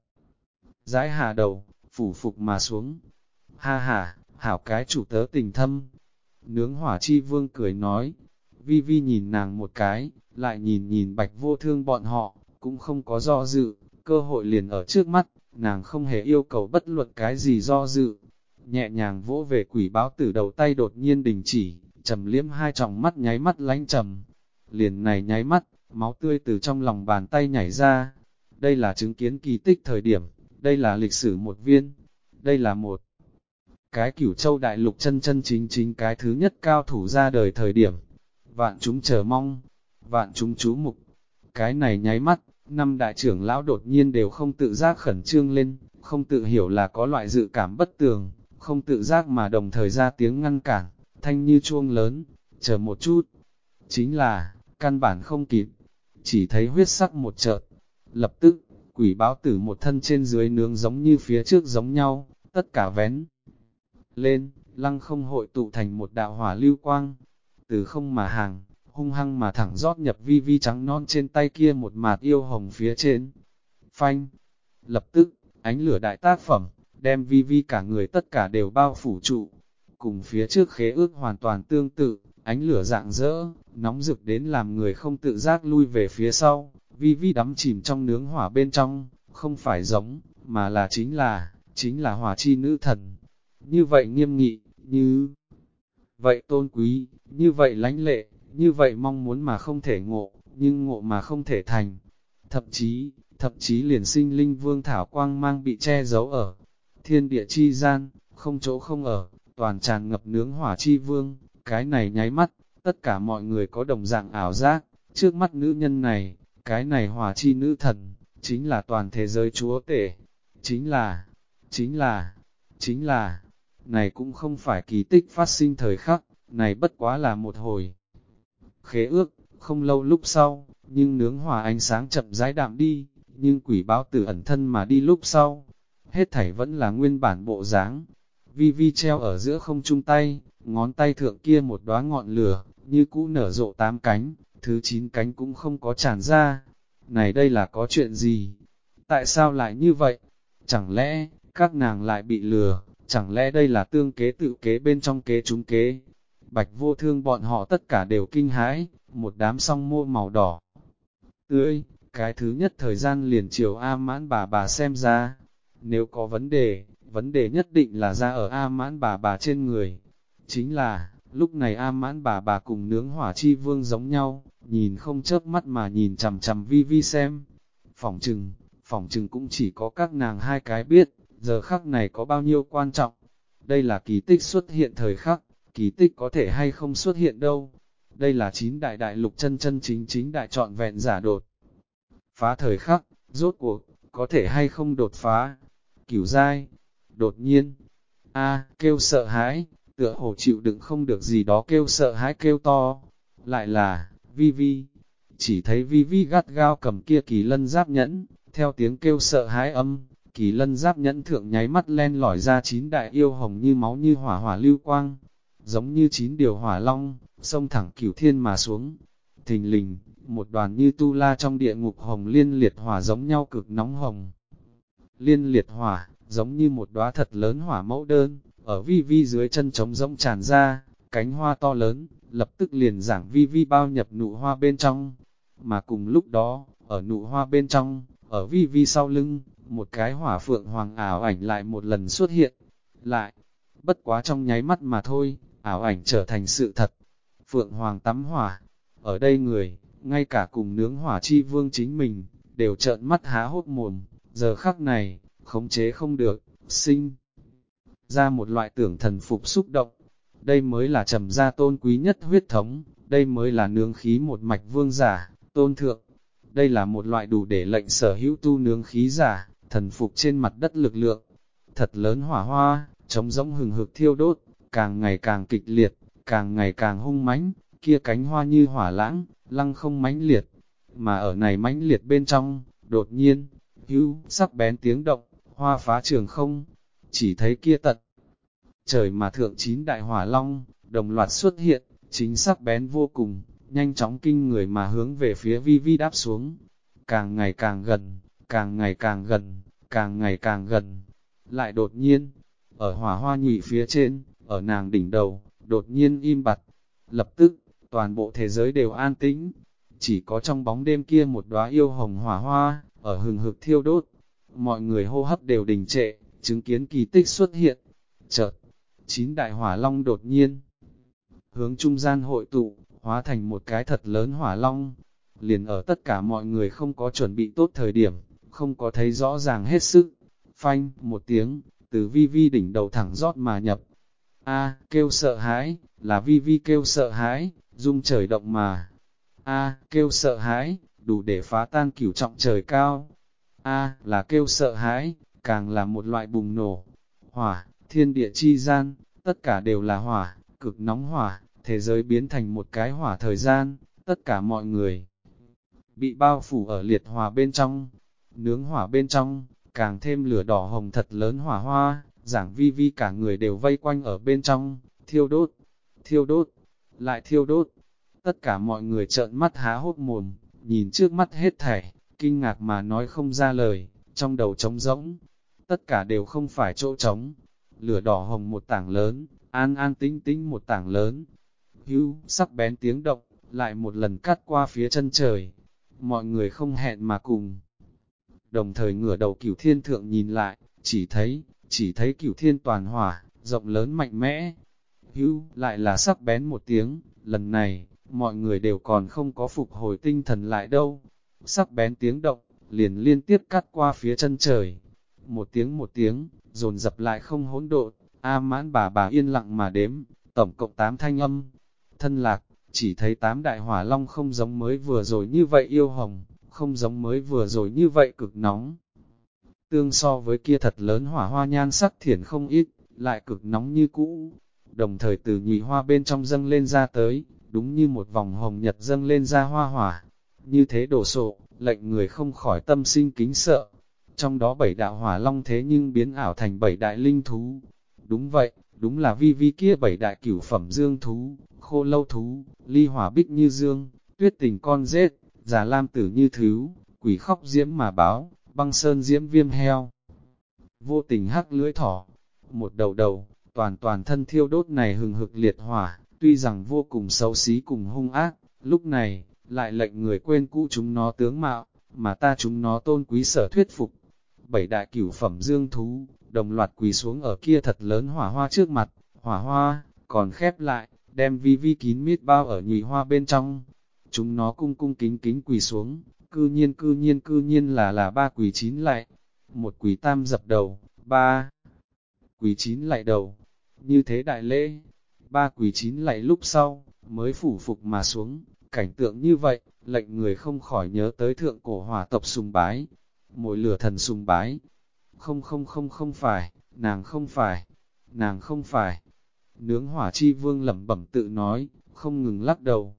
Rãi hạ đầu, phủ phục mà xuống. Ha ha, hảo cái chủ tớ tình thâm. Nướng hỏa chi vương cười nói. Vi Vi nhìn nàng một cái, lại nhìn nhìn Bạch Vô Thương bọn họ, cũng không có do dự, cơ hội liền ở trước mắt, nàng không hề yêu cầu bất luận cái gì do dự. Nhẹ nhàng vỗ về quỷ báo tử đầu tay đột nhiên đình chỉ, trầm liếm hai tròng mắt nháy mắt lánh trầm. Liền này nháy mắt, máu tươi từ trong lòng bàn tay nhảy ra. Đây là chứng kiến kỳ tích thời điểm, đây là lịch sử một viên, đây là một cái Cửu Châu đại lục chân chân chính chính cái thứ nhất cao thủ ra đời thời điểm. Vạn chúng chờ mong, vạn chúng chú mục. Cái này nháy mắt, năm đại trưởng lão đột nhiên đều không tự giác khẩn trương lên, không tự hiểu là có loại dự cảm bất tường, không tự giác mà đồng thời ra tiếng ngăn cản, thanh như chuông lớn, chờ một chút. Chính là, căn bản không kịp, chỉ thấy huyết sắc một chợt. Lập tức, quỷ báo tử một thân trên dưới nướng giống như phía trước giống nhau, tất cả vén lên, lăng không hội tụ thành một đạo hỏa lưu quang, từ không mà hàng, hung hăng mà thẳng rót nhập Vi Vi trắng non trên tay kia một mạt yêu hồng phía trên. Phanh! Lập tức, ánh lửa đại tác phẩm, đem Vi Vi cả người tất cả đều bao phủ trụ. Cùng phía trước khế ước hoàn toàn tương tự, ánh lửa rạng rỡ, nóng rực đến làm người không tự giác lui về phía sau. Vi Vi đắm chìm trong nướng hỏa bên trong, không phải giống, mà là chính là hỏa chi nữ thần. Như vậy nghiêm nghị, như vậy tôn quý, như vậy lãnh lệ, như vậy mong muốn mà không thể ngộ, nhưng ngộ mà không thể thành. Thậm chí liền sinh linh vương thảo quang mang bị che giấu ở thiên địa chi gian, không chỗ không ở, toàn tràn ngập nướng hỏa chi vương. Cái này nháy mắt, tất cả mọi người có đồng dạng ảo giác, trước mắt nữ nhân này, cái này hỏa chi nữ thần, chính là toàn thế giới chúa tể, chính là, này cũng không phải kỳ tích phát sinh thời khắc, này bất quá là một hồi khế ước, không lâu lúc sau, nhưng nướng hỏa ánh sáng chậm rãi đạm đi, nhưng quỷ báo tử ẩn thân mà đi lúc sau, hết thảy vẫn là nguyên bản bộ dáng. Vi Vi treo ở giữa không trung tay, ngón tay thượng kia một đóa ngọn lửa, như cũ nở rộ 8 cánh, thứ 9 cánh cũng không có tràn ra. Này đây là có chuyện gì? Tại sao lại như vậy? Chẳng lẽ, các nàng lại bị lừa? Chẳng lẽ đây là tương kế tự kế bên trong kế trúng kế? Bạch Vô Thương bọn họ tất cả đều kinh hãi, một đám song mô màu đỏ tươi, cái thứ nhất thời gian liền chiều A Mãn bà xem ra. Nếu có vấn đề nhất định là ra ở A Mãn bà trên người. Chính là, lúc này A Mãn bà cùng nướng hỏa chi vương giống nhau, nhìn không chớp mắt mà nhìn chằm chằm Vi Vi xem. Phỏng chừng cũng chỉ có các nàng hai cái biết, giờ khắc này có bao nhiêu quan trọng. Đây là kỳ tích xuất hiện thời khắc, kỳ tích có thể hay không xuất hiện đâu. Đây là 9 đại đại lục chân chân chính chính đại trọn vẹn giả đột. Phá thời khắc, rốt cuộc, có thể hay không đột phá. Cửu giai, đột nhiên, kêu sợ hãi, tựa hồ chịu đựng không được gì đó kêu sợ hãi kêu to. Lại là, Vi Vi, chỉ thấy Vi Vi gắt gao cầm kia kỳ lân giáp nhẫn, theo tiếng kêu sợ hãi âm, kỳ lân giáp nhẫn thượng nháy mắt len lỏi ra 9 đại yêu hồng như máu như hỏa hỏa lưu quang, giống như 9 điều hỏa long, xông thẳng cửu thiên mà xuống. Thình lình, một đoàn như tu la trong địa ngục hồng liên liệt hỏa giống nhau cực nóng hồng. Liên liệt hỏa, giống như một đóa thật lớn hỏa mẫu đơn, ở Vi Vi dưới chân trống rỗng tràn ra, cánh hoa to lớn, lập tức liền giảng Vi Vi bao nhập nụ hoa bên trong. Mà cùng lúc đó, ở nụ hoa bên trong, ở vi vi sau lưng, một cái hỏa phượng hoàng ảo ảnh lại một lần xuất hiện, lại, bất quá trong nháy mắt mà thôi, ảo ảnh trở thành sự thật. Phượng hoàng tắm hỏa, ở đây người, ngay cả cùng nướng hỏa chi vương chính mình, đều trợn mắt há hốc mồm, giờ khắc này, khống chế không được, sinh ra một loại tưởng thần phục xúc động. Đây mới là trầm gia tôn quý nhất huyết thống, đây mới là nướng khí một mạch vương giả, tôn thượng. Đây là một loại đủ để lệnh sở hữu tu nướng khí giả, thần phục trên mặt đất lực lượng. Thật lớn hỏa hoa, trống rỗng hừng hực thiêu đốt, càng ngày càng kịch liệt, càng ngày càng hung mãnh, kia cánh hoa như hỏa lãng, lăng không mãnh liệt. Mà ở này mãnh liệt bên trong, đột nhiên, sắc bén tiếng động, hoa phá trường không, chỉ thấy kia tận. Trời mà thượng 9 đại hỏa long, đồng loạt xuất hiện, chính sắc bén vô cùng, nhanh chóng kinh người mà hướng về phía vi vi đáp xuống. Càng ngày càng gần, càng ngày càng gần, càng ngày càng gần. Lại đột nhiên, ở hỏa hoa nhụy phía trên, ở nàng đỉnh đầu, đột nhiên im bặt. Lập tức, toàn bộ thế giới đều an tĩnh. Chỉ có trong bóng đêm kia một đóa yêu hồng hỏa hoa, ở hừng hực thiêu đốt. Mọi người hô hấp đều đình trệ, chứng kiến kỳ tích xuất hiện. Chợt, 9 đại hỏa long đột nhiên hướng trung gian hội tụ, hóa thành một cái thật lớn hỏa long. Liền ở tất cả mọi người không có chuẩn bị tốt thời điểm, không có thấy rõ ràng hết sức. Phanh, một tiếng, từ vi vi đỉnh đầu thẳng rót mà nhập. A, kêu sợ hãi, là vi vi kêu sợ hãi, rung trời động mà. A, kêu sợ hãi, đủ để phá tan cửu trọng trời cao. A, là kêu sợ hãi, càng là một loại bùng nổ. Hỏa, thiên địa chi gian, tất cả đều là hỏa, cực nóng hỏa, thế giới biến thành một cái hỏa thời gian, tất cả mọi người bị bao phủ ở liệt hỏa bên trong, nướng hỏa bên trong, càng thêm lửa đỏ hồng thật lớn hỏa hoa, giảng vi vi cả người đều vây quanh ở bên trong, thiêu đốt, lại thiêu đốt. Tất cả mọi người trợn mắt há hốc mồm, nhìn trước mắt hết thảy, kinh ngạc mà nói không ra lời, trong đầu trống rỗng, tất cả đều không phải chỗ trống. Lửa đỏ hồng một tảng lớn, an an tĩnh tĩnh một tảng lớn. Sắc bén tiếng động, lại một lần cắt qua phía chân trời. Mọi người không hẹn mà cùng. Đồng thời ngửa đầu Cửu Thiên thượng nhìn lại, chỉ thấy Cửu Thiên toàn hỏa, rộng lớn mạnh mẽ. Lại là sắc bén một tiếng, lần này, mọi người đều còn không có phục hồi tinh thần lại đâu. Sắc bén tiếng động, liền liên tiếp cắt qua phía chân trời. Một tiếng, dồn dập lại không hỗn độn. A Mãn bà yên lặng mà đếm, tổng cộng 8 thanh âm. Thân lạc, chỉ thấy 8 đại hỏa long không giống mới vừa rồi như vậy yêu hồng, không giống mới vừa rồi như vậy cực nóng. Tương so với kia thật lớn hỏa hoa nhan sắc thiển không ít, lại cực nóng như cũ. Đồng thời từ nhụy hoa bên trong dâng lên ra tới, đúng như một vòng hồng nhật dâng lên ra hoa hỏa. Như thế đổ sộ, lệnh người không khỏi tâm sinh kính sợ. Trong đó 7 đạo hỏa long thế nhưng biến ảo thành 7 đại linh thú. Đúng vậy, đúng là vi vi kia 7 đại cửu phẩm dương thú, khô lâu thú, ly hỏa bích như dương, tuyết tình con rết, già lam tử như thứ, quỷ khóc diễm mà báo, băng sơn diễm viêm heo. Vô tình hắc lưỡi thỏ, một đầu, toàn thân thiêu đốt này hừng hực liệt hỏa, tuy rằng vô cùng xấu xí cùng hung ác, lúc này, lại lệnh người quên cũ chúng nó tướng mạo, mà ta chúng nó tôn quý sở thuyết phục. 7 đại cửu phẩm dương thú, đồng loạt quỳ xuống ở kia thật lớn hỏa hoa trước mặt, hỏa hoa, còn khép lại, đem vi vi kín mít bao ở nhụy hoa bên trong. Chúng nó cung cung kính kính quỳ xuống, cư nhiên là 3 quỳ 9 lại, 1 quỳ tam dập đầu, 3 quỳ 9 lại đầu, như thế đại lễ, 3 quỳ 9 lại lúc sau, mới phủ phục mà xuống, cảnh tượng như vậy, lệnh người không khỏi nhớ tới thượng cổ hỏa tộc sùng bái, mỗi lửa thần sùng bái. Không phải, nàng không phải. Nướng hỏa chi vương lẩm bẩm tự nói, không ngừng lắc đầu,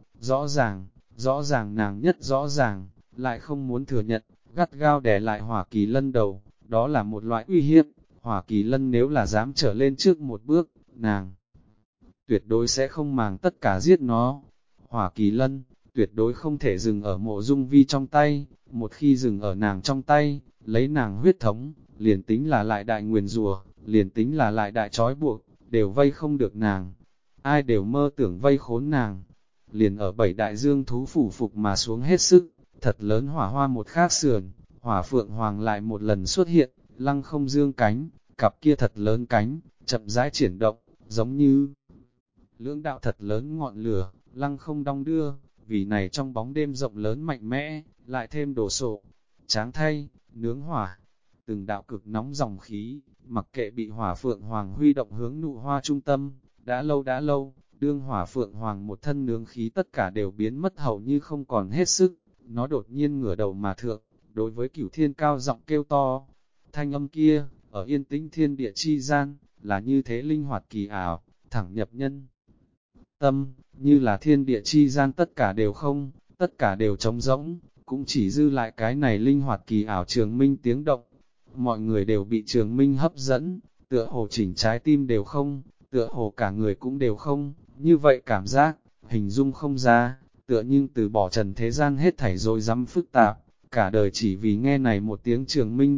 rõ ràng nàng nhất rõ ràng, lại không muốn thừa nhận, gắt gao đè lại hỏa kỳ lân đầu, đó là một loại uy hiếp, hỏa kỳ lân nếu là dám trở lên trước một bước, nàng tuyệt đối sẽ không màng tất cả giết nó. Hỏa kỳ lân, tuyệt đối không thể dừng ở mộ dung vi trong tay, một khi dừng ở nàng trong tay, lấy nàng huyết thống, liền tính là lại đại nguyền rùa, liền tính là lại đại trói buộc, đều vây không được nàng. Ai đều mơ tưởng vây khốn nàng. Liền ở 7 đại dương thú phủ phục mà xuống hết sức, thật lớn hỏa hoa một khác sườn, Hỏa phượng hoàng lại một lần xuất hiện, lăng không dương cánh, cặp kia thật lớn cánh, chậm rãi chuyển động, giống như lưỡng đạo thật lớn ngọn lửa, lăng không đong đưa, vì này trong bóng đêm rộng lớn mạnh mẽ, lại thêm đồ sộ, tráng thay, nướng hỏa, từng đạo cực nóng dòng khí, mặc kệ bị hỏa phượng hoàng huy động hướng nụ hoa trung tâm, đã lâu, đương hỏa phượng hoàng một thân nướng khí tất cả đều biến mất hầu như không còn hết sức, nó đột nhiên ngửa đầu mà thượng, đối với cửu thiên cao giọng kêu to, thanh âm kia, ở yên tĩnh thiên địa chi gian, là như thế linh hoạt kỳ ảo, thẳng nhập nhân tâm, như là thiên địa chi gian tất cả đều không, tất cả đều trống rỗng, cũng chỉ dư lại cái này linh hoạt kỳ ảo trường minh tiếng động. Mọi người đều bị trường minh hấp dẫn, tựa hồ chỉnh trái tim đều không, tựa hồ cả người cũng đều không, như vậy cảm giác, hình dung không ra, tựa nhưng từ bỏ trần thế gian hết thảy rồi dám phức tạp, cả đời chỉ vì nghe này một tiếng trường minh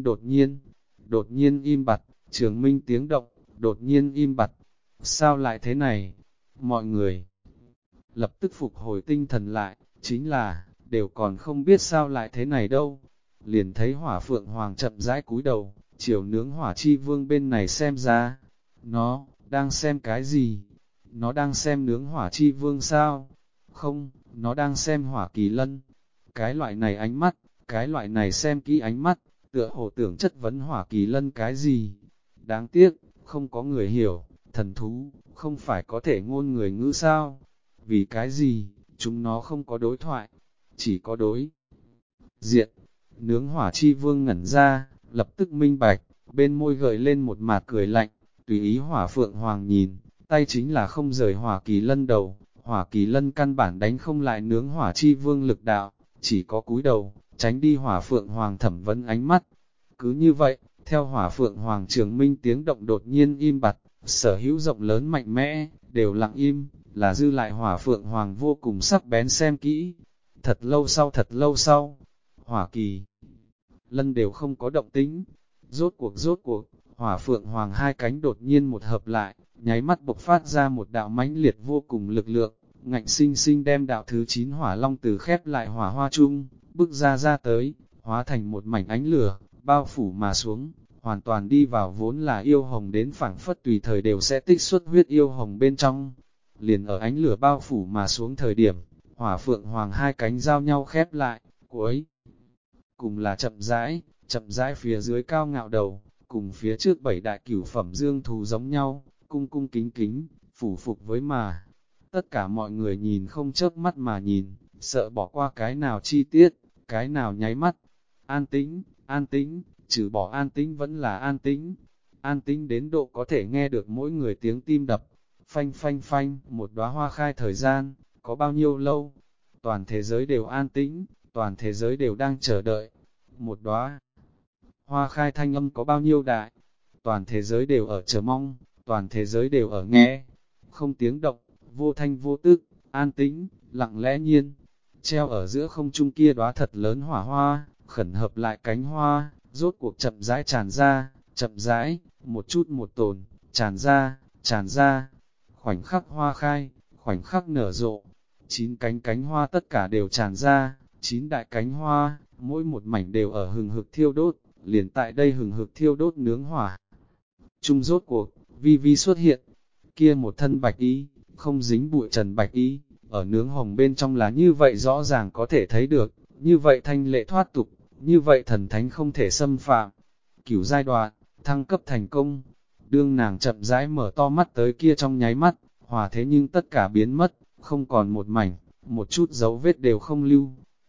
đột nhiên im bặt, trường minh tiếng động, đột nhiên im bặt. Sao lại thế này? Mọi người lập tức phục hồi tinh thần lại, chính là, đều còn không biết sao lại thế này đâu. Liền thấy hỏa phượng hoàng chậm rãi cúi đầu, chiều nướng hỏa chi vương bên này xem ra. Nó, đang xem cái gì? Nó đang xem nướng hỏa chi vương sao? Không, nó đang xem hỏa kỳ lân. Cái loại này ánh mắt, cái loại này xem kỹ ánh mắt, tựa hồ tưởng chất vấn hỏa kỳ lân cái gì? Đáng tiếc, không có người hiểu, thần thú, không phải có thể ngôn người ngữ sao? Vì cái gì, chúng nó không có đối thoại, chỉ có đối diện. Nướng hỏa chi vương ngẩn ra, lập tức minh bạch, bên môi gợi lên một mạt cười lạnh, tùy ý hỏa phượng hoàng nhìn, tay chính là không rời hỏa kỳ lân đầu, hỏa kỳ lân căn bản đánh không lại nướng hỏa chi vương lực đạo, chỉ có cúi đầu, tránh đi hỏa phượng hoàng thẩm vấn ánh mắt. Cứ như vậy, theo hỏa phượng hoàng trường minh tiếng động đột nhiên im bặt, sở hữu rộng lớn mạnh mẽ, đều lặng im, là dư lại hỏa phượng hoàng vô cùng sắc bén xem kỹ. Thật lâu sau, hỏa kỳ lân đều không có động tĩnh. Rốt cuộc, hỏa phượng hoàng hai cánh đột nhiên một hợp lại, nháy mắt bộc phát ra một đạo mãnh liệt vô cùng lực lượng, ngạnh sinh sinh đem đạo thứ 9 hỏa long từ khép lại hỏa hoa chung, bước ra tới, hóa thành một mảnh ánh lửa, bao phủ mà xuống, hoàn toàn đi vào vốn là yêu hồng đến phảng phất tùy thời đều sẽ tích xuất huyết yêu hồng bên trong. Liền ở ánh lửa bao phủ mà xuống thời điểm, hỏa phượng hoàng hai cánh giao nhau khép lại, cuối cùng là chậm rãi phía dưới cao ngạo đầu, cùng phía trước 7 đại cửu phẩm dương thú giống nhau, cung cung kính kính, phủ phục với mà. Tất cả mọi người nhìn không chớp mắt mà nhìn, sợ bỏ qua cái nào chi tiết, cái nào nháy mắt. An tĩnh, trừ bỏ an tĩnh vẫn là an tĩnh đến độ có thể nghe được mỗi người tiếng tim đập. Phanh phanh phanh, một đóa hoa khai thời gian, có bao nhiêu lâu? Toàn thế giới đều an tĩnh, toàn thế giới đều đang chờ đợi. Một đóa hoa khai thanh âm có bao nhiêu đại? Toàn thế giới đều ở chờ mong, toàn thế giới đều ở nghe. Không tiếng động, vô thanh vô tức, an tĩnh, lặng lẽ nhiên. Treo ở giữa không trung kia đóa thật lớn hỏa hoa, khẩn hợp lại cánh hoa, rốt cuộc chậm rãi tràn ra, chậm rãi, một chút một tồn, tràn ra. Khoảnh khắc hoa khai, khoảnh khắc nở rộ, 9 cánh hoa tất cả đều tràn ra, 9 đại cánh hoa, mỗi một mảnh đều ở hừng hực thiêu đốt, liền tại đây hừng hực thiêu đốt nướng hỏa. Trung rốt cuộc, vi vi xuất hiện, kia một thân bạch y, không dính bụi trần bạch y, ở nướng hồng bên trong là như vậy rõ ràng có thể thấy được, như vậy thanh lệ thoát tục, như vậy thần thánh không thể xâm phạm. Cửu giai đoạn, thăng cấp thành công, đương nàng chậm rãi mở to mắt tới kia trong nháy mắt, hòa thế nhưng tất cả biến mất, không còn một mảnh, một chút dấu vết đều không lưu.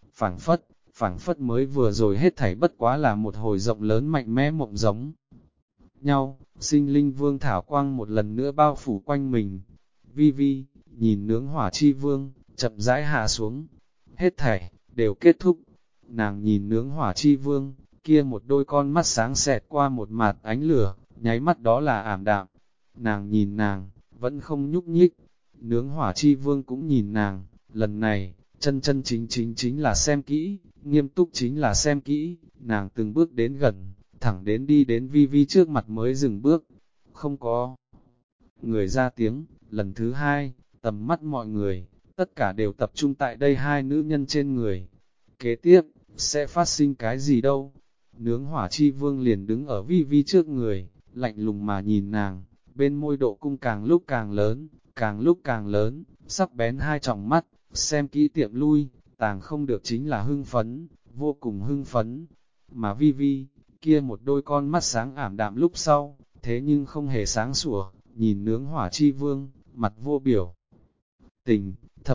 Phảng phất mới vừa rồi hết thảy bất quá là một hồi rộng lớn mạnh mẽ mộng giống nhau, sinh linh vương thảo quang một lần nữa bao phủ quanh mình. Vi vi, nhìn nướng hỏa chi vương, chậm rãi hạ xuống, hết thảy, đều kết thúc. Nàng nhìn nướng hỏa chi vương, kia một đôi con mắt sáng xẹt qua một mạt ánh lửa, nháy mắt đó là ảm đạm. Nàng nhìn nàng, vẫn không nhúc nhích. Nướng hỏa chi vương cũng nhìn nàng, lần này, chân chính là xem kỹ, nghiêm túc chính là xem kỹ. Nàng từng bước đến gần, thẳng đến đi đến vi vi trước mặt mới dừng bước. Không có người ra tiếng, lần thứ hai, tầm mắt mọi người, tất cả đều tập trung tại đây hai nữ nhân trên người. Kế tiếp, sẽ phát sinh cái gì đâu? Nướng hỏa chi vương liền đứng ở vi vi trước người, lạnh lùng mà nhìn nàng, bên môi độ cung càng lúc càng lớn, càng lúc càng lớn, sắc bén hai tròng mắt, xem kỹ tiệm lui, tàng không được chính là hưng phấn, vô cùng hưng phấn. Mà vi vi, kia một đôi con mắt sáng ảm đạm lúc sau, thế nhưng không hề sáng sủa, nhìn nướng hỏa chi vương, mặt vô biểu tình,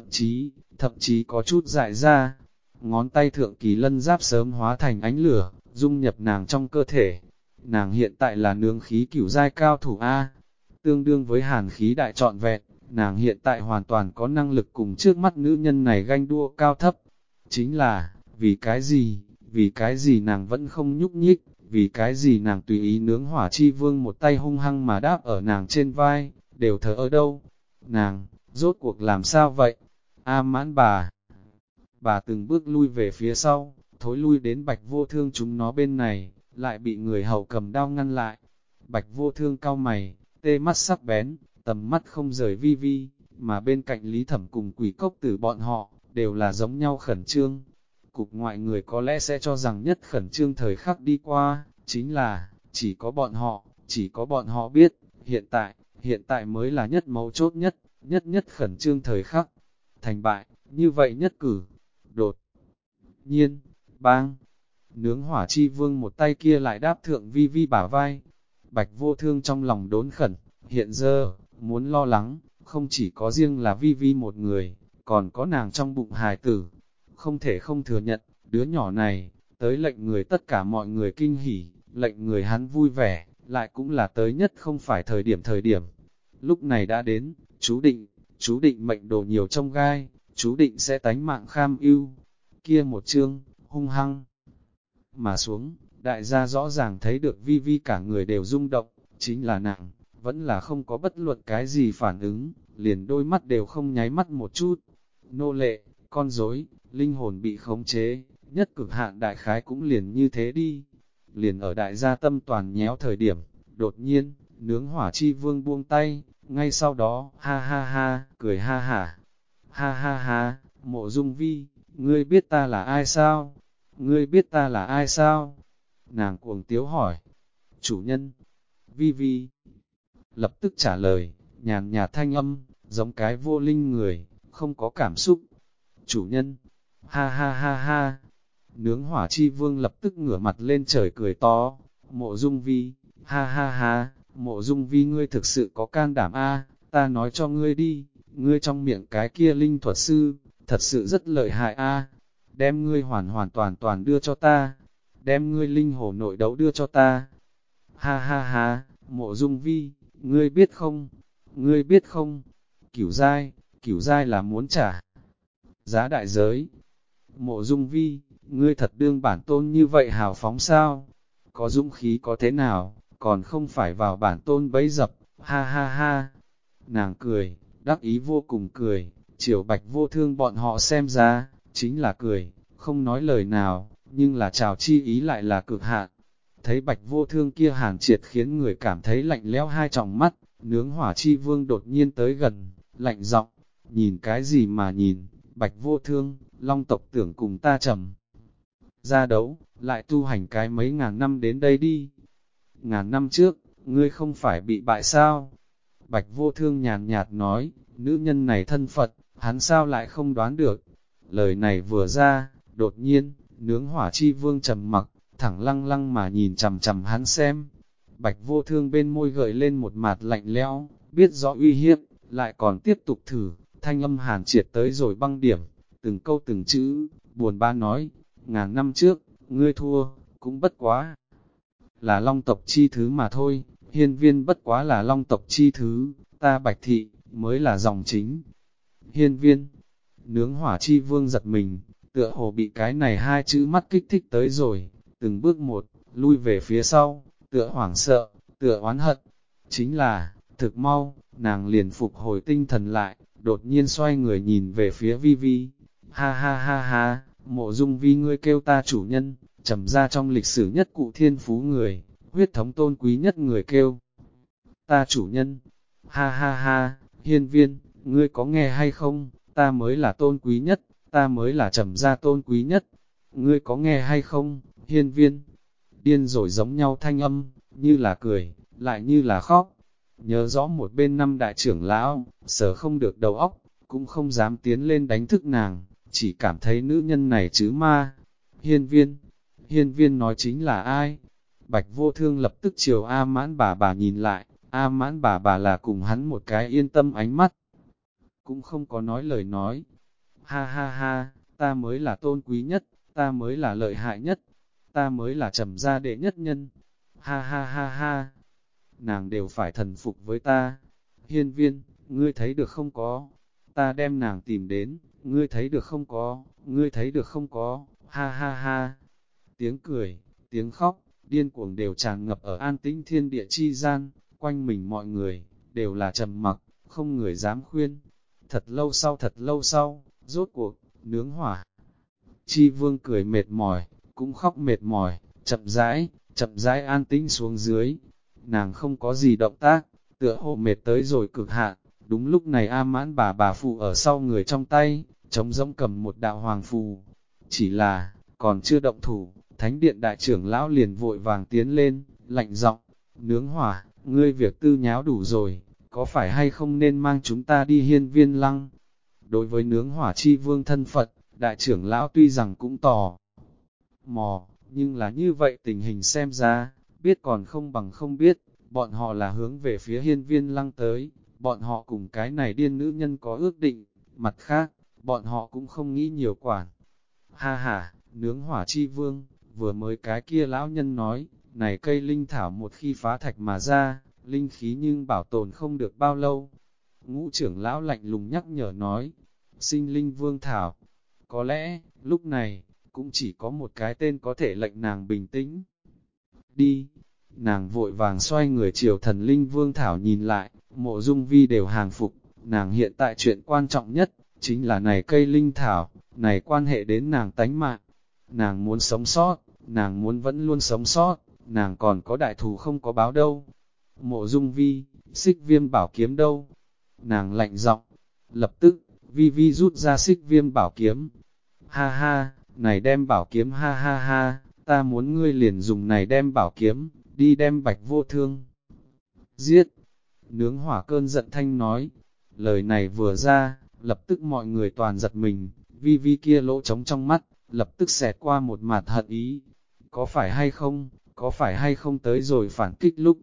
thậm chí có chút dại ra. Ngón tay thượng kỳ lân giáp sớm hóa thành ánh lửa, dung nhập nàng trong cơ thể. Nàng hiện tại là nướng khí cửu giai cao thủ A, tương đương với hàn khí đại trọn vẹn, nàng hiện tại hoàn toàn có năng lực cùng trước mắt nữ nhân này ganh đua cao thấp. Chính là, vì cái gì nàng vẫn không nhúc nhích, vì cái gì nàng tùy ý nướng hỏa chi vương một tay hung hăng mà đáp ở nàng trên vai, đều thở ở đâu. Nàng, rốt cuộc làm sao vậy? A Mãn bà từng bước lui về phía sau, thối lui đến Bạch Vô Thương chúng nó bên này, lại bị người hầu cầm đao ngăn lại. Bạch Vô Thương cau mày, tê mắt sắc bén, tầm mắt không rời vi vi, mà bên cạnh Lý Thẩm cùng Quỷ Cốc Tử bọn họ, đều là giống nhau khẩn trương. Cục ngoại người có lẽ sẽ cho rằng nhất khẩn trương thời khắc đi qua, chính là, chỉ có bọn họ biết, hiện tại mới là nhất mấu chốt nhất khẩn trương thời khắc. Thành bại, như vậy nhất cử, đột nhiên, bang, nướng hỏa chi vương một tay kia lại đáp thượng vi vi bả vai. Bạch Vô Thương trong lòng đốn khẩn, hiện giờ, muốn lo lắng, không chỉ có riêng là vi vi một người, còn có nàng trong bụng hài tử. Không thể không thừa nhận, đứa nhỏ này, tới lệnh người tất cả mọi người kinh hỉ, lệnh người hắn vui vẻ, lại cũng là tới nhất không phải thời điểm. Lúc này đã đến, chú định mệnh đồ nhiều trong gai, chú định sẽ tánh mạng kham ưu. Kia một chương, hung hăng mà xuống, đại gia rõ ràng thấy được vi vi cả người đều rung động, chính là nàng, vẫn là không có bất luận cái gì phản ứng, liền đôi mắt đều không nháy mắt một chút. Nô lệ, con rối, linh hồn bị khống chế, nhất cực hạn đại khái cũng liền như thế đi. Liền ở đại gia tâm toàn nhéo thời điểm, đột nhiên, nướng hỏa chi vương buông tay, ngay sau đó, ha ha ha, cười ha ha, Mộ Dung Vi, ngươi biết ta là ai sao? Ngươi biết ta là ai sao? Nàng cuồng tiếu hỏi. Chủ nhân, Vi Vi, lập tức trả lời, nhàn nhạt thanh âm, giống cái vô linh người, không có cảm xúc. Chủ nhân, ha ha ha, nướng hỏa chi vương lập tức ngửa mặt lên trời cười to. Mộ Dung Vi, ha ha, Mộ Dung Vi ngươi thực sự có can đảm a, ta nói cho ngươi đi, ngươi trong miệng cái kia linh thuật sư, thật sự rất lợi hại a, đem ngươi hoàn toàn đưa cho ta, đem ngươi linh hồn nội đấu đưa cho ta. Ha ha, Mộ Dung Vi, ngươi biết không, cửu giai là muốn trả giá đại giới. Mộ Dung Vi, ngươi thật đương bản tôn như vậy hào phóng sao? Có dũng khí có thế nào, còn không phải vào bản tôn bẫy dập, ha ha. Nàng cười, đắc ý vô cùng cười, chiều Bạch Vô Thương bọn họ xem ra, chính là cười, không nói lời nào, nhưng là chào chi ý lại là cực hạn. Thấy Bạch Vô Thương kia hàn triệt khiến người cảm thấy lạnh lẽo hai tròng mắt, nướng hỏa chi vương đột nhiên tới gần, lạnh giọng, nhìn cái gì mà nhìn, Bạch Vô Thương, Long tộc tưởng cùng ta trầm ra đấu, lại tu hành cái mấy ngàn năm đến đây đi. Ngàn năm trước, ngươi không phải bị bại sao? Bạch Vô Thương nhàn nhạt nói, nữ nhân này thân Phật, hắn sao lại không đoán được. Lời này vừa ra, đột nhiên, nướng hỏa chi vương trầm mặc, thẳng lăng mà nhìn chằm hắn xem. Bạch Vô Thương bên môi gợi lên một mặt lạnh lẽo, biết rõ uy hiếp, lại còn tiếp tục thử, thanh âm hàn triệt tới rồi băng điểm, từng câu từng chữ, buồn bã nói, ngàn năm trước, ngươi thua, cũng bất quá là Long tộc chi thứ mà thôi, Hiên Viên bất quá là Long tộc chi thứ, ta Bạch Thị, mới là dòng chính. Hiên Viên, nướng hỏa chi vương giật mình, tựa hồ bị cái này hai chữ mắt kích thích tới rồi, từng bước một, lui về phía sau, tựa hoảng sợ, tựa oán hận. Chính là, thực mau, nàng liền phục hồi tinh thần lại, đột nhiên xoay người nhìn về phía Vi Vi. Ha ha, Mộ Dung Vi ngươi kêu ta chủ nhân, trầm ra trong lịch sử nhất cụ thiên phú người, huyết thống tôn quý nhất người kêu. Ta chủ nhân, ha ha, Hiên Viên, ngươi có nghe hay không, ta mới là tôn quý nhất, ta mới là trầm ra tôn quý nhất, ngươi có nghe hay không, Hiên Viên. điên rồi giống nhau thanh âm, như là cười, lại như là khóc. Nhớ rõ một bên năm đại trưởng lão, sờ không được đầu óc, cũng không dám tiến lên đánh thức nàng, chỉ cảm thấy nữ nhân này chứ ma. Hiên viên nói chính là ai? Bạch Vô Thương lập tức chiều A Mãn bà nhìn lại, A Mãn bà là cùng hắn một cái yên tâm ánh mắt, cũng không có nói lời nói. Ha ha ha, ta mới là tôn quý nhất, ta mới là lợi hại nhất, ta mới là trầm gia đệ nhất nhân. Ha ha ha ha, nàng đều phải thần phục với ta. Hiên viên, ngươi thấy được không có? Ta đem nàng tìm đến, ngươi thấy được không có? Ngươi thấy được không có? Ha ha ha. Tiếng cười, tiếng khóc, điên cuồng đều tràn ngập ở an tĩnh thiên địa chi gian, quanh mình mọi người, đều là trầm mặc, không người dám khuyên. Thật lâu sau, rốt cuộc, nướng hỏa. Chi vương cười mệt mỏi, cũng khóc mệt mỏi, chậm rãi an tĩnh xuống dưới. Nàng không có gì động tác, tựa hồ mệt tới rồi cực hạn. Đúng lúc này A Mãn bà phụ ở sau người trong tay, trống rỗng cầm một đạo hoàng phù. Chỉ là, còn chưa động thủ, thánh điện đại trưởng lão liền vội vàng tiến lên, lạnh giọng, nướng hỏa, ngươi việc tư nháo đủ rồi, có phải hay không nên mang chúng ta đi hiên viên lăng? Đối với nướng hỏa chi vương thân Phật, đại trưởng lão tuy rằng cũng tò mò, nhưng là như vậy tình hình xem ra, biết còn không bằng không biết, bọn họ là hướng về phía hiên viên lăng tới, bọn họ cùng cái này điên nữ nhân có ước định, mặt khác, bọn họ cũng không nghĩ nhiều quản. Ha ha, nướng hỏa chi vương, vừa mới cái kia lão nhân nói, này cây linh thảo một khi phá thạch mà ra, linh khí nhưng bảo tồn không được bao lâu. Ngũ trưởng lão lạnh lùng nhắc nhở nói, sinh linh vương thảo, có lẽ, lúc này, cũng chỉ có một cái tên có thể lệnh nàng bình tĩnh. Đi, nàng vội vàng xoay người chiều thần linh vương thảo nhìn lại, mộ dung vi đều hàng phục, nàng hiện tại chuyện quan trọng nhất, chính là này cây linh thảo, này quan hệ đến nàng tánh mạng. Nàng muốn sống sót, nàng muốn vẫn luôn sống sót, nàng còn có đại thù không có báo đâu. Mộ dung vi, xích viêm bảo kiếm đâu? Nàng lạnh giọng, lập tức, vi rút ra xích viêm bảo kiếm. Ha ha, này đem bảo kiếm ha ha ha, ta muốn ngươi liền dùng này đem bảo kiếm, đi đem Bạch Vô Thương. Giết! Nướng hỏa cơn giận thanh nói, lời này vừa ra, lập tức mọi người toàn giật mình, vi kia lỗ trống trong mắt, lập tức xẹt qua một mặt hận ý. Có phải hay không tới rồi phản kích lúc?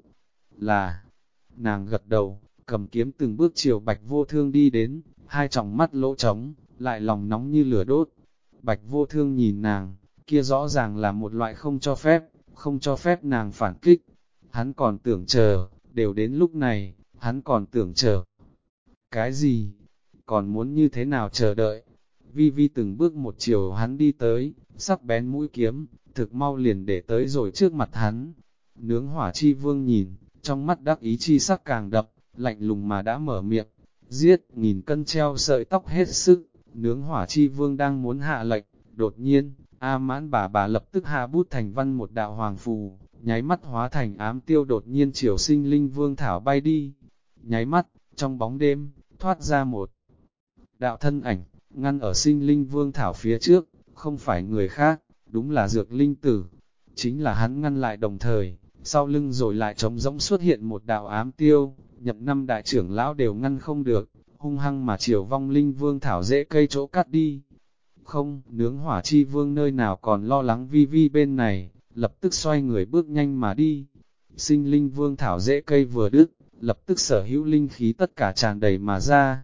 Là, nàng gật đầu, cầm kiếm từng bước chiều Bạch Vô Thương đi đến, hai tròng mắt lỗ trống, lại lòng nóng như lửa đốt. Bạch Vô Thương nhìn nàng, kia rõ ràng là một loại không cho phép nàng phản kích. Hắn còn tưởng chờ, đều đến lúc này, hắn còn tưởng chờ. Cái gì? Còn muốn như thế nào chờ đợi? Vi từng bước một chiều hắn đi tới, sắc bén mũi kiếm, thực mau liền để tới rồi trước mặt hắn. Nướng hỏa chi vương nhìn, trong mắt đắc ý chi sắc càng đậm, lạnh lùng mà đã mở miệng. Giết, nghìn cân treo sợi tóc hết sức, nướng hỏa chi vương đang muốn hạ lệnh, đột nhiên, A Mãn bà lập tức hạ bút thành văn một đạo hoàng phù, nháy mắt hóa thành ám tiêu đột nhiên chiều sinh linh vương thảo bay đi. Nháy mắt, trong bóng đêm, thoát ra một đạo thân ảnh, ngăn ở sinh linh vương thảo phía trước, không phải người khác, đúng là dược linh tử. Chính là hắn ngăn lại đồng thời, sau lưng rồi lại trống rỗng xuất hiện một đạo ám tiêu, nhậm năm đại trưởng lão đều ngăn không được, hung hăng mà chiều vong linh vương thảo dễ cây chỗ cắt đi. Không, nướng hỏa chi vương nơi nào còn lo lắng vi bên này, lập tức xoay người bước nhanh mà đi. Sinh linh vương thảo dễ cây vừa đứt, lập tức sở hữu linh khí tất cả tràn đầy mà ra.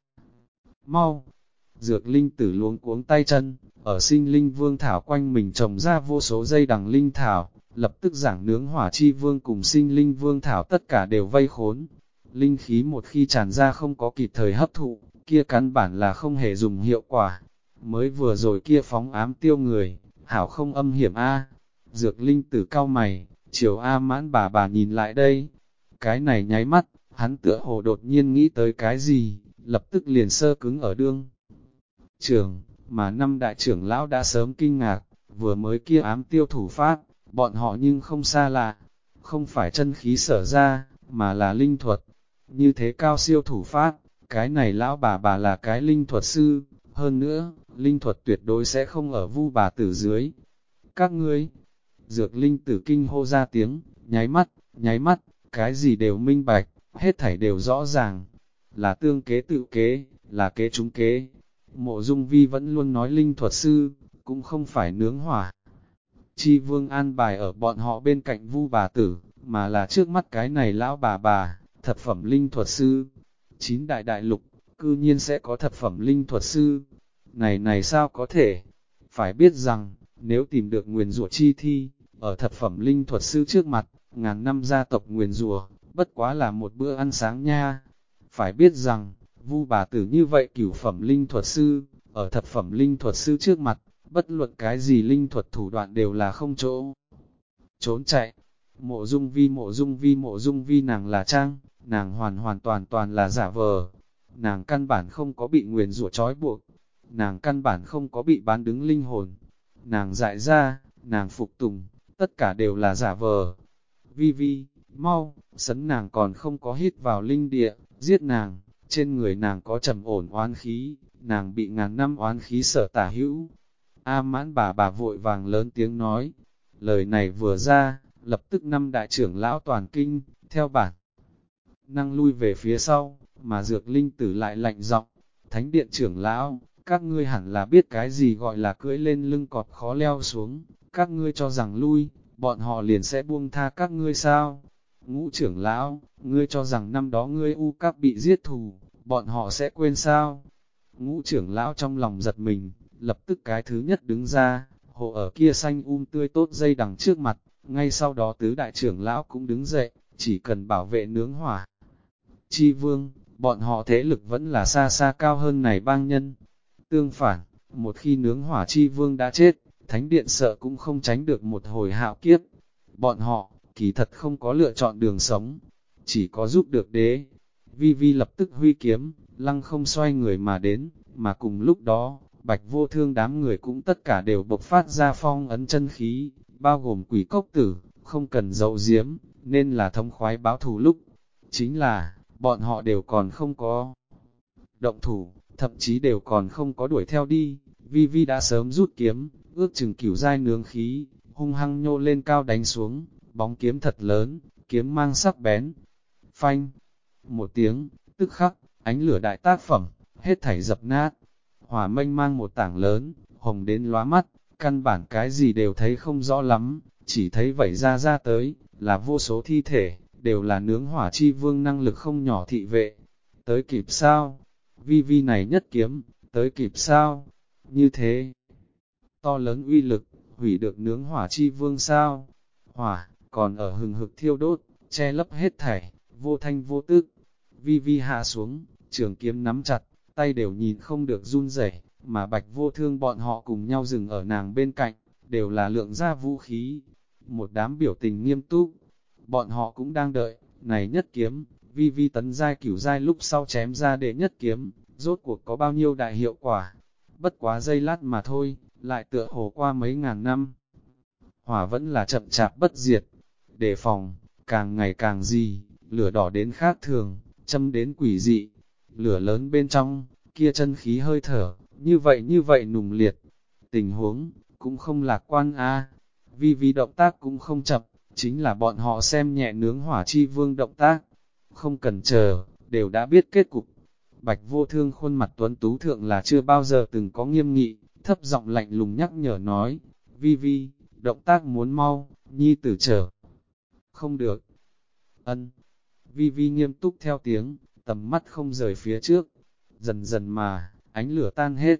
Mau! Dược linh tử luống cuống tay chân, ở sinh linh vương thảo quanh mình trồng ra vô số dây đằng linh thảo, lập tức giảng nướng hỏa chi vương cùng sinh linh vương thảo tất cả đều vây khốn. Linh khí một khi tràn ra không có kịp thời hấp thụ, kia căn bản là không hề dùng hiệu quả. Mới vừa rồi kia phóng ám tiêu người, hảo không âm hiểm a. Dược linh tử cao mày, chiều A Mãn bà nhìn lại đây. Cái này nháy mắt, hắn tựa hồ đột nhiên nghĩ tới cái gì, lập tức liền sơ cứng ở đương trường, mà năm đại trưởng lão đã sớm kinh ngạc, vừa mới kia ám tiêu thủ pháp, bọn họ nhưng không xa lạ, không phải chân khí sở ra, mà là linh thuật. Như thế cao siêu thủ pháp, cái này lão bà là cái linh thuật sư, hơn nữa, linh thuật tuyệt đối sẽ không ở vu bà tử dưới. Các ngươi, Dược linh tử kinh hô ra tiếng, nháy mắt, cái gì đều minh bạch, hết thảy đều rõ ràng, là tương kế tự kế, là kế trúng kế. Mộ Dung Vi vẫn luôn nói linh thuật sư, cũng không phải nướng hỏa. Chi vương an bài ở bọn họ bên cạnh Vu bà tử, mà là trước mắt cái này lão bà, thập phẩm linh thuật sư. 9 đại đại lục, cư nhiên sẽ có thập phẩm linh thuật sư. Này sao có thể? Phải biết rằng, nếu tìm được nguyền rủa chi thi, ở thập phẩm linh thuật sư trước mặt, ngàn năm gia tộc nguyền rủa, bất quá là một bữa ăn sáng nha. Phải biết rằng, Vu bà tử như vậy cửu phẩm linh thuật sư, ở thập phẩm linh thuật sư trước mặt, bất luận cái gì linh thuật thủ đoạn đều là không trốn chạy. Mộ Dung Vi nàng là trang, nàng hoàn toàn là giả vờ. Nàng căn bản không có bị nguyền rủa trói buộc, nàng căn bản không có bị bán đứng linh hồn. Nàng dại ra, nàng phục tùng, tất cả đều là giả vờ. Vi, mau, sấn nàng còn không có hít vào linh địa, giết nàng, trên người nàng có trầm ổn oán khí, nàng bị ngàn năm oán khí sở tả hữu. A Mãn bà vội vàng lớn tiếng nói, lời này vừa ra, lập tức 5 đại trưởng lão toàn kinh, theo bản năng lui về phía sau, mà Dược Linh Tử lại lạnh giọng, Thánh điện trưởng lão, các ngươi hẳn là biết cái gì gọi là cưỡi lên lưng cọp khó leo xuống, các ngươi cho rằng lui, bọn họ liền sẽ buông tha các ngươi sao? Ngũ trưởng lão, ngươi cho rằng năm đó ngươi u các bị giết thù, bọn họ sẽ quên sao? Ngũ trưởng lão trong lòng giật mình, lập tức cái thứ nhất đứng ra, hộ ở kia xanh tươi tốt dây đằng trước mặt, ngay sau đó tứ đại trưởng lão cũng đứng dậy, chỉ cần bảo vệ nướng hỏa. Chi vương, bọn họ thế lực vẫn là xa xa cao hơn này bang nhân. Tương phản, một khi nướng hỏa chi vương đã chết, thánh điện sợ cũng không tránh được một hồi hạo kiếp. Bọn họ, kỳ thật không có lựa chọn đường sống, chỉ có giúp được đế. Vi lập tức huy kiếm, lăng không xoay người mà đến, mà cùng lúc đó, Bạch Vô Thương đám người cũng tất cả đều bộc phát ra phong ấn chân khí, bao gồm quỷ cốc tử, không cần giấu giếm, nên là thông khoái báo thù lúc. Chính là, bọn họ đều còn không có động thủ, thậm chí đều còn không có đuổi theo đi. Vi đã sớm rút kiếm, ước chừng cửu giai nướng khí, hung hăng nhô lên cao đánh xuống, bóng kiếm thật lớn, kiếm mang sắc bén. Phanh, một tiếng, tức khắc, ánh lửa đại tác phẩm, hết thảy dập nát. Hỏa mênh mang một tảng lớn, hồng đến lóa mắt, căn bản cái gì đều thấy không rõ lắm, chỉ thấy vẩy ra tới, là vô số thi thể, đều là nướng hỏa chi vương năng lực không nhỏ thị vệ. Tới kịp sao? Vi này nhất kiếm, tới kịp sao? Như thế, to lớn uy lực, hủy được nướng hỏa chi vương sao? Hỏa, còn ở hừng hực thiêu đốt, che lấp hết thảy, vô thanh vô tức. Vi hạ xuống, trường kiếm nắm chặt, tay đều nhìn không được run rẩy, mà Bạch Vô Thương bọn họ cùng nhau dừng ở nàng bên cạnh, đều là lượng ra vũ khí. Một đám biểu tình nghiêm túc, bọn họ cũng đang đợi, này nhất kiếm, Vi tấn giai cửu giai lúc sau chém ra đệ nhất kiếm, rốt cuộc có bao nhiêu đại hiệu quả. Bất quá giây lát mà thôi, lại tựa hồ qua mấy ngàn năm. Hỏa vẫn là chậm chạp bất diệt, đề phòng, càng ngày càng gì, lửa đỏ đến khác thường, châm đến quỷ dị, lửa lớn bên trong, kia chân khí hơi thở, như vậy nùng liệt. Tình huống, cũng không lạc quan a. Vi động tác cũng không chậm, chính là bọn họ xem nhẹ nướng hỏa chi vương động tác. Không cần chờ, đều đã biết kết cục. Bạch Vô Thương khuôn mặt tuấn tú thượng là chưa bao giờ từng có nghiêm nghị, thấp giọng lạnh lùng nhắc nhở nói, Vi, động tác muốn mau, nhi tử chờ. Không được. Ân. Vi nghiêm túc theo tiếng, tầm mắt không rời phía trước. Dần dần mà, ánh lửa tan hết.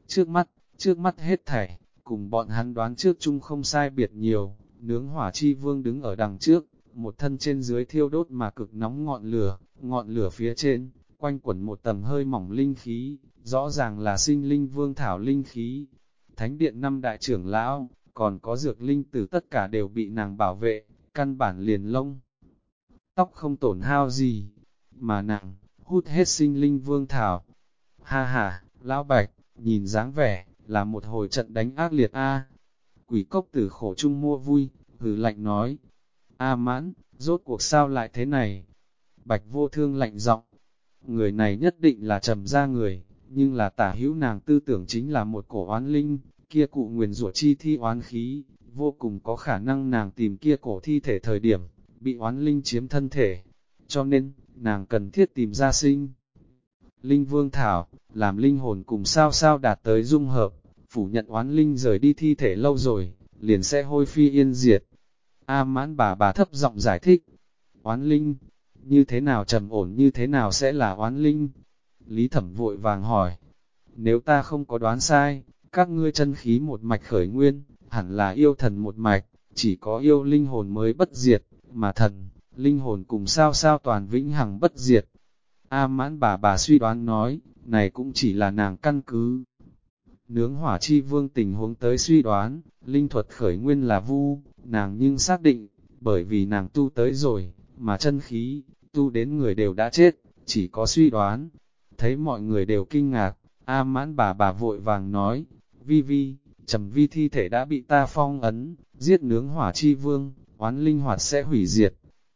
Trước mắt hết thảy, cùng bọn hắn đoán trước chung không sai biệt nhiều. Nướng hỏa chi vương đứng ở đằng trước, một thân trên dưới thiêu đốt mà cực nóng ngọn lửa phía trên, quanh quẩn một tầng hơi mỏng linh khí, rõ ràng là sinh linh vương thảo linh khí. Thánh điện 5 đại trưởng lão, còn có dược linh tử tất cả đều bị nàng bảo vệ, căn bản liền lông. Tóc không tổn hao gì, mà nàng, hút hết sinh linh vương thảo. Ha, lão Bạch, nhìn dáng vẻ, là một hồi trận đánh ác liệt a. Quỷ cốc tử khổ chung mua vui, hừ lạnh nói. A Mãn, rốt cuộc sao lại thế này? Bạch Vô Thương lạnh giọng. Người này nhất định là trầm ra người, nhưng là tả hữu nàng tư tưởng chính là một cổ oán linh, kia cụ nguyền rủa chi thi oán khí, vô cùng có khả năng nàng tìm kia cổ thi thể thời điểm, bị oán linh chiếm thân thể, cho nên, nàng cần thiết tìm ra sinh. Linh vương thảo, làm linh hồn cùng sao sao đạt tới dung hợp, phủ nhận oán linh rời đi thi thể lâu rồi, liền sẽ hôi phi yên diệt. A Mãn bà thấp giọng giải thích, oán linh, như thế nào trầm ổn như thế nào sẽ là oán linh? Lý Thẩm vội vàng hỏi, nếu ta không có đoán sai, các ngươi chân khí một mạch khởi nguyên, hẳn là yêu thần một mạch, chỉ có yêu linh hồn mới bất diệt, mà thần, linh hồn cùng sao sao toàn vĩnh hằng bất diệt. A Mãn bà suy đoán nói, này cũng chỉ là nàng căn cứ. Nướng hỏa chi vương tình huống tới suy đoán, linh thuật khởi nguyên là vu, nàng nhưng xác định, bởi vì nàng tu tới rồi, mà chân khí, tu đến người đều đã chết, chỉ có suy đoán. Thấy mọi người đều kinh ngạc, A Mãn bà vội vàng nói, Vi, Trầm Vi thi thể đã bị ta phong ấn, giết nướng hỏa chi vương, oán linh hoạt sẽ hủy diệt.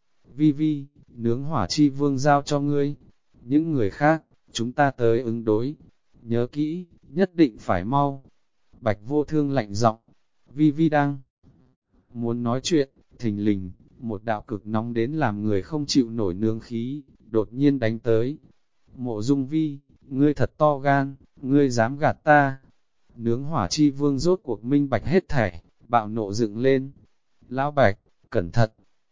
Vi, nướng hỏa chi vương giao cho ngươi, những người khác, chúng ta tới ứng đối, nhớ kỹ, nhất định phải mau. Bạch Vô Thương lạnh giọng, Vi đang muốn nói chuyện, thình lình, một đạo cực nóng đến làm người không chịu nổi nương khí, đột nhiên đánh tới. Mộ Dung Vi, ngươi thật to gan, ngươi dám gạt ta. Nướng hỏa chi vương rốt cuộc minh bạch hết thảy, bạo nộ dựng lên. Lão Bạch, cẩn thận.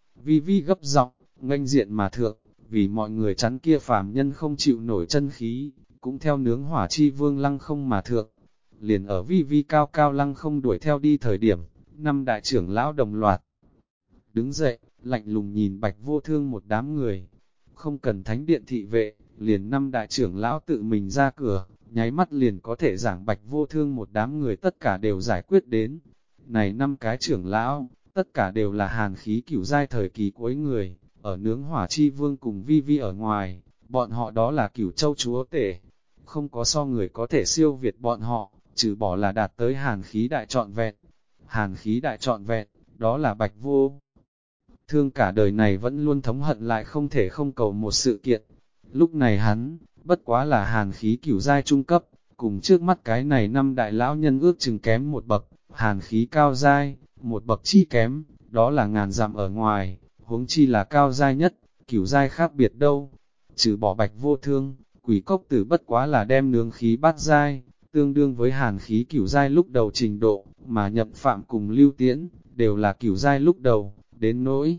Vi gấp giọng, nghênh diện mà thượng, vì mọi người chắn kia phàm nhân không chịu nổi chân khí, cũng theo nướng hỏa chi vương lăng không mà thượng. Liền ở Vi cao cao lăng không đuổi theo đi thời điểm, năm đại trưởng lão đồng loạt. Đứng dậy, lạnh lùng nhìn Bạch Vô Thương một đám người. Không cần thánh điện thị vệ, liền năm đại trưởng lão tự mình ra cửa, nháy mắt liền có thể giảng Bạch Vô Thương một đám người tất cả đều giải quyết đến. Này năm cái trưởng lão, tất cả đều là hàn khí cửu giai thời kỳ cuối người, ở nướng hỏa chi vương cùng Vi ở ngoài, bọn họ đó là cửu châu chúa tể. Không có so người có thể siêu việt bọn họ, trừ bỏ là đạt tới hàn khí đại trọn vẹn. Hàn khí đại trọn vẹn, đó là Bạch Vô Thương cả đời này vẫn luôn thống hận lại không thể không cầu một sự kiện. Lúc này hắn, bất quá là hàn khí cửu giai trung cấp, cùng trước mắt cái này năm đại lão nhân ước chừng kém một bậc, hàn khí cao giai, một bậc chi kém, đó là ngàn dặm ở ngoài, huống chi là cao giai nhất, cửu giai khác biệt đâu. Trừ bỏ Bạch Vô Thương, Quỷ Cốc Tử bất quá là đem nướng khí bát giai, tương đương với hàn khí cửu giai lúc đầu trình độ, mà Nhậm Phạm cùng Lưu Tiễn, đều là cửu giai lúc đầu, đến nỗi.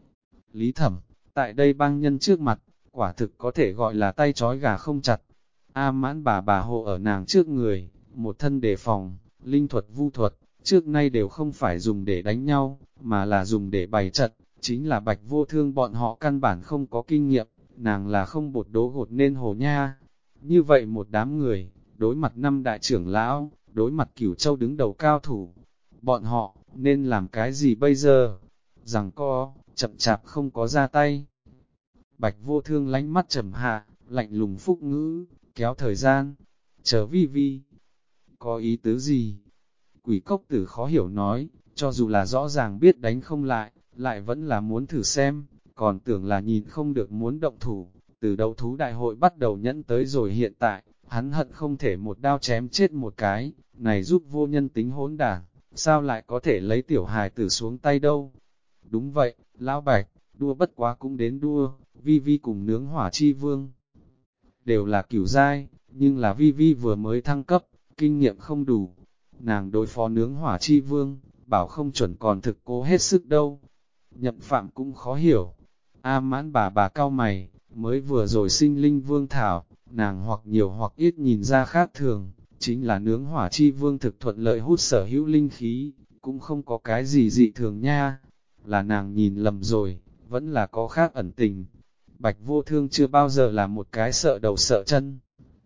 Lý Thẩm, tại đây bang nhân trước mặt, quả thực có thể gọi là tay trói gà không chặt. A Mãn bà hộ ở nàng trước người, một thân đề phòng, linh thuật vu thuật, trước nay đều không phải dùng để đánh nhau, mà là dùng để bày trận, chính là Bạch Vô Thương bọn họ căn bản không có kinh nghiệm, nàng là không bột đố gột nên hồ nha. Như vậy một đám người, đối mặt năm đại trưởng lão, đối mặt Cửu Châu đứng đầu cao thủ, bọn họ, nên làm cái gì bây giờ? Rằng co, chậm chạp không có ra tay. Bạch Vô Thương lánh mắt trầm hạ, lạnh lùng phúc ngữ, kéo thời gian, chờ Vi. Có ý tứ gì? Quỷ Cốc Tử khó hiểu nói, cho dù là rõ ràng biết đánh không lại, lại vẫn là muốn thử xem, còn tưởng là nhìn không được muốn động thủ. Từ đấu thú đại hội bắt đầu nhẫn tới rồi hiện tại, hắn hận không thể một đao chém chết một cái, này giúp vô nhân tính hỗn đảng, sao lại có thể lấy tiểu hài tử xuống tay đâu? Đúng vậy, Lão Bạch, đua bất quá cũng đến đua, Vi cùng nướng hỏa chi vương. Đều là cửu giai, nhưng là Vi vừa mới thăng cấp, kinh nghiệm không đủ. Nàng đối phó nướng hỏa chi vương, bảo không chuẩn còn thực cố hết sức đâu. Nhậm Phạm cũng khó hiểu. A Mãn bà cao mày, mới vừa rồi sinh linh vương thảo, nàng hoặc nhiều hoặc ít nhìn ra khác thường, chính là nướng hỏa chi vương thực thuận lợi hút sở hữu linh khí, cũng không có cái gì dị thường nha. Là nàng nhìn lầm rồi, vẫn là có khác ẩn tình. Bạch Vô Thương chưa bao giờ là một cái sợ đầu sợ chân.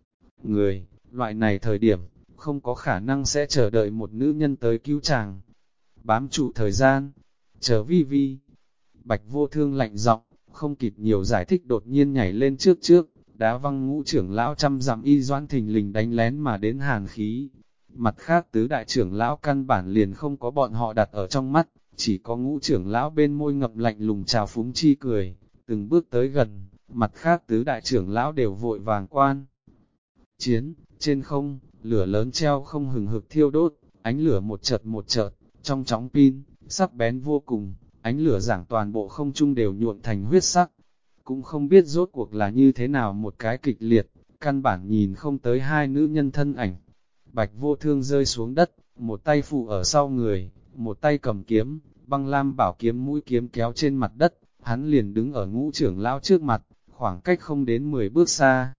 Người, loại này thời điểm, không có khả năng sẽ chờ đợi một nữ nhân tới cứu chàng. Bám trụ thời gian, chờ Vi. Bạch Vô Thương lạnh giọng, không kịp nhiều giải thích đột nhiên nhảy lên trước, đá văng ngũ trưởng lão trăm dặm y doãn thình lình đánh lén mà đến hàn khí. Mặt khác tứ đại trưởng lão căn bản liền không có bọn họ đặt ở trong mắt, chỉ có ngũ trưởng lão bên môi ngậm lạnh lùng trào phúng chi cười, từng bước tới gần, mặt khác tứ đại trưởng lão đều vội vàng quan. Chiến, trên không, lửa lớn treo không hừng hực thiêu đốt, ánh lửa một chợt, trong chóng pin, sắc bén vô cùng, ánh lửa giảng toàn bộ không trung đều nhuộm thành huyết sắc. Cũng không biết rốt cuộc là như thế nào một cái kịch liệt, căn bản nhìn không tới hai nữ nhân thân ảnh. Bạch Vô Thương rơi xuống đất, một tay phụ ở sau người, một tay cầm kiếm, băng lam bảo kiếm mũi kiếm kéo trên mặt đất, hắn liền đứng ở Ngũ trưởng lão trước mặt, khoảng cách không đến 10 bước xa.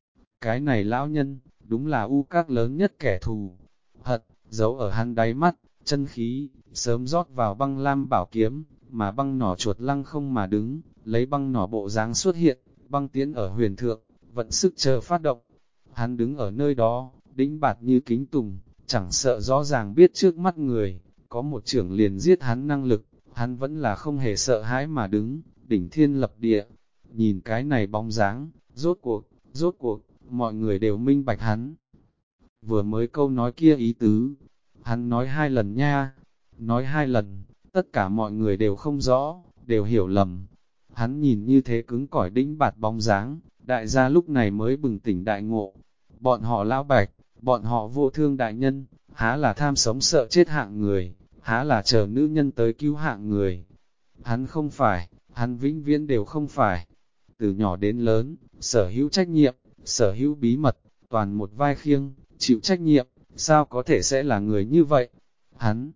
Cái này lão nhân, đúng là u các lớn nhất kẻ thù. Hận, giấu ở hắn đáy mắt, chân khí, sớm rót vào băng lam bảo kiếm, mà băng nỏ chuột lăng không mà đứng, lấy băng nỏ bộ dáng xuất hiện, băng tiến ở huyền thượng, vận sức chờ phát động. Hắn đứng ở nơi đó, đĩnh bạt như kính tùng, chẳng sợ rõ ràng biết trước mắt người, có một trưởng liền giết hắn năng lực, hắn vẫn là không hề sợ hãi mà đứng, đỉnh thiên lập địa. Nhìn cái này bóng dáng, rốt cuộc, mọi người đều minh bạch hắn. Vừa mới câu nói kia ý tứ, hắn nói 2 lần nha, nói 2 lần, tất cả mọi người đều không rõ, đều hiểu lầm. Hắn nhìn như thế cứng cỏi đĩnh bạt bóng dáng, đại gia lúc này mới bừng tỉnh đại ngộ. Bọn họ lão Bạch, bọn họ Vô Thương đại nhân, há là tham sống sợ chết hạng người, há là chờ nữ nhân tới cứu hạng người. Hắn không phải, hắn vĩnh viễn đều không phải. Từ nhỏ đến lớn, sở hữu trách nhiệm, sở hữu bí mật, toàn một vai khiêng, chịu trách nhiệm, sao có thể sẽ là người như vậy? Hắn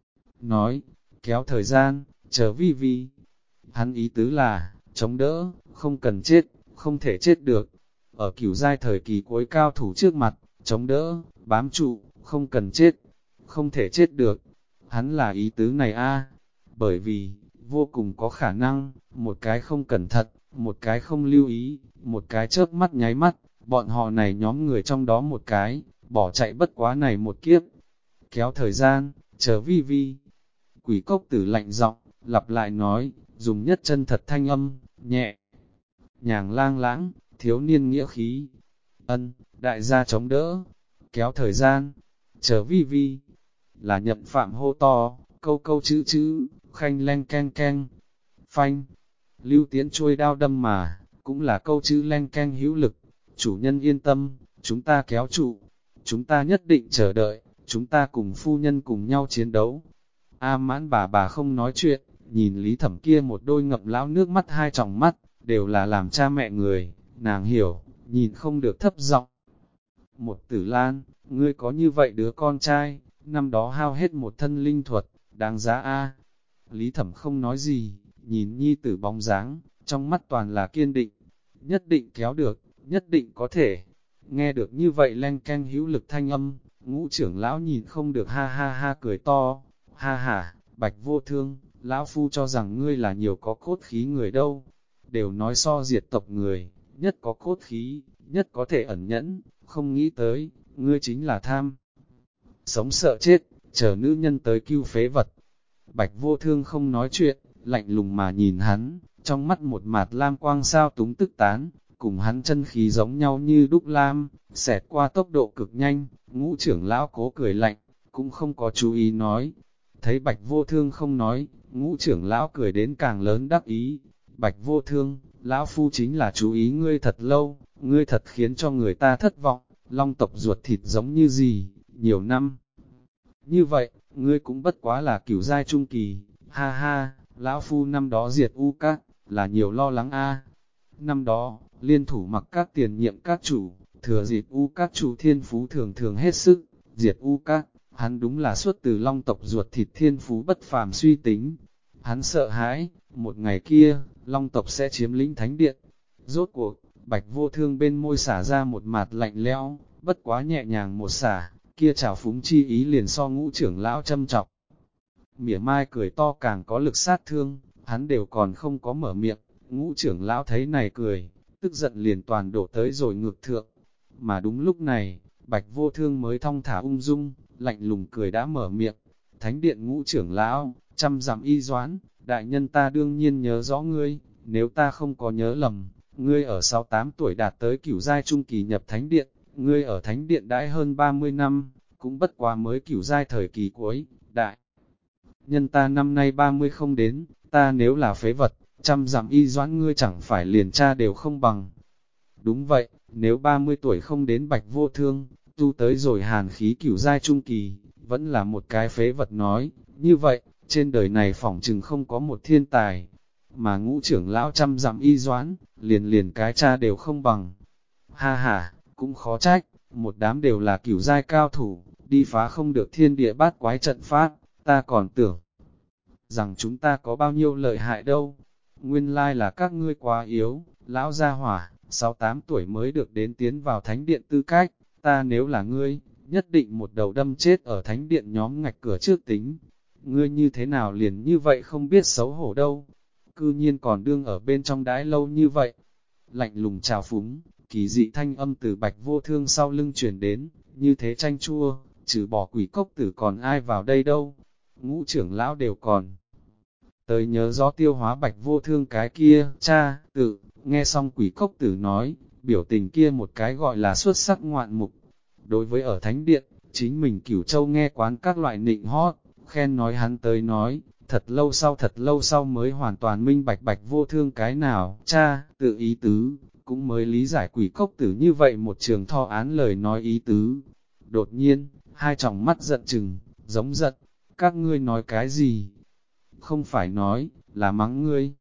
nói, kéo thời gian, chờ vi vi. Hắn ý tứ là, chống đỡ, không cần chết, không thể chết được. Ở cửu giai thời kỳ cuối cao thủ trước mặt, chống đỡ, bám trụ, không cần chết, không thể chết được. Hắn là ý tứ này a, bởi vì, vô cùng có khả năng, một cái không cẩn thận, một cái không lưu ý, một cái chớp mắt nháy mắt, bọn họ này nhóm người trong đó một cái, bỏ chạy bất quá này một kiếp. Kéo thời gian, chờ vi vi. Quỷ cốc tử lạnh giọng, lặp lại nói, dùng nhất chân thật thanh âm, nhẹ, nhàng lang lãng, thiếu niên nghĩa khí. Ân, đại gia chống đỡ, kéo thời gian, chờ vi vi. Là nhậm phạm hô to, câu câu chữ chữ, khanh len ken ken, phanh. Lưu Tiến chuôi đao đâm mà, cũng là câu chữ len ken hữu lực. Chủ nhân yên tâm, chúng ta kéo trụ, chúng ta nhất định chờ đợi, chúng ta cùng phu nhân cùng nhau chiến đấu. A Mãn bà không nói chuyện, nhìn Lý Thẩm kia một đôi ngậm lão nước mắt hai tròng mắt, đều là làm cha mẹ người, nàng hiểu, nhìn không được thấp giọng. Một Tử Lan, ngươi có như vậy đứa con trai, năm đó hao hết một thân linh thuật, đáng giá a. Lý Thẩm không nói gì, nhìn nhi tử bóng dáng, trong mắt toàn là kiên định, nhất định kéo được, nhất định có thể. Nghe được như vậy len ken hữu lực thanh âm, Ngũ trưởng lão nhìn không được ha ha ha cười to, ha ha, Bạch Vô Thương, lão phu cho rằng ngươi là nhiều có cốt khí người đâu, đều nói so diệt tộc người, nhất có cốt khí, nhất có thể ẩn nhẫn, không nghĩ tới, ngươi chính là tham. Sống sợ chết, chờ nữ nhân tới cứu phế vật. Bạch Vô Thương không nói chuyện, lạnh lùng mà nhìn hắn, trong mắt một mạt lam quang sao túng tức tán, cùng hắn chân khí giống nhau như đúc lam, xẹt qua tốc độ cực nhanh. Ngũ trưởng lão cố cười lạnh, cũng không có chú ý nói. Thấy Bạch Vô Thương không nói, Ngũ trưởng lão cười đến càng lớn đắc ý. Bạch Vô Thương, lão phu chính là chú ý ngươi thật lâu, ngươi thật khiến cho người ta thất vọng, long tộc ruột thịt giống như gì, nhiều năm. Như vậy, ngươi cũng bất quá là cửu giai trung kỳ, ha ha, lão phu năm đó diệt u các, là nhiều lo lắng a. Năm đó, liên thủ mặc các tiền nhiệm các chủ, thừa dịp u các chủ thiên phú thường thường hết sức, diệt u các, hắn đúng là xuất từ long tộc ruột thịt thiên phú bất phàm suy tính. Hắn sợ hãi, một ngày kia, long tộc sẽ chiếm lĩnh thánh điện. Rốt cuộc, Bạch Vô Thương bên môi xả ra một mạt lạnh lẽo, bất quá nhẹ nhàng một xả, kia trào phúng chi ý liền so Ngũ trưởng lão châm chọc. Mỉa mai cười to càng có lực sát thương, hắn đều còn không có mở miệng, Ngũ trưởng lão thấy này cười, tức giận liền toàn đổ tới rồi ngược thượng. Mà đúng lúc này, Bạch Vô Thương mới thong thả ung dung, lạnh lùng cười đã mở miệng. Thánh điện Ngũ trưởng lão, trăm dặm y doãn, đại nhân ta đương nhiên nhớ rõ ngươi, nếu ta không có nhớ lầm, ngươi ở 6-8 tuổi đạt tới cửu giai trung kỳ nhập thánh điện, ngươi ở thánh điện đãi hơn 30 năm, cũng bất quá mới cửu giai thời kỳ cuối, đại. Nhân ta năm nay 30 không đến, ta nếu là phế vật, trăm dặm y doãn ngươi chẳng phải liền cha đều không bằng. Đúng vậy, nếu 30 tuổi không đến Bạch Vô Thương, tu tới rồi hàn khí cửu giai trung kỳ, vẫn là một cái phế vật nói, như vậy, trên đời này phỏng chừng không có một thiên tài, mà Ngũ trưởng lão trăm dặm y doãn, liền liền cái cha đều không bằng. Ha ha, cũng khó trách, một đám đều là cửu giai cao thủ, đi phá không được thiên địa bát quái trận pháp, ta còn tưởng rằng chúng ta có bao nhiêu lợi hại đâu. Nguyên lai là các ngươi quá yếu, lão gia hỏa, 6-8 tuổi mới được đến tiến vào thánh điện tư cách, ta nếu là ngươi, nhất định một đầu đâm chết ở thánh điện nhóm ngạch cửa trước tính. Ngươi như thế nào liền như vậy không biết xấu hổ đâu, cư nhiên còn đương ở bên trong đãi lâu như vậy. Lạnh lùng trào phúng, kỳ dị thanh âm từ Bạch Vô Thương sau lưng truyền đến, như thế chanh chua, trừ bỏ quỷ cốc tử còn ai vào đây đâu. Ngũ trưởng lão đều còn tới nhớ rõ tiêu hóa Bạch Vô Thương cái kia, cha, tự, nghe xong quỷ cốc tử nói, biểu tình kia một cái gọi là xuất sắc ngoạn mục. Đối với ở thánh điện, chính mình Cửu Châu nghe quán các loại nịnh hót, khen nói hắn tới nói, thật lâu sau mới hoàn toàn minh bạch Bạch Vô Thương cái nào, cha, tự ý tứ, cũng mới lý giải quỷ cốc tử như vậy một trường thọ án lời nói ý tứ. Đột nhiên, hai tròng mắt giận chừng, giống giận, các ngươi nói cái gì? Không phải nói, là mắng ngươi.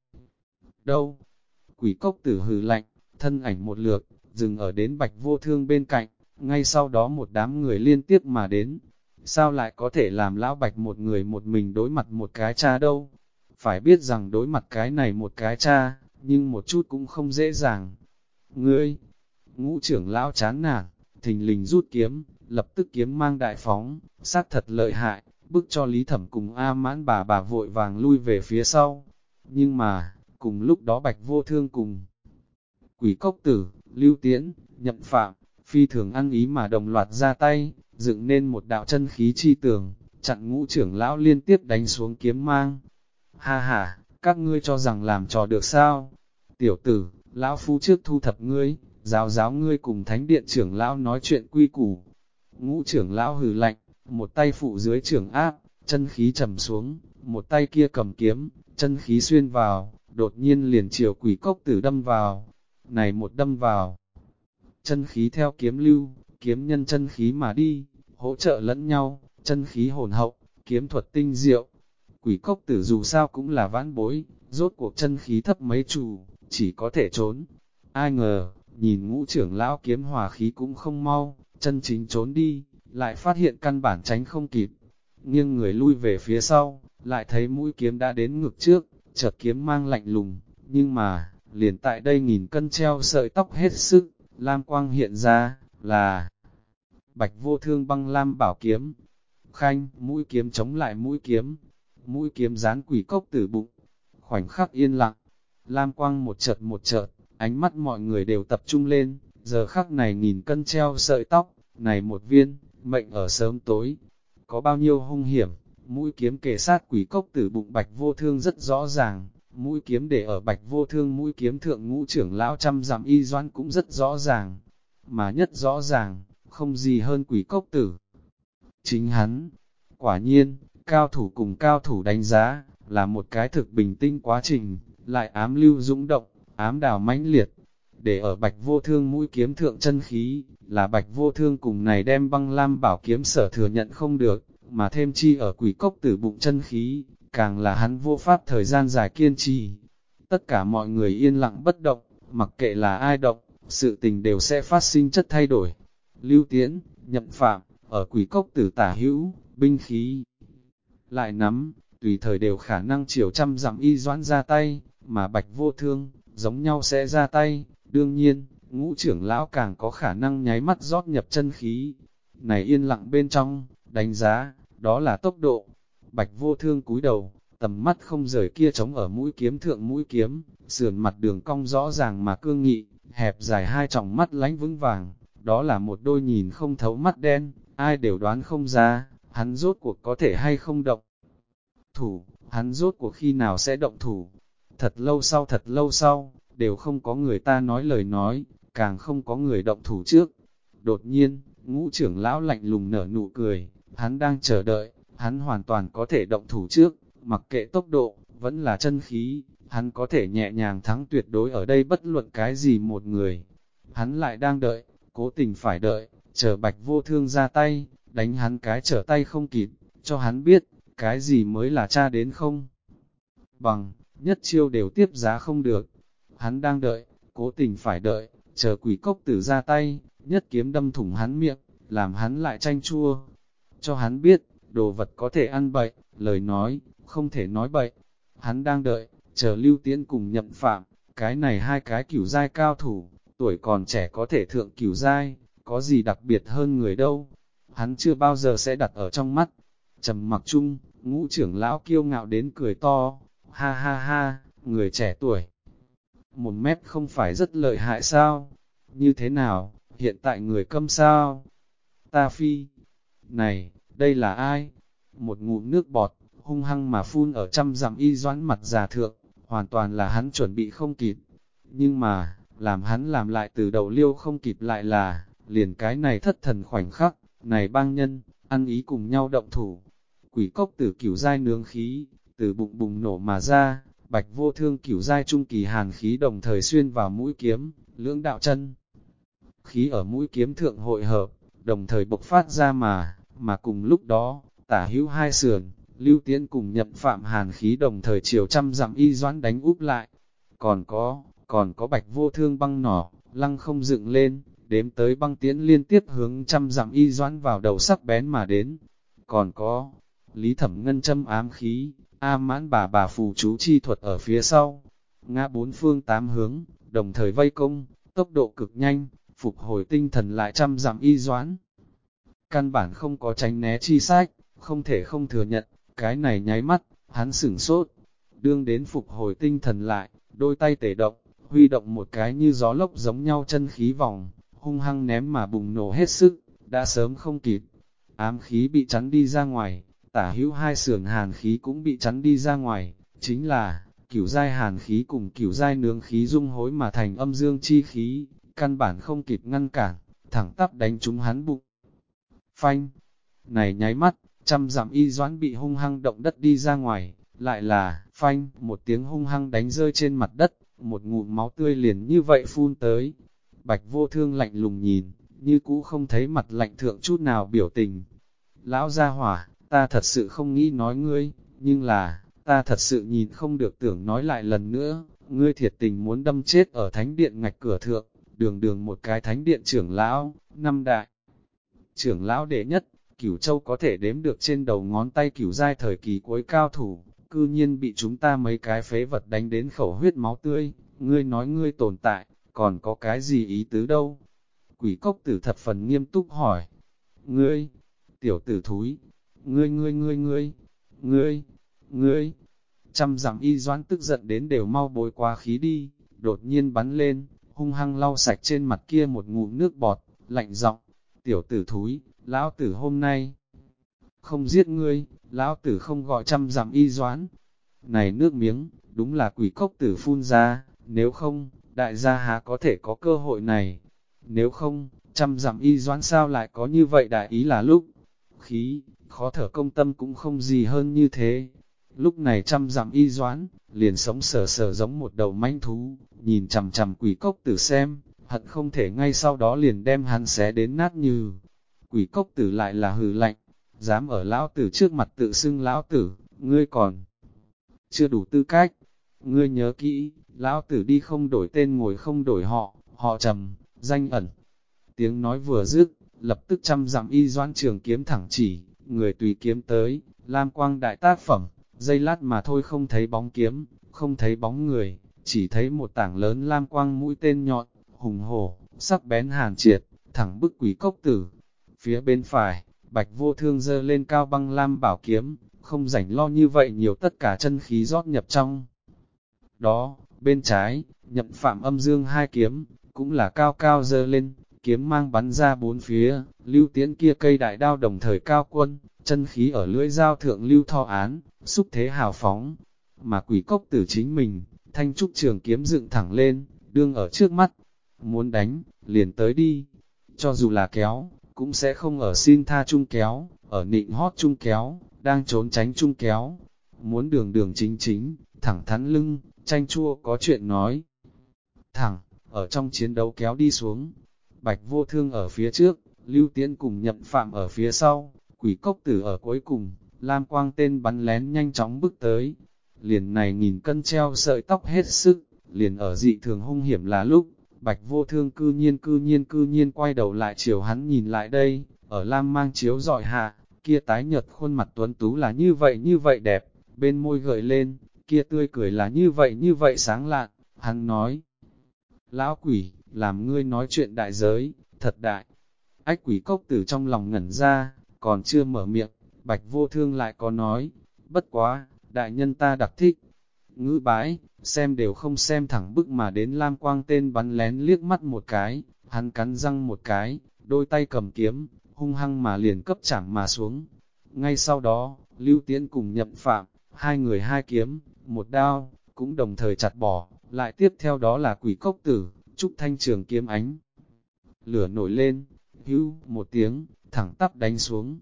Đâu? Quỷ cốc tử hừ lạnh, thân ảnh một lượt, dừng ở đến Bạch Vô Thương bên cạnh, ngay sau đó một đám người liên tiếp mà đến. Sao lại có thể làm lão Bạch một người một mình đối mặt một cái cha đâu? Phải biết rằng đối mặt cái này một cái cha, nhưng một chút cũng không dễ dàng. Ngươi, Ngũ trưởng lão chán nản, thình lình rút kiếm, lập tức kiếm mang đại phóng, xác thật lợi hại, bức cho Lý Thẩm cùng A Mãn bà vội vàng lui về phía sau. Nhưng mà, cùng lúc đó Bạch Vô Thương cùng Quỷ Cốc Tử, Lưu Tiễn, Nhậm Phạm, phi thường ăn ý mà đồng loạt ra tay, dựng nên một đạo chân khí chi tường, chặn Ngũ trưởng lão liên tiếp đánh xuống kiếm mang. Ha ha, các ngươi cho rằng làm trò được sao? Tiểu tử, lão phu trước thu thập ngươi, giáo ngươi cùng thánh điện trưởng lão nói chuyện quy củ. Ngũ trưởng lão hừ lạnh, một tay phụ dưới trưởng áp, chân khí trầm xuống, một tay kia cầm kiếm, chân khí xuyên vào, đột nhiên liền chiều Quỷ Cốc Tử đâm vào. Này một đâm vào, chân khí theo kiếm lưu, kiếm nhân chân khí mà đi, hỗ trợ lẫn nhau, chân khí hồn hậu, kiếm thuật tinh diệu. Quỷ Cốc Tử dù sao cũng là vãn bối, rốt cuộc chân khí thấp mấy chủ, chỉ có thể trốn. Ai ngờ, nhìn Ngũ trưởng lão kiếm hòa khí cũng không mau, chân chính trốn đi, lại phát hiện căn bản tránh không kịp. Nghiêng người lui về phía sau, lại thấy mũi kiếm đã đến ngực trước, chợt kiếm mang lạnh lùng, nhưng mà, liền tại đây nghìn cân treo sợi tóc hết sức, lam quang hiện ra, là Bạch Vô Thương băng lam bảo kiếm. Khanh, mũi kiếm chống lại mũi kiếm dán Quỷ Cốc Tử bụng. Khoảnh khắc yên lặng, lam quang một chợt, ánh mắt mọi người đều tập trung lên, giờ khắc này nghìn cân treo sợi tóc, này một viên, mệnh ở sớm tối. Có bao nhiêu hung hiểm, mũi kiếm kề sát Quỷ Cốc Tử bụng Bạch Vô Thương rất rõ ràng, mũi kiếm để ở Bạch Vô Thương mũi kiếm thượng Ngũ trưởng lão trăm dặm y doãn cũng rất rõ ràng, mà nhất rõ ràng, không gì hơn Quỷ Cốc Tử. Chính hắn, quả nhiên, cao thủ cùng cao thủ đánh giá, là một cái thực bình tĩnh quá trình, lại ám lưu dũng động, ám đào mãnh liệt. Để ở Bạch Vô Thương mũi kiếm thượng chân khí, là Bạch Vô Thương cùng này đem băng lam bảo kiếm sở thừa nhận không được, mà thêm chi ở Quỷ Cốc Tử bụng chân khí, càng là hắn vô pháp thời gian dài kiên trì. Tất cả mọi người yên lặng bất động, mặc kệ là ai động, sự tình đều sẽ phát sinh chất thay đổi. Lưu Tiễn, Nhậm Phạm, ở Quỷ Cốc Tử tả hữu, binh khí lại nắm, tùy thời đều khả năng chiều trăm dặm y doãn ra tay, mà Bạch Vô Thương, giống nhau sẽ ra tay. Đương nhiên, Ngũ trưởng lão càng có khả năng nháy mắt rót nhập chân khí. Này yên lặng bên trong, đánh giá, đó là tốc độ. Bạch Vô Thương cúi đầu, tầm mắt không rời kia trống ở mũi kiếm thượng mũi kiếm, sườn mặt đường cong rõ ràng mà cương nghị, hẹp dài hai tròng mắt lánh vững vàng, đó là một đôi nhìn không thấu mắt đen, ai đều đoán không ra, hắn rốt cuộc có thể hay không động thủ, hắn rốt cuộc khi nào sẽ động thủ. Thật lâu sau, đều không có người ta nói lời nói, càng không có người động thủ trước. Đột nhiên, Ngũ trưởng lão lạnh lùng nở nụ cười, hắn đang chờ đợi, hắn hoàn toàn có thể động thủ trước, mặc kệ tốc độ, vẫn là chân khí, hắn có thể nhẹ nhàng thắng tuyệt đối ở đây bất luận cái gì một người. Hắn lại đang đợi, cố tình phải đợi, chờ Bạch Vô Thương ra tay, đánh hắn cái trở tay không kịp, cho hắn biết, cái gì mới là cha đến không. Bằng, nhất chiêu đều tiếp giá không được. Hắn đang đợi, cố tình phải đợi, chờ quỷ cốc tử ra tay, nhất kiếm đâm thủng hắn miệng, làm hắn lại chanh chua. Cho hắn biết, đồ vật có thể ăn bậy, lời nói, không thể nói bậy. Hắn đang đợi, chờ Lưu Tiễn cùng Nhậm Phạm, cái này hai cái cửu giai cao thủ, tuổi còn trẻ có thể thượng cửu giai, có gì đặc biệt hơn người đâu. Hắn chưa bao giờ sẽ đặt ở trong mắt. Trầm mặc chung, Ngũ trưởng lão kiêu ngạo đến cười to, ha ha ha, người trẻ tuổi. 1 mét không phải rất lợi hại sao? Như thế nào, hiện tại người câm sao? Ta phi, này, đây là ai? Một ngụm nước bọt, hung hăng mà phun ở trăm dặm Y Doãn mặt già thượng, hoàn toàn là hắn chuẩn bị không kịp. Nhưng mà, làm hắn làm lại từ đầu liêu không kịp lại là, liền cái này thất thần khoảnh khắc, này bang nhân, ăn ý cùng nhau động thủ. Quỷ cốc tử cửu giai nướng khí, từ bụng bùng nổ mà ra, bạch vô thương cửu giai trung kỳ hàn khí đồng thời xuyên vào mũi kiếm, lưỡng đạo chân. Khí ở mũi kiếm thượng hội hợp, đồng thời bộc phát ra mà cùng lúc đó, tả hữu hai sườn, Lưu Tiễn cùng Nhậm Phạm hàn khí đồng thời chiều trăm dặm Y Doãn đánh úp lại. Còn có bạch vô thương băng nỏ, lăng không dựng lên, đếm tới băng tiễn liên tiếp hướng trăm dặm Y Doãn vào đầu sắc bén mà đến. Còn có, Lý Thẩm Ngân châm ám khí, A Mãn bà phù chú chi thuật ở phía sau, ngã bốn phương tám hướng, đồng thời vây công, tốc độ cực nhanh, phục hồi tinh thần lại trăm dặm Y Doãn. Căn bản không có tránh né chi sách, không thể không thừa nhận, cái này nháy mắt, hắn sửng sốt. Đương đến phục hồi tinh thần lại, đôi tay tể động, huy động một cái như gió lốc giống nhau chân khí vòng, hung hăng ném mà bùng nổ hết sức, đã sớm không kịp. Ám khí bị chắn đi ra ngoài, tả hữu hai sườn hàn khí cũng bị chắn đi ra ngoài, chính là, cửu giai hàn khí cùng cửu giai nướng khí dung hối mà thành âm dương chi khí, căn bản không kịp ngăn cản, thẳng tắp đánh trúng hắn bụng. Phanh, này nháy mắt, trăm dặm Y Doãn bị hung hăng động đất đi ra ngoài, lại là, phanh, một tiếng hung hăng đánh rơi trên mặt đất, một ngụm máu tươi liền như vậy phun tới. Bạch vô thương lạnh lùng nhìn, như cũ không thấy mặt lạnh thượng chút nào biểu tình. Lão gia hỏa, ta thật sự không nghĩ nói ngươi, nhưng là, ta thật sự nhìn không được tưởng nói lại lần nữa, ngươi thiệt tình muốn đâm chết ở thánh điện ngạch cửa thượng, đường đường một cái thánh điện trưởng lão, 5 đại. Trưởng lão đệ nhất, Cửu Châu có thể đếm được trên đầu ngón tay cửu giai thời kỳ cuối cao thủ, cư nhiên bị chúng ta mấy cái phế vật đánh đến khẩu huyết máu tươi, ngươi nói ngươi tồn tại, còn có cái gì ý tứ đâu? Quỷ cốc tử thập phần nghiêm túc hỏi, ngươi, tiểu tử thúi, ngươi, trăm dặm Y Doãn tức giận đến đều mau bối qua khí đi, đột nhiên bắn lên, hung hăng lau sạch trên mặt kia một ngụm nước bọt, lạnh giọng, tiểu tử thúi, lão tử hôm nay không giết ngươi, lão tử không gọi trăm dặm Y Doãn. Này nước miếng, đúng là quỷ cốc tử phun ra, nếu không, đại gia há có thể có cơ hội này. Nếu không, trăm dặm Y Doãn sao lại có như vậy đại ý là lúc khí, khó thở công tâm cũng không gì hơn như thế. Lúc này trăm dặm Y Doãn, liền sống sờ sờ giống một đầu manh thú, nhìn chằm chằm quỷ cốc tử xem, hận không thể ngay sau đó liền đem hắn xé đến nát như. Quỷ cốc tử lại là hừ lạnh, dám ở lão tử trước mặt tự xưng lão tử, ngươi còn chưa đủ tư cách. Ngươi nhớ kỹ, lão tử đi không đổi tên ngồi không đổi họ, họ Trầm, danh ẩn. Tiếng nói vừa dứt, lập tức trăm dặm Y Doãn trường kiếm thẳng chỉ, người tùy kiếm tới, lam quang đại tác phẩm, giây lát mà thôi không thấy bóng kiếm, không thấy bóng người, chỉ thấy một tảng lớn lam quang mũi tên nhọn, hùng hổ, sắc bén hàn triệt, thẳng bức quỷ cốc tử. Phía bên phải, bạch vô thương giơ lên cao băng lam bảo kiếm, không rảnh lo như vậy nhiều tất cả chân khí rót nhập trong. Đó, bên trái, Nhậm Phạm âm dương hai kiếm, cũng là cao cao giơ lên, kiếm mang bắn ra bốn phía, Lưu Tiễn kia cây đại đao đồng thời cao quân, chân khí ở lưỡi dao thượng lưu thọ án, xúc thế hào phóng. Mà quỷ cốc tử chính mình, thanh trúc trường kiếm dựng thẳng lên, đương ở trước mắt, muốn đánh, liền tới đi, cho dù là kéo, cũng sẽ không ở xin tha chung kéo, ở nịnh hót chung kéo, đang trốn tránh chung kéo, muốn đường đường chính chính, thẳng thắn lưng, chanh chua có chuyện nói. Thẳng, ở trong chiến đấu kéo đi xuống, bạch vô thương ở phía trước, Lưu Tiễn cùng Nhậm Phạm ở phía sau, Quỷ Cốc Tử ở cuối cùng, lam quang tên bắn lén nhanh chóng bước tới. Liền này nghìn cân treo sợi tóc hết sức, liền ở dị thường hung hiểm là lúc, Bạch Vô Thương cư nhiên quay đầu lại chiều hắn nhìn lại đây, ở lam mang chiếu dọi hạ, kia tái nhợt khuôn mặt tuấn tú là như vậy đẹp, bên môi gợi lên, kia tươi cười là như vậy sáng lạn, hắn nói. Lão quỷ, làm ngươi nói chuyện đại giới, thật đại. Ách Quỷ Cốc Tử trong lòng ngẩn ra, còn chưa mở miệng, Bạch Vô Thương lại có nói, bất quá, đại nhân ta đặc thích. Ngữ bái, xem đều không xem thẳng bức mà đến lam quang tên bắn lén liếc mắt một cái, hắn cắn răng một cái, đôi tay cầm kiếm, hung hăng mà liền cấp chảm mà xuống. Ngay sau đó, Lưu Tiễn cùng Nhậm Phạm, hai người hai kiếm, một đao, cũng đồng thời chặt bỏ, lại tiếp theo đó là Quỷ Cốc Tử, Trúc Thanh trường kiếm ánh. Lửa nổi lên, hưu một tiếng, thẳng tắp đánh xuống.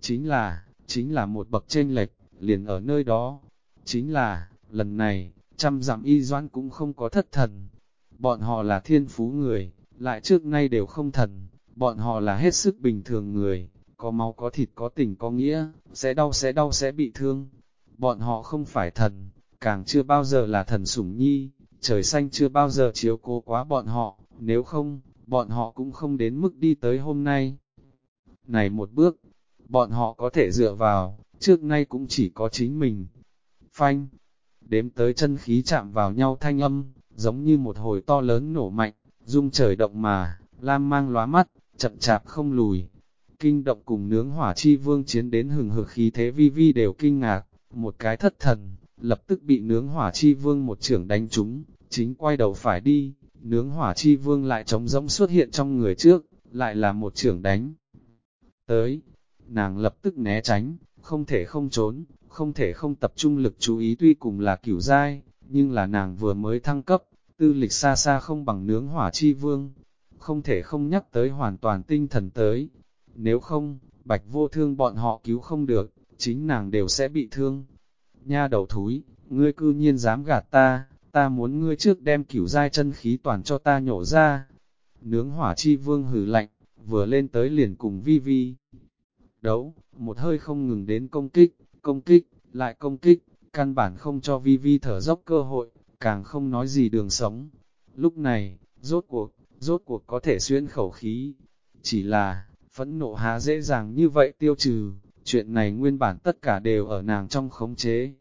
Chính là một bậc chênh lệch, liền ở nơi đó. Chính là, lần này, trăm dặm y doãn cũng không có thất thần. Bọn họ là thiên phú người, lại trước nay đều không thần. Bọn họ là hết sức bình thường người, có máu có thịt có tình có nghĩa, sẽ đau sẽ bị thương. Bọn họ không phải thần, càng chưa bao giờ là thần sủng nhi, trời xanh chưa bao giờ chiếu cố quá bọn họ, nếu không, bọn họ cũng không đến mức đi tới hôm nay. Này một bước, bọn họ có thể dựa vào, trước nay cũng chỉ có chính mình. Phanh, đếm tới chân khí chạm vào nhau thanh âm, giống như một hồi to lớn nổ mạnh, rung trời động mà, lam mang lóa mắt, chậm chạp không lùi. Kinh động cùng nướng hỏa chi vương chiến đến hừng hực khí thế vi vi đều kinh ngạc, một cái thất thần, lập tức bị nướng hỏa chi vương một trưởng đánh trúng, chính quay đầu phải đi, nướng hỏa chi vương lại trống rỗng xuất hiện trong người trước, lại là một trưởng đánh. Tới, nàng lập tức né tránh, không thể không trốn, không thể không tập trung lực chú ý tuy cùng là cửu giai, nhưng là nàng vừa mới thăng cấp, tư lịch xa xa không bằng nướng hỏa chi vương, không thể không nhắc tới hoàn toàn tinh thần tới. Nếu không, Bạch Vô Thương bọn họ cứu không được, chính nàng đều sẽ bị thương. Nha đầu thúi, ngươi cư nhiên dám gạt ta muốn ngươi trước đem cửu giai chân khí toàn cho ta nhổ ra. Nướng hỏa chi vương hừ lạnh, vừa lên tới liền cùng vi vi. Đấu, một hơi không ngừng đến công kích, lại công kích, căn bản không cho vi vi thở dốc cơ hội, càng không nói gì đường sống. Lúc này, rốt cuộc có thể xuyên khẩu khí. Chỉ là, phẫn nộ há dễ dàng như vậy tiêu trừ, chuyện này nguyên bản tất cả đều ở nàng trong khống chế,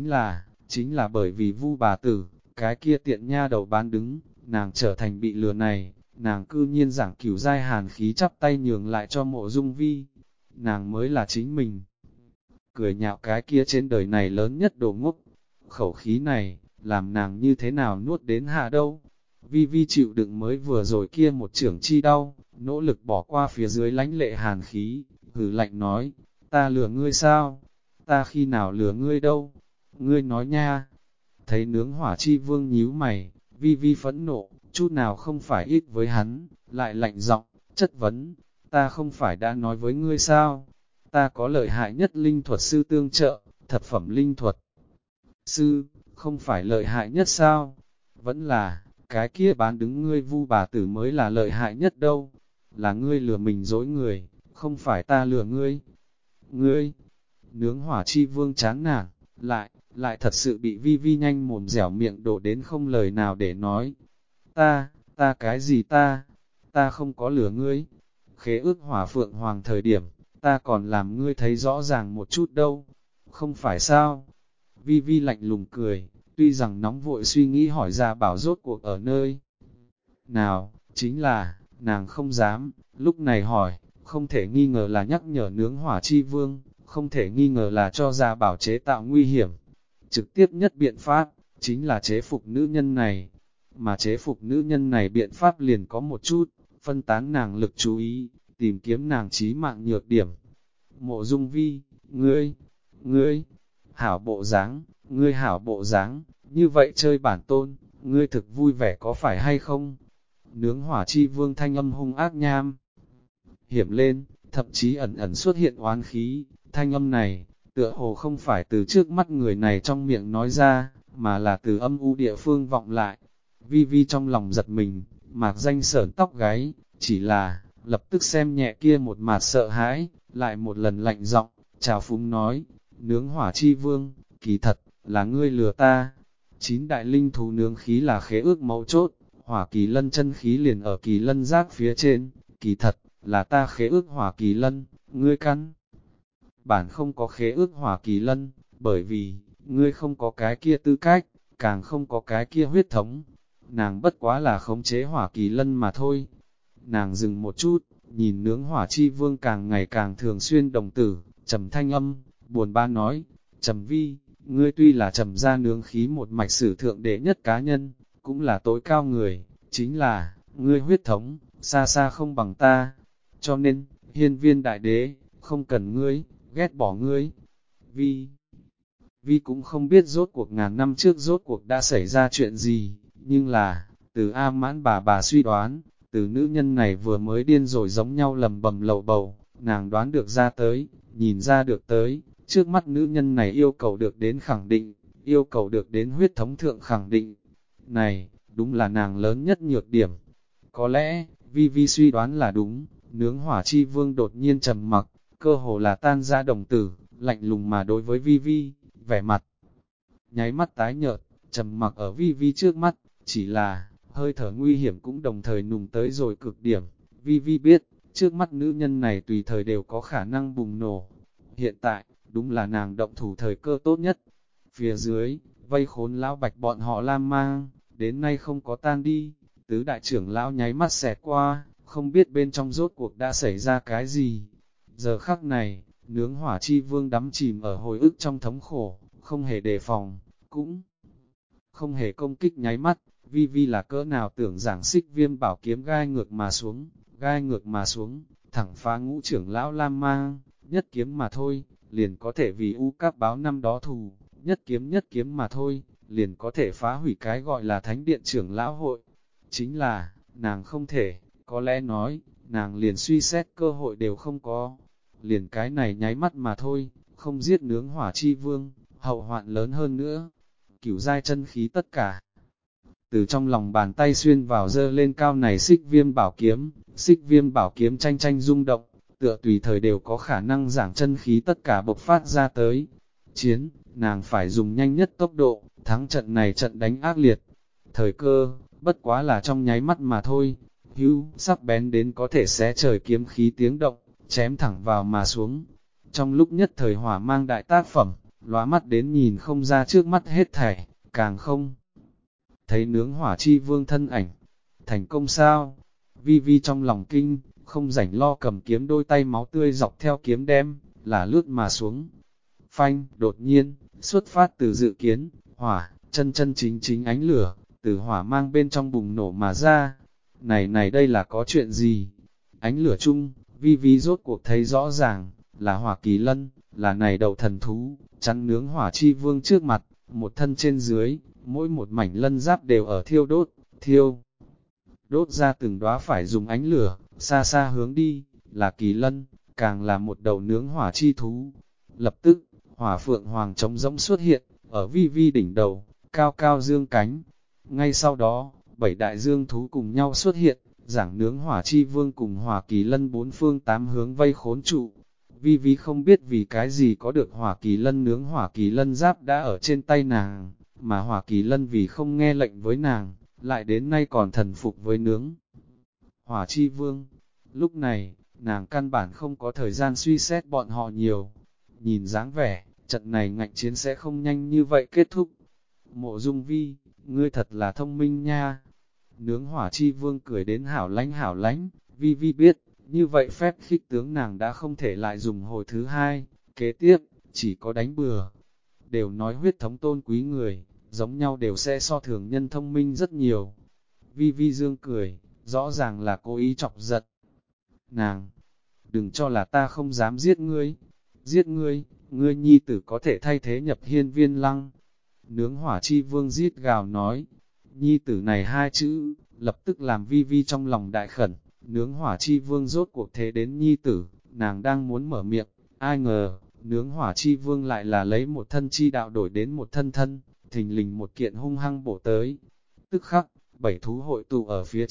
chính là bởi vì Vu bà tử, cái kia tiện nha đầu bán đứng, nàng trở thành bị lừa này, nàng cư nhiên giảng cửu giai hàn khí chắp tay nhường lại cho Mộ Dung Vi, nàng mới là chính mình. Cười nhạo cái kia trên đời này lớn nhất đồ ngốc, khẩu khí này, làm nàng như thế nào nuốt đến hạ đâu. Vi Vi chịu đựng mới vừa rồi kia một trưởng chi đau, nỗ lực bỏ qua phía dưới lãnh lệ hàn khí, hừ lạnh nói, ta lừa ngươi sao? Ta khi nào lừa ngươi đâu? Ngươi nói nha. Thấy nướng hỏa chi vương nhíu mày, Vi Vi phẫn nộ, chút nào không phải ít với hắn, lại lạnh giọng, chất vấn, ta không phải đã nói với ngươi sao? Ta có lợi hại nhất linh thuật sư tương trợ, thập phẩm linh thuật sư, không phải lợi hại nhất sao? Vẫn là, cái kia bán đứng ngươi Vu bà tử mới là lợi hại nhất đâu. Là ngươi lừa mình dối người, không phải ta lừa ngươi. Ngươi, nướng hỏa chi vương chán nản, lại thật sự bị Vi Vi nhanh mồm dẻo miệng đổ đến không lời nào để nói. Ta cái gì ta không có lừa ngươi. Khế ước hỏa phượng hoàng thời điểm, ta còn làm ngươi thấy rõ ràng một chút đâu. Không phải sao? Vi Vi lạnh lùng cười, tuy rằng nóng vội suy nghĩ hỏi ra bảo rốt cuộc ở nơi nào, chính là, nàng không dám, lúc này hỏi, không thể nghi ngờ là nhắc nhở nướng hỏa chi vương, không thể nghi ngờ là cho ra bảo chế tạo nguy hiểm. Trực tiếp nhất biện pháp, chính là chế phục nữ nhân này, mà chế phục nữ nhân này biện pháp liền có một chút, phân tán nàng lực chú ý, tìm kiếm nàng chí mạng nhược điểm. Mộ Dung Vi, ngươi, hảo bộ dáng, ngươi hảo bộ dáng, như vậy chơi bản tôn, ngươi thực vui vẻ có phải hay không? Nướng hỏa chi vương thanh âm hung ác nham. Hiểm lên, thậm chí ẩn ẩn xuất hiện oán khí, thanh âm này, tựa hồ không phải từ trước mắt người này trong miệng nói ra, mà là từ âm u địa phương vọng lại. Vi Vi trong lòng giật mình, mạc danh sởn tóc gáy, chỉ là, lập tức xem nhẹ kia một mặt sợ hãi, lại một lần lạnh giọng, chào phúng nói, nướng hỏa chi vương, kỳ thật, là ngươi lừa ta. 9 đại linh thú nướng khí là khế ước mấu chốt, hỏa kỳ lân chân khí liền ở kỳ lân giác phía trên, kỳ thật, là ta khế ước hỏa kỳ lân, ngươi căn. Bản không có khế ước hỏa kỳ lân, bởi vì, ngươi không có cái kia tư cách, càng không có cái kia huyết thống. Nàng bất quá là khống chế hỏa kỳ lân mà thôi. Nàng dừng một chút, nhìn nướng hỏa chi vương càng ngày càng thường xuyên đồng tử, trầm thanh âm, buồn ba nói, trầm vi, ngươi tuy là trầm ra nướng khí một mạch sử thượng đệ nhất cá nhân, cũng là tối cao người, chính là, ngươi huyết thống, xa xa không bằng ta. Cho nên, hiên viên đại đế, không cần ngươi, ghét bỏ ngươi. Vi cũng không biết rốt cuộc ngàn năm trước rốt cuộc đã xảy ra chuyện gì, nhưng là, từ A Mãn bà suy đoán, từ nữ nhân này vừa mới điên rồi giống nhau lầm bầm lầu bầu, nàng đoán được ra tới, nhìn ra được tới, trước mắt nữ nhân này yêu cầu được đến khẳng định, yêu cầu được đến huyết thống thượng khẳng định. Này, đúng là nàng lớn nhất nhược điểm. Có lẽ, Vi suy đoán là đúng, nướng hỏa chi vương đột nhiên trầm mặc, cơ hồ là tan ra đồng tử, lạnh lùng mà đối với Vi, vẻ mặt. Nháy mắt tái nhợt, trầm mặc ở Vi trước mắt, chỉ là, hơi thở nguy hiểm cũng đồng thời nùng tới rồi cực điểm. Vi biết, trước mắt nữ nhân này tùy thời đều có khả năng bùng nổ. Hiện tại, đúng là nàng động thủ thời cơ tốt nhất. Phía dưới, vây khốn lão bạch bọn họ lam mang, đến nay không có tan đi. Tứ đại trưởng lão nháy mắt xẹt qua, không biết bên trong rốt cuộc đã xảy ra cái gì. Giờ khắc này, nướng hỏa chi vương đắm chìm ở hồi ức trong thống khổ, không hề đề phòng, cũng không hề công kích nháy mắt. Vi là cỡ nào tưởng giảng xích viêm bảo kiếm gai ngược mà xuống, thẳng phá ngũ trưởng lão lam mang, nhất kiếm mà thôi, liền có thể vì u các báo năm đó thù, nhất kiếm mà thôi, liền có thể phá hủy cái gọi là thánh điện trưởng lão hội. Chính là, nàng không thể, có lẽ nói, nàng liền suy xét cơ hội đều không có, liền cái này nháy mắt mà thôi, không giết nướng hỏa chi vương, hậu hoạn lớn hơn nữa. Cửu giai chân khí tất cả từ trong lòng bàn tay xuyên vào dơ lên cao này xích viêm bảo kiếm tranh tranh rung động, tựa tùy thời đều có khả năng giảng chân khí tất cả bộc phát ra tới. Chiến, nàng phải dùng nhanh nhất tốc độ, thắng trận này trận đánh ác liệt. Thời cơ, bất quá là trong nháy mắt mà thôi, sắc bén đến có thể xé trời kiếm khí tiếng động, chém thẳng vào mà xuống. Trong lúc nhất thời hỏa mang đại tác phẩm, lóa mắt đến nhìn không ra trước mắt hết thảy, càng không thấy nướng hỏa chi vương thân ảnh. Thành công sao? Vi trong lòng kinh, không rảnh lo cầm kiếm, đôi tay máu tươi dọc theo kiếm đem, là lướt mà xuống. Phanh, đột nhiên, xuất phát từ dự kiến, hỏa, chân chính ánh lửa, từ hỏa mang bên trong bùng nổ mà ra. Này đây là có chuyện gì? Ánh lửa chung, Vi rốt cuộc thấy rõ ràng, là hỏa kỳ lân, là này đầu thần thú, chắn nướng hỏa chi vương trước mặt, một thân trên dưới, mỗi một mảnh lân giáp đều ở thiêu đốt ra từng đóa phải dùng ánh lửa, xa xa hướng đi, là kỳ lân, càng là một đầu nướng hỏa chi thú. Lập tức, hỏa phượng hoàng trống rỗng xuất hiện, ở Vi đỉnh đầu, cao cao dương cánh. Ngay sau đó, 7 đại dương thú cùng nhau xuất hiện, giảng nướng hỏa chi vương cùng hỏa kỳ lân bốn phương tám hướng vây khốn trụ. Vi không biết vì cái gì có được hỏa kỳ lân nướng hỏa kỳ lân giáp đã ở trên tay nàng, mà hỏa kỳ lân vì không nghe lệnh với nàng, lại đến nay còn thần phục với nướng hỏa chi vương. Lúc này, nàng căn bản không có thời gian suy xét bọn họ nhiều. Nhìn dáng vẻ, trận này ngạnh chiến sẽ không nhanh như vậy kết thúc. Mộ Dung Vi, ngươi thật là thông minh nha. Nướng hỏa chi vương cười đến hảo lánh, Vi biết, như vậy phép khích tướng nàng đã không thể lại dùng hồi thứ hai, kế tiếp, chỉ có đánh bừa. Đều nói huyết thống tôn quý người, giống nhau đều sẽ so thường nhân thông minh rất nhiều. Vi dương cười, rõ ràng là cố ý chọc giận. Nàng, đừng cho là ta không dám giết ngươi, ngươi nhi tử có thể thay thế nhập hiên viên lăng. Nướng hỏa chi vương giết gào nói, nhi tử này hai chữ, lập tức làm Vi trong lòng đại khẩn. Nướng hỏa chi vương rốt cuộc thế đến nhi tử, nàng đang muốn mở miệng, ai ngờ, nướng hỏa chi vương lại là lấy một thân chi đạo đổi đến một thân, thình lình một kiện hung hăng bổ tới. Tức khắc, 7 thú hội tụ ở phía trước,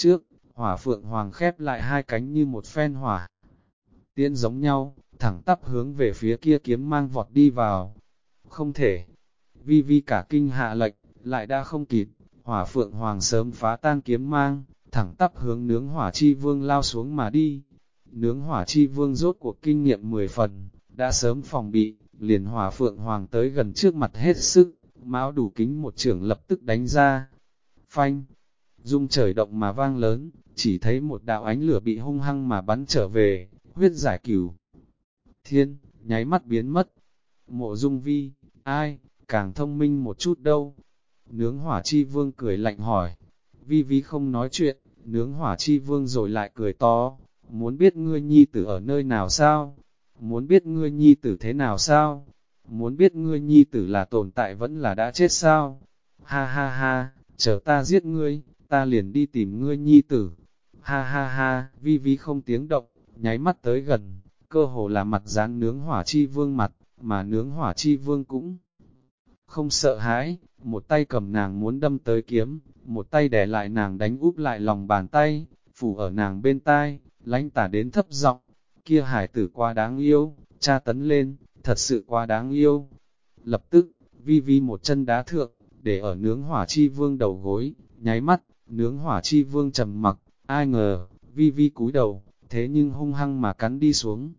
Hỏa phượng hoàng khép lại hai cánh như một phen hỏa tiễn giống nhau, thẳng tắp hướng về phía kia kiếm mang vọt đi vào. Không thể, vi vi cả kinh hạ lệnh, lại đã không kịp, hỏa phượng hoàng sớm phá tan kiếm mang, thẳng tắp hướng nướng hỏa chi vương lao xuống mà đi. Nướng hỏa chi vương rốt cuộc kinh nghiệm 10 phần, đã sớm phòng bị, liền hỏa phượng hoàng tới gần trước mặt hết sức, mão đủ kính một trưởng lập tức đánh ra. Phanh, rung trời động mà vang lớn, chỉ thấy một đạo ánh lửa bị hung hăng mà bắn trở về, huyết giải cửu thiên, nháy mắt biến mất. Mộ Dung Vi, ai, càng thông minh một chút đâu? Nướng hỏa chi vương cười lạnh hỏi. Vi Vi không nói chuyện, nướng hỏa chi vương rồi lại cười to. Muốn biết ngươi nhi tử ở nơi nào sao? Muốn biết ngươi nhi tử thế nào sao? Muốn biết ngươi nhi tử là tồn tại vẫn là đã chết sao? Ha ha ha, chờ ta giết ngươi, ta liền đi tìm ngươi nhi tử. Ha ha ha, Vi Vi không tiếng động, nháy mắt tới gần, cơ hồ là mặt dán nướng hỏa chi vương mặt, mà nướng hỏa chi vương cũng không sợ hãi, một tay cầm nàng muốn đâm tới kiếm, một tay đè lại nàng đánh úp lại lòng bàn tay, phủ ở nàng bên tai, lãnh tả đến thấp giọng, kia hải tử quá đáng yêu, tra tấn lên, thật sự quá đáng yêu. Lập tức, Vi Vi một chân đá thượng, để ở nướng hỏa chi vương đầu gối, nháy mắt, nướng hỏa chi vương trầm mặc, ai ngờ, Vi Vi cúi đầu, thế nhưng hung hăng mà cắn đi xuống.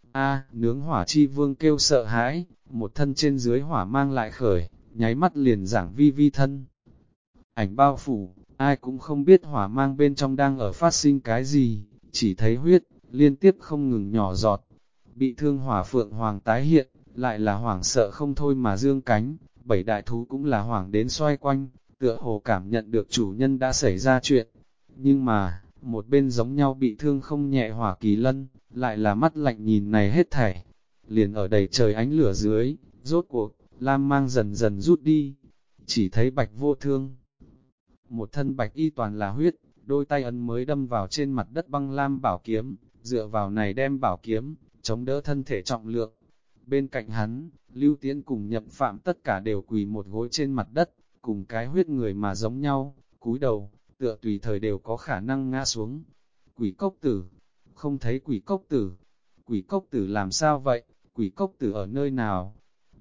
Nướng hỏa chi vương kêu sợ hãi, một thân trên dưới hỏa mang lại khởi, nháy mắt liền giảng Vi Vi thân. Ảnh bao phủ, ai cũng không biết hỏa mang bên trong đang ở phát sinh cái gì, chỉ thấy huyết, liên tiếp không ngừng nhỏ giọt. Bị thương hỏa phượng hoàng tái hiện, lại là hoảng sợ không thôi mà dương cánh, bảy đại thú cũng là hoảng đến xoay quanh, tựa hồ cảm nhận được chủ nhân đã xảy ra chuyện. Nhưng mà, một bên giống nhau bị thương không nhẹ hỏa kỳ lân, lại là mắt lạnh nhìn này hết thảy. Liền ở đầy trời ánh lửa dưới, rốt cuộc, lam mang dần dần rút đi, chỉ thấy bạch vô thương. Một thân bạch y toàn là huyết, đôi tay ấn mới đâm vào trên mặt đất băng lam bảo kiếm, dựa vào này đem bảo kiếm, chống đỡ thân thể trọng lượng. Bên cạnh hắn, Lưu Tiễn cùng Nhậm Phạm tất cả đều quỳ một gối trên mặt đất, cùng cái huyết người mà giống nhau, cúi đầu, tựa tùy thời đều có khả năng ngã xuống. Quỷ cốc tử, không thấy quỷ cốc tử, quỷ cốc tử làm sao vậy, quỷ cốc tử ở nơi nào?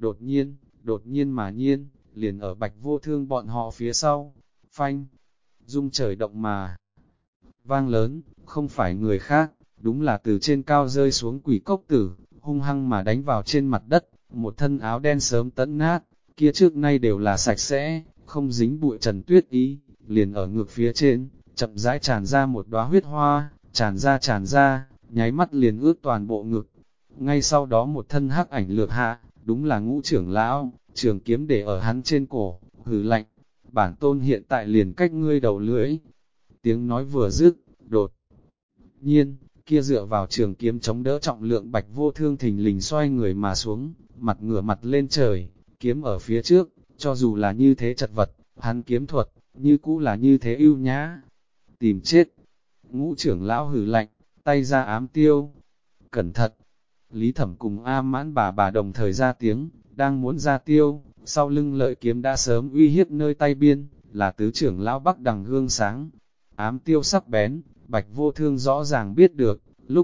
Đột nhiên mà nhiên, liền ở bạch vô thương bọn họ phía sau, phanh, rung trời động mà. Vang lớn, không phải người khác, đúng là từ trên cao rơi xuống quỷ cốc tử, hung hăng mà đánh vào trên mặt đất, một thân áo đen sớm tẫn nát, kia trước nay đều là sạch sẽ, không dính bụi trần tuyết ý, liền ở ngược phía trên, chậm rãi tràn ra một đóa huyết hoa, tràn ra, nháy mắt liền ướt toàn bộ ngực. Ngay sau đó một thân hắc ảnh lược hạ, đúng là Ngũ trưởng lão, trường kiếm để ở hắn trên cổ, hừ lạnh, bản tôn hiện tại liền cách ngươi đầu lưỡi. Tiếng nói vừa dứt, đột nhiên, kia dựa vào trường kiếm chống đỡ trọng lượng bạch vô thương thình lình xoay người mà xuống, mặt ngửa mặt lên trời, kiếm ở phía trước, cho dù là như thế chật vật, hắn kiếm thuật, như cũ là như thế ưu nhã. Tìm chết! Ngũ trưởng lão hừ lạnh, tay ra ám tiêu. Cẩn thận! Lý Thẩm cùng A Mãn bà đồng thời ra tiếng, đang muốn ra tiêu, sau lưng lợi kiếm đã sớm uy hiếp nơi tay biên, là tứ trưởng lão Bắc Đằng gương sáng. Ám tiêu sắc bén, bạch vô thương rõ ràng biết được, lúc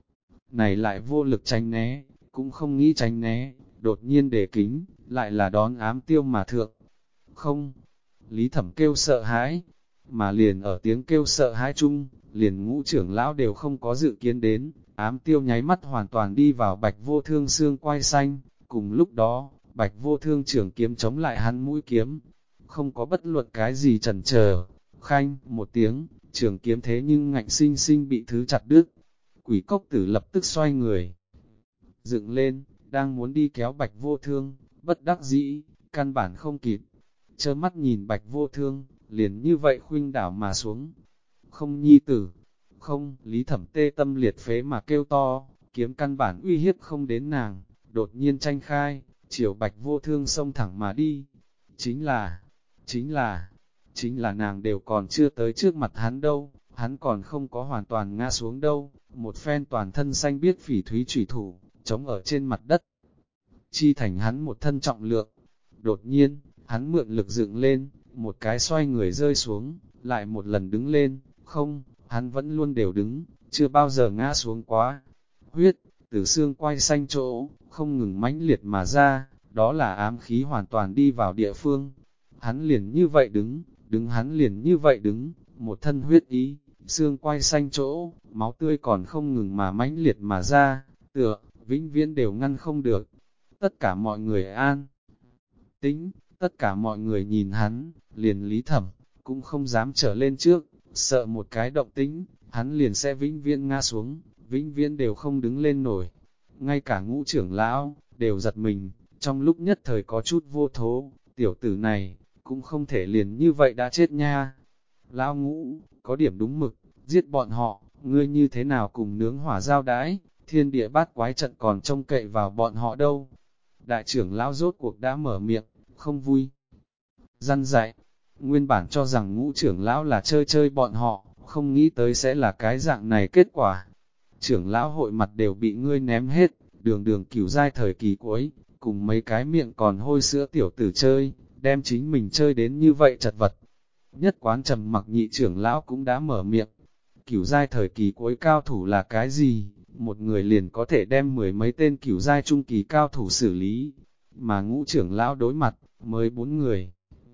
này lại vô lực tránh né, cũng không nghĩ tránh né, đột nhiên để kính, lại là đón ám tiêu mà thượng. Không! Lý Thẩm kêu sợ hãi, mà liền ở tiếng kêu sợ hãi chung, liền Ngũ trưởng lão đều không có dự kiến đến, ám tiêu nháy mắt hoàn toàn đi vào bạch vô thương xương quai xanh, cùng lúc đó, bạch vô thương trưởng kiếm chống lại hắn mũi kiếm, không có bất luận cái gì chần chờ, khanh, một tiếng, trường kiếm thế nhưng ngạnh sinh sinh bị thứ chặt đứt. Quỷ cốc tử lập tức xoay người, dựng lên, đang muốn đi kéo bạch vô thương, bất đắc dĩ, căn bản không kịp, trơ mắt nhìn bạch vô thương, liền như vậy khuynh đảo mà xuống. Không nhi tử, không, Lý Thẩm tê tâm liệt phế mà kêu to, kiếm căn bản uy hiếp không đến nàng, đột nhiên tranh khai, chiều bạch vô thương xông thẳng mà đi. Chính là nàng đều còn chưa tới trước mặt hắn đâu, hắn còn không có hoàn toàn ngã xuống đâu, một phen toàn thân xanh biếc phỉ thúy chủy thủ, chống ở trên mặt đất. Chi thành hắn một thân trọng lượng, đột nhiên, hắn mượn lực dựng lên, một cái xoay người rơi xuống, lại một lần đứng lên, không, hắn vẫn luôn đều đứng, chưa bao giờ ngã xuống quá. Huyết, từ xương quai xanh chỗ, không ngừng mãnh liệt mà ra, đó là ám khí hoàn toàn đi vào địa phương. Hắn liền như vậy đứng hắn liền như vậy đứng, một thân huyết ý, xương quai xanh chỗ, máu tươi còn không ngừng mà mãnh liệt mà ra, tựa, vĩnh viễn đều ngăn không được. Tất cả mọi người an tĩnh, tất cả mọi người nhìn hắn, liền Lý Thẩm, cũng không dám trở lên trước, sợ một cái động tĩnh, hắn liền sẽ vĩnh viễn ngã xuống, vĩnh viễn đều không đứng lên nổi. Ngay cả Ngũ trưởng lão, đều giật mình, trong lúc nhất thời có chút vô thố, tiểu tử này, cũng không thể liền như vậy đã chết nha. Lão Ngũ, có điểm đúng mực, giết bọn họ, ngươi như thế nào cùng nướng hỏa giao đãi, thiên địa bát quái trận còn trông cậy vào bọn họ đâu. Đại trưởng lão rốt cuộc đã mở miệng, không vui. Răn dạy, nguyên bản cho rằng Ngũ trưởng lão là chơi chơi bọn họ, không nghĩ tới sẽ là cái dạng này kết quả. Trưởng lão hội mặt đều bị ngươi ném hết, đường đường cửu giai thời kỳ cuối, cùng mấy cái miệng còn hôi sữa tiểu tử chơi, đem chính mình chơi đến như vậy chật vật. Nhất quán trầm mặc nhị trưởng lão cũng đã mở miệng. Cửu giai thời kỳ cuối cao thủ là cái gì? Một người liền có thể đem mười mấy tên cửu giai trung kỳ cao thủ xử lý, mà Ngũ trưởng lão đối mặt, mới 4 người.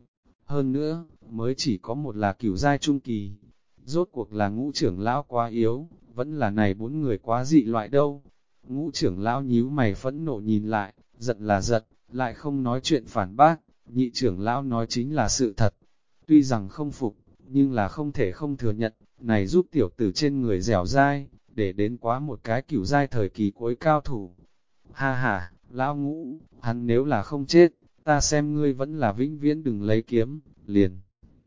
Hơn nữa, mới chỉ có một là cửu giai trung kỳ. Rốt cuộc là Ngũ trưởng lão quá yếu, vẫn là này 4 người quá dị loại đâu. Ngũ trưởng lão nhíu mày phẫn nộ nhìn lại, giận là giận, lại không nói chuyện phản bác, nhị trưởng lão nói chính là sự thật. Tuy rằng không phục, nhưng là không thể không thừa nhận, này giúp tiểu tử trên người dẻo dai, để đến quá một cái cửu giai thời kỳ cuối cao thủ. Ha ha, lão Ngũ, hắn nếu là không chết, ta xem ngươi vẫn là vĩnh viễn đừng lấy kiếm, liền.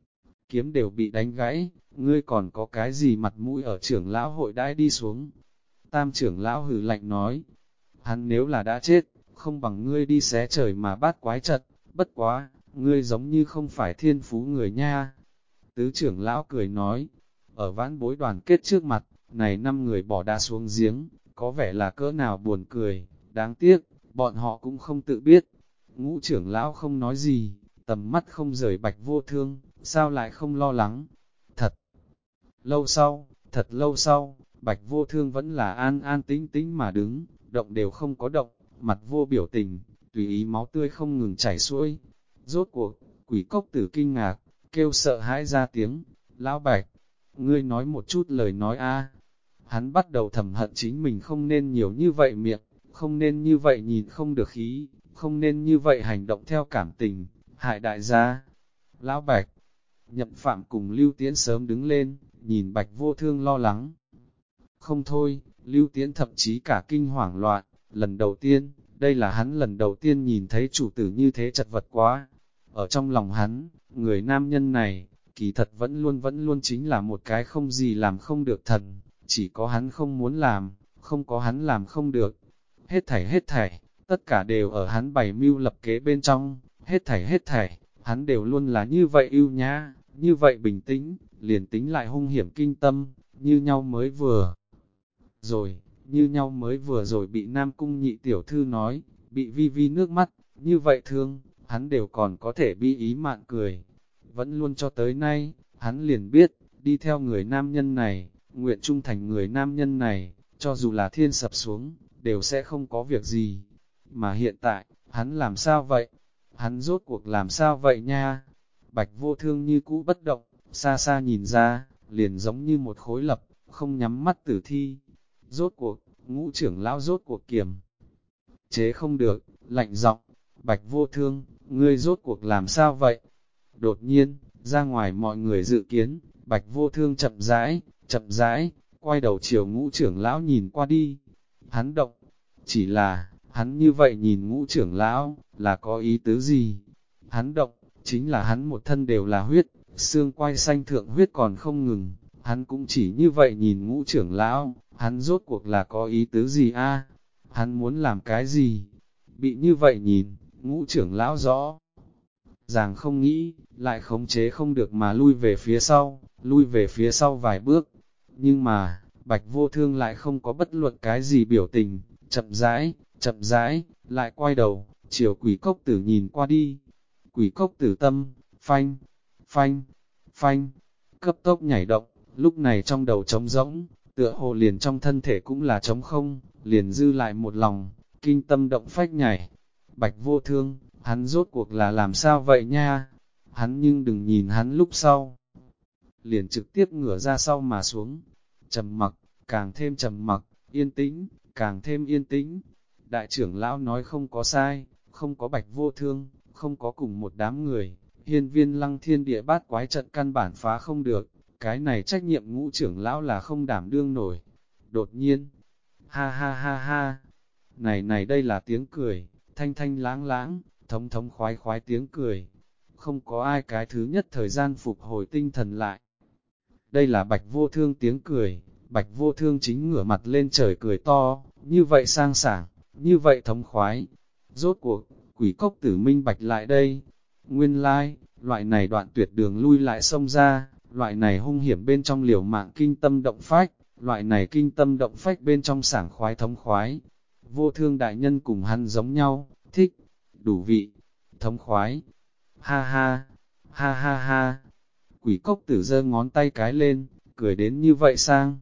Kiếm đều bị đánh gãy, ngươi còn có cái gì mặt mũi ở trưởng lão hội đãi đi xuống. Tam trưởng lão hừ lạnh nói, hắn nếu là đã chết, không bằng ngươi đi xé trời mà bát quái trật, bất quá, ngươi giống như không phải thiên phú người nha. Tứ trưởng lão cười nói, ở vãn bối đoàn kết trước mặt, này 5 người bỏ đá xuống giếng, có vẻ là cỡ nào buồn cười, đáng tiếc, bọn họ cũng không tự biết. Ngũ trưởng lão không nói gì, tầm mắt không rời Bạch Vô Thương, sao lại không lo lắng. Thật lâu sau, Bạch Vô Thương vẫn là an an tĩnh tĩnh mà đứng, động đều không có động, mặt vô biểu tình, tùy ý máu tươi không ngừng chảy xuôi. Rốt cuộc, Quỷ Cốc Tử kinh ngạc, kêu sợ hãi ra tiếng, lão Bạch, ngươi nói một chút lời nói a. Hắn bắt đầu thầm hận chính mình không nên nhiều như vậy miệng, không nên như vậy nhìn không được khí, không nên như vậy hành động theo cảm tình, hại đại gia. Lão Bạch, Nhậm Phạm cùng Lưu Tiễn sớm đứng lên, nhìn Bạch Vô Thương lo lắng. Không thôi, Lưu Tiễn thậm chí cả kinh hoảng loạn, lần đầu tiên, đây là hắn lần đầu tiên nhìn thấy chủ tử như thế chật vật quá. Ở trong lòng hắn, người nam nhân này, kỳ thật vẫn luôn chính là một cái không gì làm không được thần, chỉ có hắn không muốn làm, không có hắn làm không được. Hết thảy, tất cả đều ở hắn bày mưu lập kế bên trong, hết thảy, hắn đều luôn là như vậy ưu nhã, như vậy bình tĩnh, liền tính lại hung hiểm kinh tâm, như nhau mới vừa rồi bị Nam Cung nhị tiểu thư nói, bị vi vi nước mắt, như vậy thương, hắn đều còn có thể bi ý mạn cười. Vẫn luôn cho tới nay, hắn liền biết, đi theo người nam nhân này, nguyện trung thành người nam nhân này, cho dù là thiên sập xuống, đều sẽ không có việc gì. Mà hiện tại, hắn làm sao vậy? Hắn rốt cuộc làm sao vậy nha? Bạch Vô Thương như cũ bất động, xa xa nhìn ra, liền giống như một khối lập, không nhắm mắt tử thi. Rốt cuộc, Ngũ trưởng lão rốt cuộc kiềm chế không được, lạnh giọng, Bạch Vô Thương, ngươi rốt cuộc làm sao vậy? Đột nhiên, ra ngoài mọi người dự kiến, Bạch Vô Thương chậm rãi, quay đầu chiều Ngũ trưởng lão nhìn qua đi. Hắn động, chỉ là, hắn như vậy nhìn Ngũ trưởng lão, là có ý tứ gì? Hắn động, chính là hắn một thân đều là huyết, xương quai xanh thượng huyết còn không ngừng, hắn cũng chỉ như vậy nhìn Ngũ trưởng lão, hắn rốt cuộc là có ý tứ gì a? Hắn muốn làm cái gì? Bị như vậy nhìn, Ngũ trưởng lão rõ ràng không nghĩ, lại khống chế không được mà lui về phía sau vài bước. Nhưng mà, Bạch Vô Thương lại không có bất luận cái gì biểu tình, chậm rãi, lại quay đầu, chiều Quỷ Cốc Tử nhìn qua đi. Quỷ Cốc Tử tâm, phanh, cấp tốc nhảy động, lúc này trong đầu trống rỗng, tựa hồ liền trong thân thể cũng là trống không, liền dư lại một lòng, kinh tâm động phách nhảy. Bạch Vô Thương, hắn rốt cuộc là làm sao vậy nha? Hắn nhưng đừng nhìn hắn lúc sau. Liền trực tiếp ngửa ra sau mà xuống, trầm mặc, càng thêm trầm mặc, yên tĩnh, càng thêm yên tĩnh. Đại trưởng lão nói không có sai, không có Bạch Vô Thương, không có cùng một đám người, hiên viên lăng thiên địa bát quái trận căn bản phá không được, cái này trách nhiệm ngũ trưởng lão là không đảm đương nổi. Đột nhiên, ha ha ha ha, này đây là tiếng cười, thanh thanh láng láng, thống thống khoái khoái tiếng cười. Không có ai cái thứ nhất thời gian phục hồi tinh thần lại. Đây là Bạch Vô Thương tiếng cười, Bạch Vô Thương chính ngửa mặt lên trời cười to, như vậy sang sảng, như vậy thống khoái. Rốt cuộc, quỷ cốc tử minh bạch lại đây. Nguyên lai, loại này đoạn tuyệt đường lui lại xông ra, loại này hung hiểm bên trong liều mạng kinh tâm động phách, loại này kinh tâm động phách bên trong sảng khoái thống khoái. Vô Thương đại nhân cùng hắn giống nhau, thích, đủ vị, thống khoái. Ha ha, ha ha ha. Quỷ cốc tử giơ ngón tay cái lên, cười đến như vậy sang.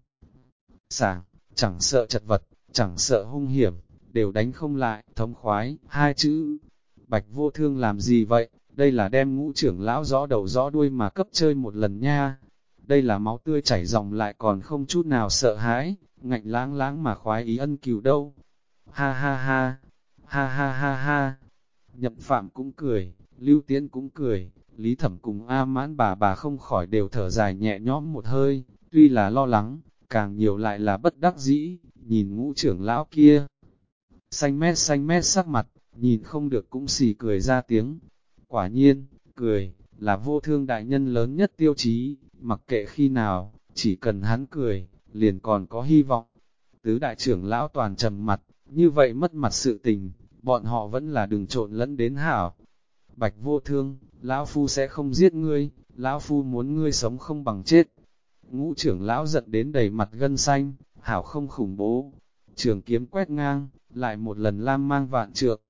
Sảng, chẳng sợ chật vật, chẳng sợ hung hiểm, đều đánh không lại, thống khoái, hai chữ. Bạch Vô Thương làm gì vậy? Đây là đem ngũ trưởng lão rõ đầu rõ đuôi mà cấp chơi một lần nha. Đây là máu tươi chảy dòng lại còn không chút nào sợ hãi, ngạnh láng láng mà khoái ý ân cừu đâu. Ha ha ha, ha ha ha ha. Nhậm Phạm cũng cười, Lưu Tiễn cũng cười, Lý Thẩm cùng A Mãn bà không khỏi đều thở dài nhẹ nhõm một hơi, tuy là lo lắng, càng nhiều lại là bất đắc dĩ, nhìn ngũ trưởng lão kia. Xanh mét sắc mặt, nhìn không được cũng xì cười ra tiếng. Quả nhiên, cười, là Vô Thương đại nhân lớn nhất tiêu chí, mặc kệ khi nào, chỉ cần hắn cười, liền còn có hy vọng. Tứ đại trưởng lão toàn trầm mặt, như vậy mất mặt sự tình, bọn họ vẫn là đừng trộn lẫn đến hảo. Bạch Vô Thương, lão phu sẽ không giết ngươi, lão phu muốn ngươi sống không bằng chết. Ngũ trưởng lão giận đến đầy mặt gân xanh, hảo không khủng bố. Trường kiếm quét ngang, lại một lần lam mang vạn trượng.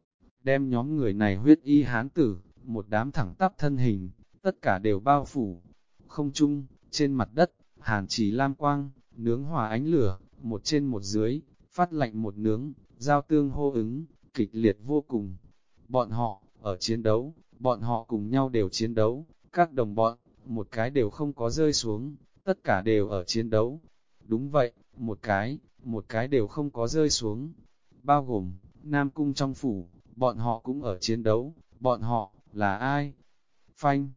Đem nhóm người này huyết y hán tử, một đám thẳng tắp thân hình, tất cả đều bao phủ. Không trung, trên mặt đất, hàn chỉ lam quang, nướng hòa ánh lửa, một trên một dưới, phát lạnh một nướng, giao tương hô ứng, kịch liệt vô cùng. Bọn họ, ở chiến đấu, bọn họ cùng nhau đều chiến đấu, các đồng bọn, một cái đều không có rơi xuống, tất cả đều ở chiến đấu. Đúng vậy, một cái đều không có rơi xuống. Bao gồm, Nam Cung trong phủ, bọn họ cũng ở chiến đấu, bọn họ, là ai? Phanh!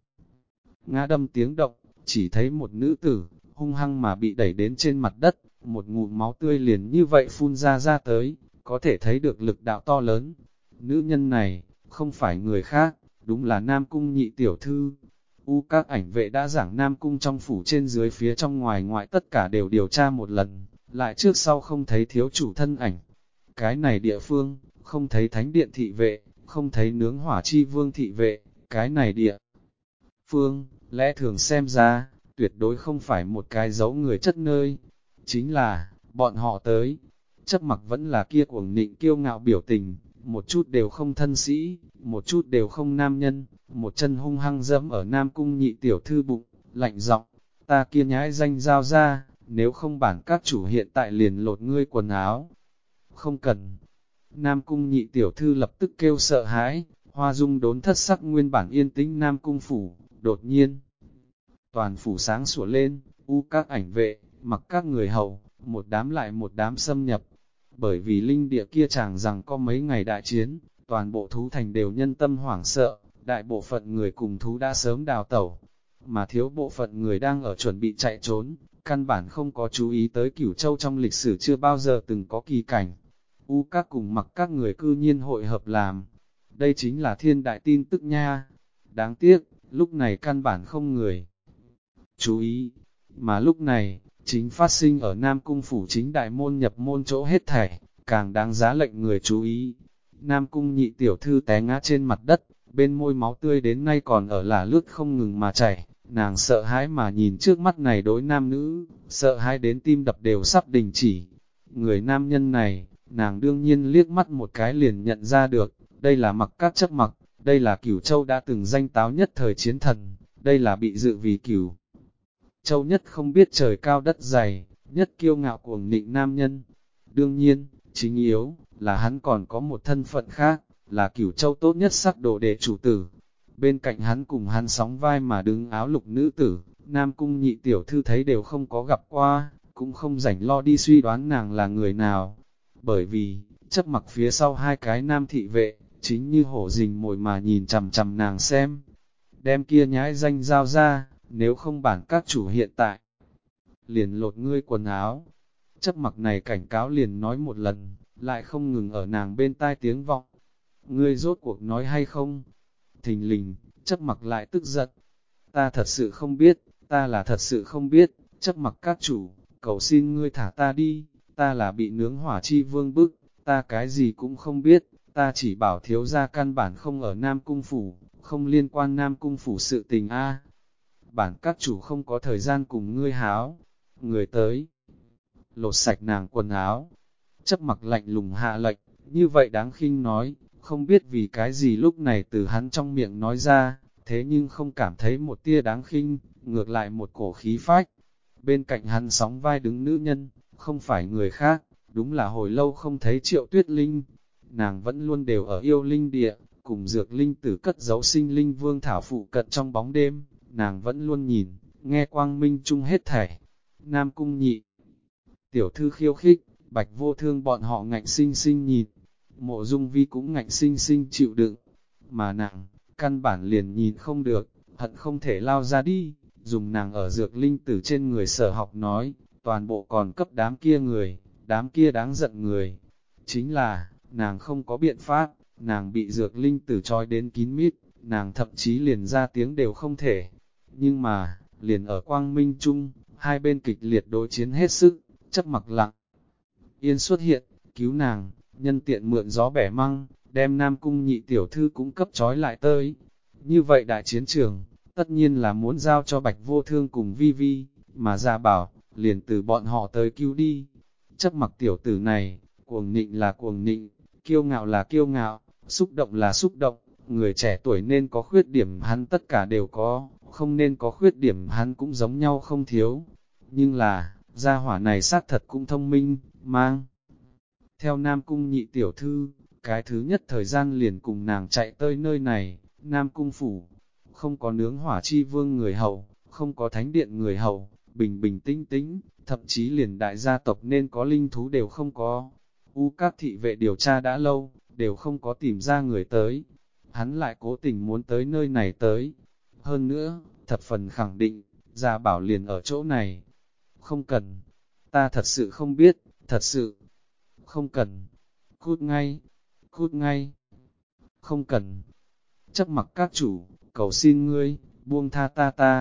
Ngã đâm tiếng động, chỉ thấy một nữ tử, hung hăng mà bị đẩy đến trên mặt đất, một ngụm máu tươi liền như vậy phun ra tới, có thể thấy được lực đạo to lớn. Nữ nhân này, không phải người khác, đúng là Nam Cung nhị tiểu thư. Các ảnh vệ đã giảng Nam Cung trong phủ trên dưới phía trong ngoài ngoại tất cả đều điều tra một lần, lại trước sau không thấy thiếu chủ thân ảnh. Cái này địa phương, không thấy thánh điện thị vệ, không thấy nướng hỏa chi vương thị vệ, cái này địa phương, lẽ thường xem ra, tuyệt đối không phải một cái giấu người chất nơi. Chính là, bọn họ tới, chấp mặc vẫn là kia cuồng nịnh kiêu ngạo biểu tình, một chút đều không thân sĩ, một chút đều không nam nhân, một chân hung hăng dẫm ở Nam Cung nhị tiểu thư bụng, lạnh giọng, ta kia nhãi danh giao ra, nếu không bản các chủ hiện tại liền lột ngươi quần áo. Không cần. Nam Cung nhị tiểu thư lập tức kêu sợ hãi, Hoa Dung đốn thất sắc nguyên bản yên tĩnh Nam Cung phủ, đột nhiên. Toàn phủ sáng sủa lên, các ảnh vệ, mặc các người hầu, một đám lại một đám xâm nhập. Bởi vì linh địa kia chàng rằng có mấy ngày đại chiến, toàn bộ thú thành đều nhân tâm hoảng sợ, đại bộ phận người cùng thú đã sớm đào tẩu, mà thiếu bộ phận người đang ở chuẩn bị chạy trốn, căn bản không có chú ý tới Cửu Châu trong lịch sử chưa bao giờ từng có kỳ cảnh. Các cùng mặc các người cư nhiên hội hợp làm, đây chính là thiên đại tin tức nha. Đáng tiếc, lúc này căn bản không người chú ý, mà lúc này, chính phát sinh ở Nam Cung phủ chính đại môn nhập môn chỗ hết thảy, càng đáng giá lệnh người chú ý. Nam Cung nhị tiểu thư té ngã trên mặt đất, bên môi máu tươi đến nay còn ở là lướt không ngừng mà chảy, nàng sợ hãi mà nhìn trước mắt này đối nam nữ, sợ hãi đến tim đập đều sắp đình chỉ. Người nam nhân này, nàng đương nhiên liếc mắt một cái liền nhận ra được, đây là Mặc Các chấp mặc, đây là Cửu Châu đã từng danh táo nhất thời chiến thần, đây là bị dự vì Cửu Châu nhất không biết trời cao đất dày, nhất kiêu ngạo cuồng nịnh nam nhân. Đương nhiên, chính yếu, là hắn còn có một thân phận khác, là Cửu Châu tốt nhất sắc đồ đệ chủ tử. Bên cạnh hắn cùng hắn sóng vai mà đứng áo lục nữ tử, Nam Cung Nhị tiểu thư thấy đều không có gặp qua, cũng không rảnh lo đi suy đoán nàng là người nào. Bởi vì, chấp mặc phía sau hai cái nam thị vệ, chính như hổ rình mồi mà nhìn chằm chằm nàng xem. Đem kia nhãi danh giao ra, nếu không bản các chủ hiện tại, liền lột ngươi quần áo. Chấp mặc này cảnh cáo liền nói một lần, lại không ngừng ở nàng bên tai tiếng vọng. Ngươi rốt cuộc nói hay không? Thình lình, chấp mặc lại tức giận. Ta thật sự không biết, ta là thật sự không biết, chấp mặc các chủ, cầu xin ngươi thả ta đi, ta là bị nướng hỏa chi vương bức, ta cái gì cũng không biết, ta chỉ bảo thiếu gia căn bản không ở Nam Cung Phủ, không liên quan Nam Cung Phủ sự tình a. Bản các chủ không có thời gian cùng ngươi háo, người tới, lột sạch nàng quần áo. Chấp mặc lạnh lùng hạ lệnh, như vậy đáng khinh nói, không biết vì cái gì lúc này từ hắn trong miệng nói ra, thế nhưng không cảm thấy một tia đáng khinh, ngược lại một cổ khí phách. Bên cạnh hắn sóng vai đứng nữ nhân, không phải người khác, đúng là hồi lâu không thấy Triệu Tuyết Linh. Nàng vẫn luôn đều ở yêu linh địa, cùng dược linh tử cất giấu sinh linh vương thảo phụ cận trong bóng đêm, nàng vẫn luôn nhìn, nghe quang minh chung hết thảy. Nam Cung Nhị tiểu thư khiêu khích, Bạch Vô Thương bọn họ ngạnh sinh sinh nhìn, Mộ Dung Vi cũng ngạnh sinh sinh chịu đựng, mà nàng, căn bản liền nhìn không được, hận không thể lao ra đi, dùng nàng ở dược linh tử trên người sở học nói, toàn bộ còn cấp đám kia người, đám kia đáng giận người. Chính là, nàng không có biện pháp, nàng bị dược linh tử trói đến kín mít, nàng thậm chí liền ra tiếng đều không thể. Nhưng mà, liền ở quang minh chung, hai bên kịch liệt đối chiến hết sức, chấp mặc lặng. Yên xuất hiện, cứu nàng, nhân tiện mượn gió bẻ măng, đem Nam Cung Nhị tiểu thư cũng cấp trói lại tới. Như vậy đại chiến trường, tất nhiên là muốn giao cho Bạch Vô Thương cùng Vi Vi, mà ra bảo, liền từ bọn họ tới cứu đi. Chấp mặc tiểu tử này, cuồng nịnh là cuồng nịnh, kiêu ngạo là kiêu ngạo, xúc động là xúc động, người trẻ tuổi nên có khuyết điểm hắn tất cả đều có, không nên có khuyết điểm hắn cũng giống nhau không thiếu. Nhưng là, gia hỏa này xác thật cũng thông minh, mang. Theo Nam Cung Nhị tiểu thư, cái thứ nhất thời gian liền cùng nàng chạy tới nơi này, Nam Cung Phủ, không có nướng hỏa chi vương người hậu, không có thánh điện người hậu, bình bình tĩnh tĩnh, thậm chí liền đại gia tộc nên có linh thú đều không có. Các thị vệ điều tra đã lâu, đều không có tìm ra người tới. Hắn lại cố tình muốn tới nơi này tới. Hơn nữa, thập phần khẳng định, Gia Bảo liền ở chỗ này. Không cần, ta thật sự không biết, thật sự, không cần, cút ngay, cút ngay, không cần. Chấp mặc các chủ, cầu xin ngươi, buông tha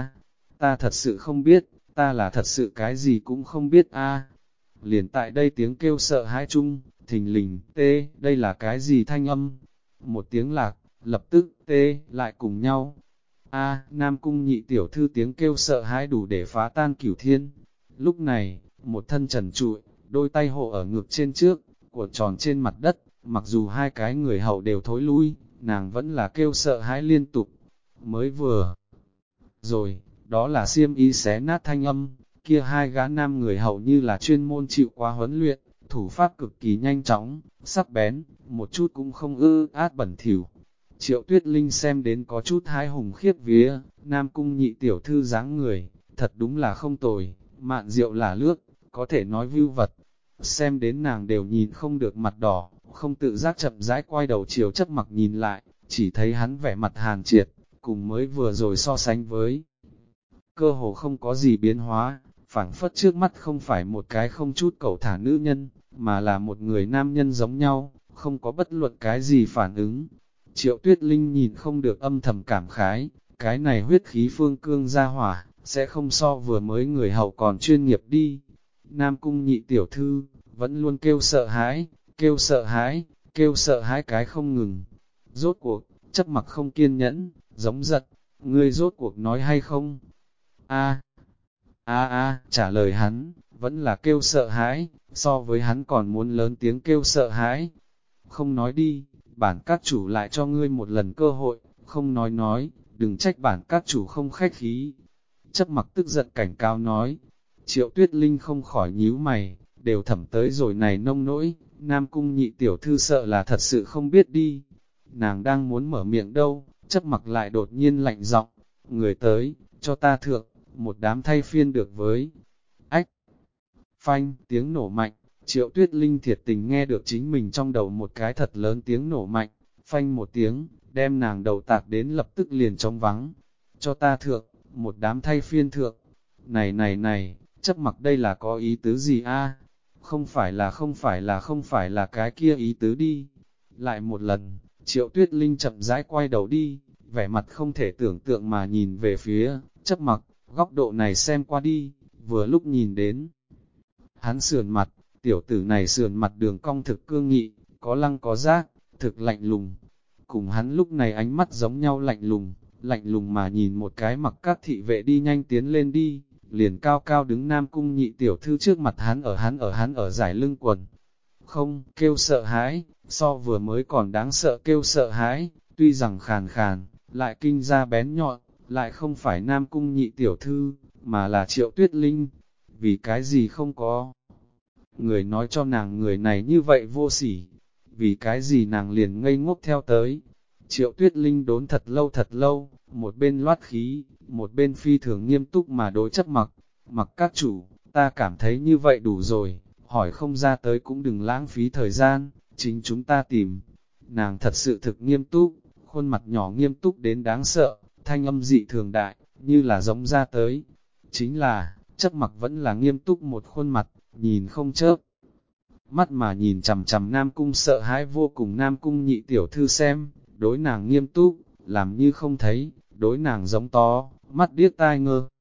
ta thật sự không biết, ta là thật sự cái gì cũng không biết a. Liền tại đây tiếng kêu sợ hãi chung, thình lình, tê, đây là cái gì thanh âm? Một tiếng lạc, lập tức, tê, lại cùng nhau. Nam Cung Nhị tiểu thư tiếng kêu sợ hãi đủ để phá tan cửu thiên. Lúc này, một thân trần trụi, đôi tay hộ ở ngực trên trước, cuộn tròn trên mặt đất, mặc dù hai cái người hậu đều thối lui, nàng vẫn là kêu sợ hãi liên tục. Mới vừa rồi, đó là xiêm y xé nát thanh âm, kia hai gã nam người hậu như là chuyên môn chịu qua huấn luyện, thủ pháp cực kỳ nhanh chóng, sắc bén, một chút cũng không át bẩn thỉu. Triệu Tuyết Linh xem đến có chút hái hùng khiếp vía, Nam Cung Nhị tiểu thư dáng người, thật đúng là không tồi, mạn rượu là lướt, có thể nói view vật. Xem đến nàng đều nhìn không được mặt đỏ, không tự giác chậm rãi quay đầu chiều chấp mặc nhìn lại, chỉ thấy hắn vẻ mặt hàn triệt, cùng mới vừa rồi so sánh với. Cơ hồ không có gì biến hóa, phảng phất trước mắt không phải một cái không chút cẩu thả nữ nhân, mà là một người nam nhân giống nhau, không có bất luận cái gì phản ứng. Triệu Tuyết Linh nhìn không được âm thầm cảm khái, cái này huyết khí phương cương ra hỏa, sẽ không so vừa mới người hậu còn chuyên nghiệp đi. Nam Cung Nhị tiểu thư, vẫn luôn kêu sợ hãi, kêu sợ hãi, kêu sợ hãi cái không ngừng. Rốt cuộc, chấp mặc không kiên nhẫn, giống giật, ngươi rốt cuộc nói hay không? Trả lời hắn, vẫn là kêu sợ hãi, so với hắn còn muốn lớn tiếng kêu sợ hãi. Không nói đi, bản các chủ lại cho ngươi một lần cơ hội, không nói, đừng trách bản các chủ không khách khí. Chấp Mặc tức giận cảnh cáo nói. Triệu Tuyết Linh không khỏi nhíu mày, đều thẩm tới rồi này nông nỗi, Nam Cung nhị tiểu thư sợ là thật sự không biết đi. Nàng đang muốn mở miệng đâu, Chấp Mặc lại đột nhiên lạnh giọng, người tới, cho ta thượng, một đám thay phiên được với. Ách! Phanh, tiếng nổ mạnh, Triệu Tuyết Linh thiệt tình nghe được chính mình trong đầu một cái thật lớn tiếng nổ mạnh, phanh một tiếng, đem nàng đầu tạc đến lập tức liền trống vắng. Cho ta thượng, một đám thay phiên thượng. Này, Chấp Mặc đây là có ý tứ gì a? Không phải là cái kia ý tứ đi. Lại một lần, Triệu Tuyết Linh chậm rãi quay đầu đi, vẻ mặt không thể tưởng tượng mà nhìn về phía Chấp Mặc, góc độ này xem qua đi, vừa lúc nhìn đến. Hắn sườn mặt, tiểu tử này sườn mặt đường cong thực cương nghị, có lăng có giác, thực lạnh lùng. Cùng hắn lúc này ánh mắt giống nhau lạnh lùng mà nhìn một cái mặc các thị vệ đi nhanh tiến lên đi, liền cao cao đứng Nam Cung nhị tiểu thư trước mặt hắn ở giải lưng quần. Không, kêu sợ hãi, so vừa mới còn đáng sợ kêu sợ hãi, tuy rằng khàn khàn, lại kinh ra bén nhọn, lại không phải Nam Cung nhị tiểu thư, mà là Triệu Tuyết Linh. Vì cái gì không có? Người nói cho nàng người này như vậy vô sỉ, vì cái gì nàng liền ngây ngốc theo tới. Triệu Tuyết Linh đốn thật lâu, một bên loát khí, một bên phi thường nghiêm túc mà đối Chấp Mặc. Mặc các chủ, ta cảm thấy như vậy đủ rồi, hỏi không ra tới cũng đừng lãng phí thời gian, chính chúng ta tìm. Nàng thật sự thực nghiêm túc, khuôn mặt nhỏ nghiêm túc đến đáng sợ, thanh âm dị thường đại, như là giống ra tới. Chính là, Chấp Mặc vẫn là nghiêm túc một khuôn mặt, nhìn không chớp. Mắt mà nhìn chằm chằm Nam Cung sợ hãi vô cùng Nam Cung nhị tiểu thư xem, đối nàng nghiêm túc, làm như không thấy, đối nàng giống to, mắt điếc tai ngơ.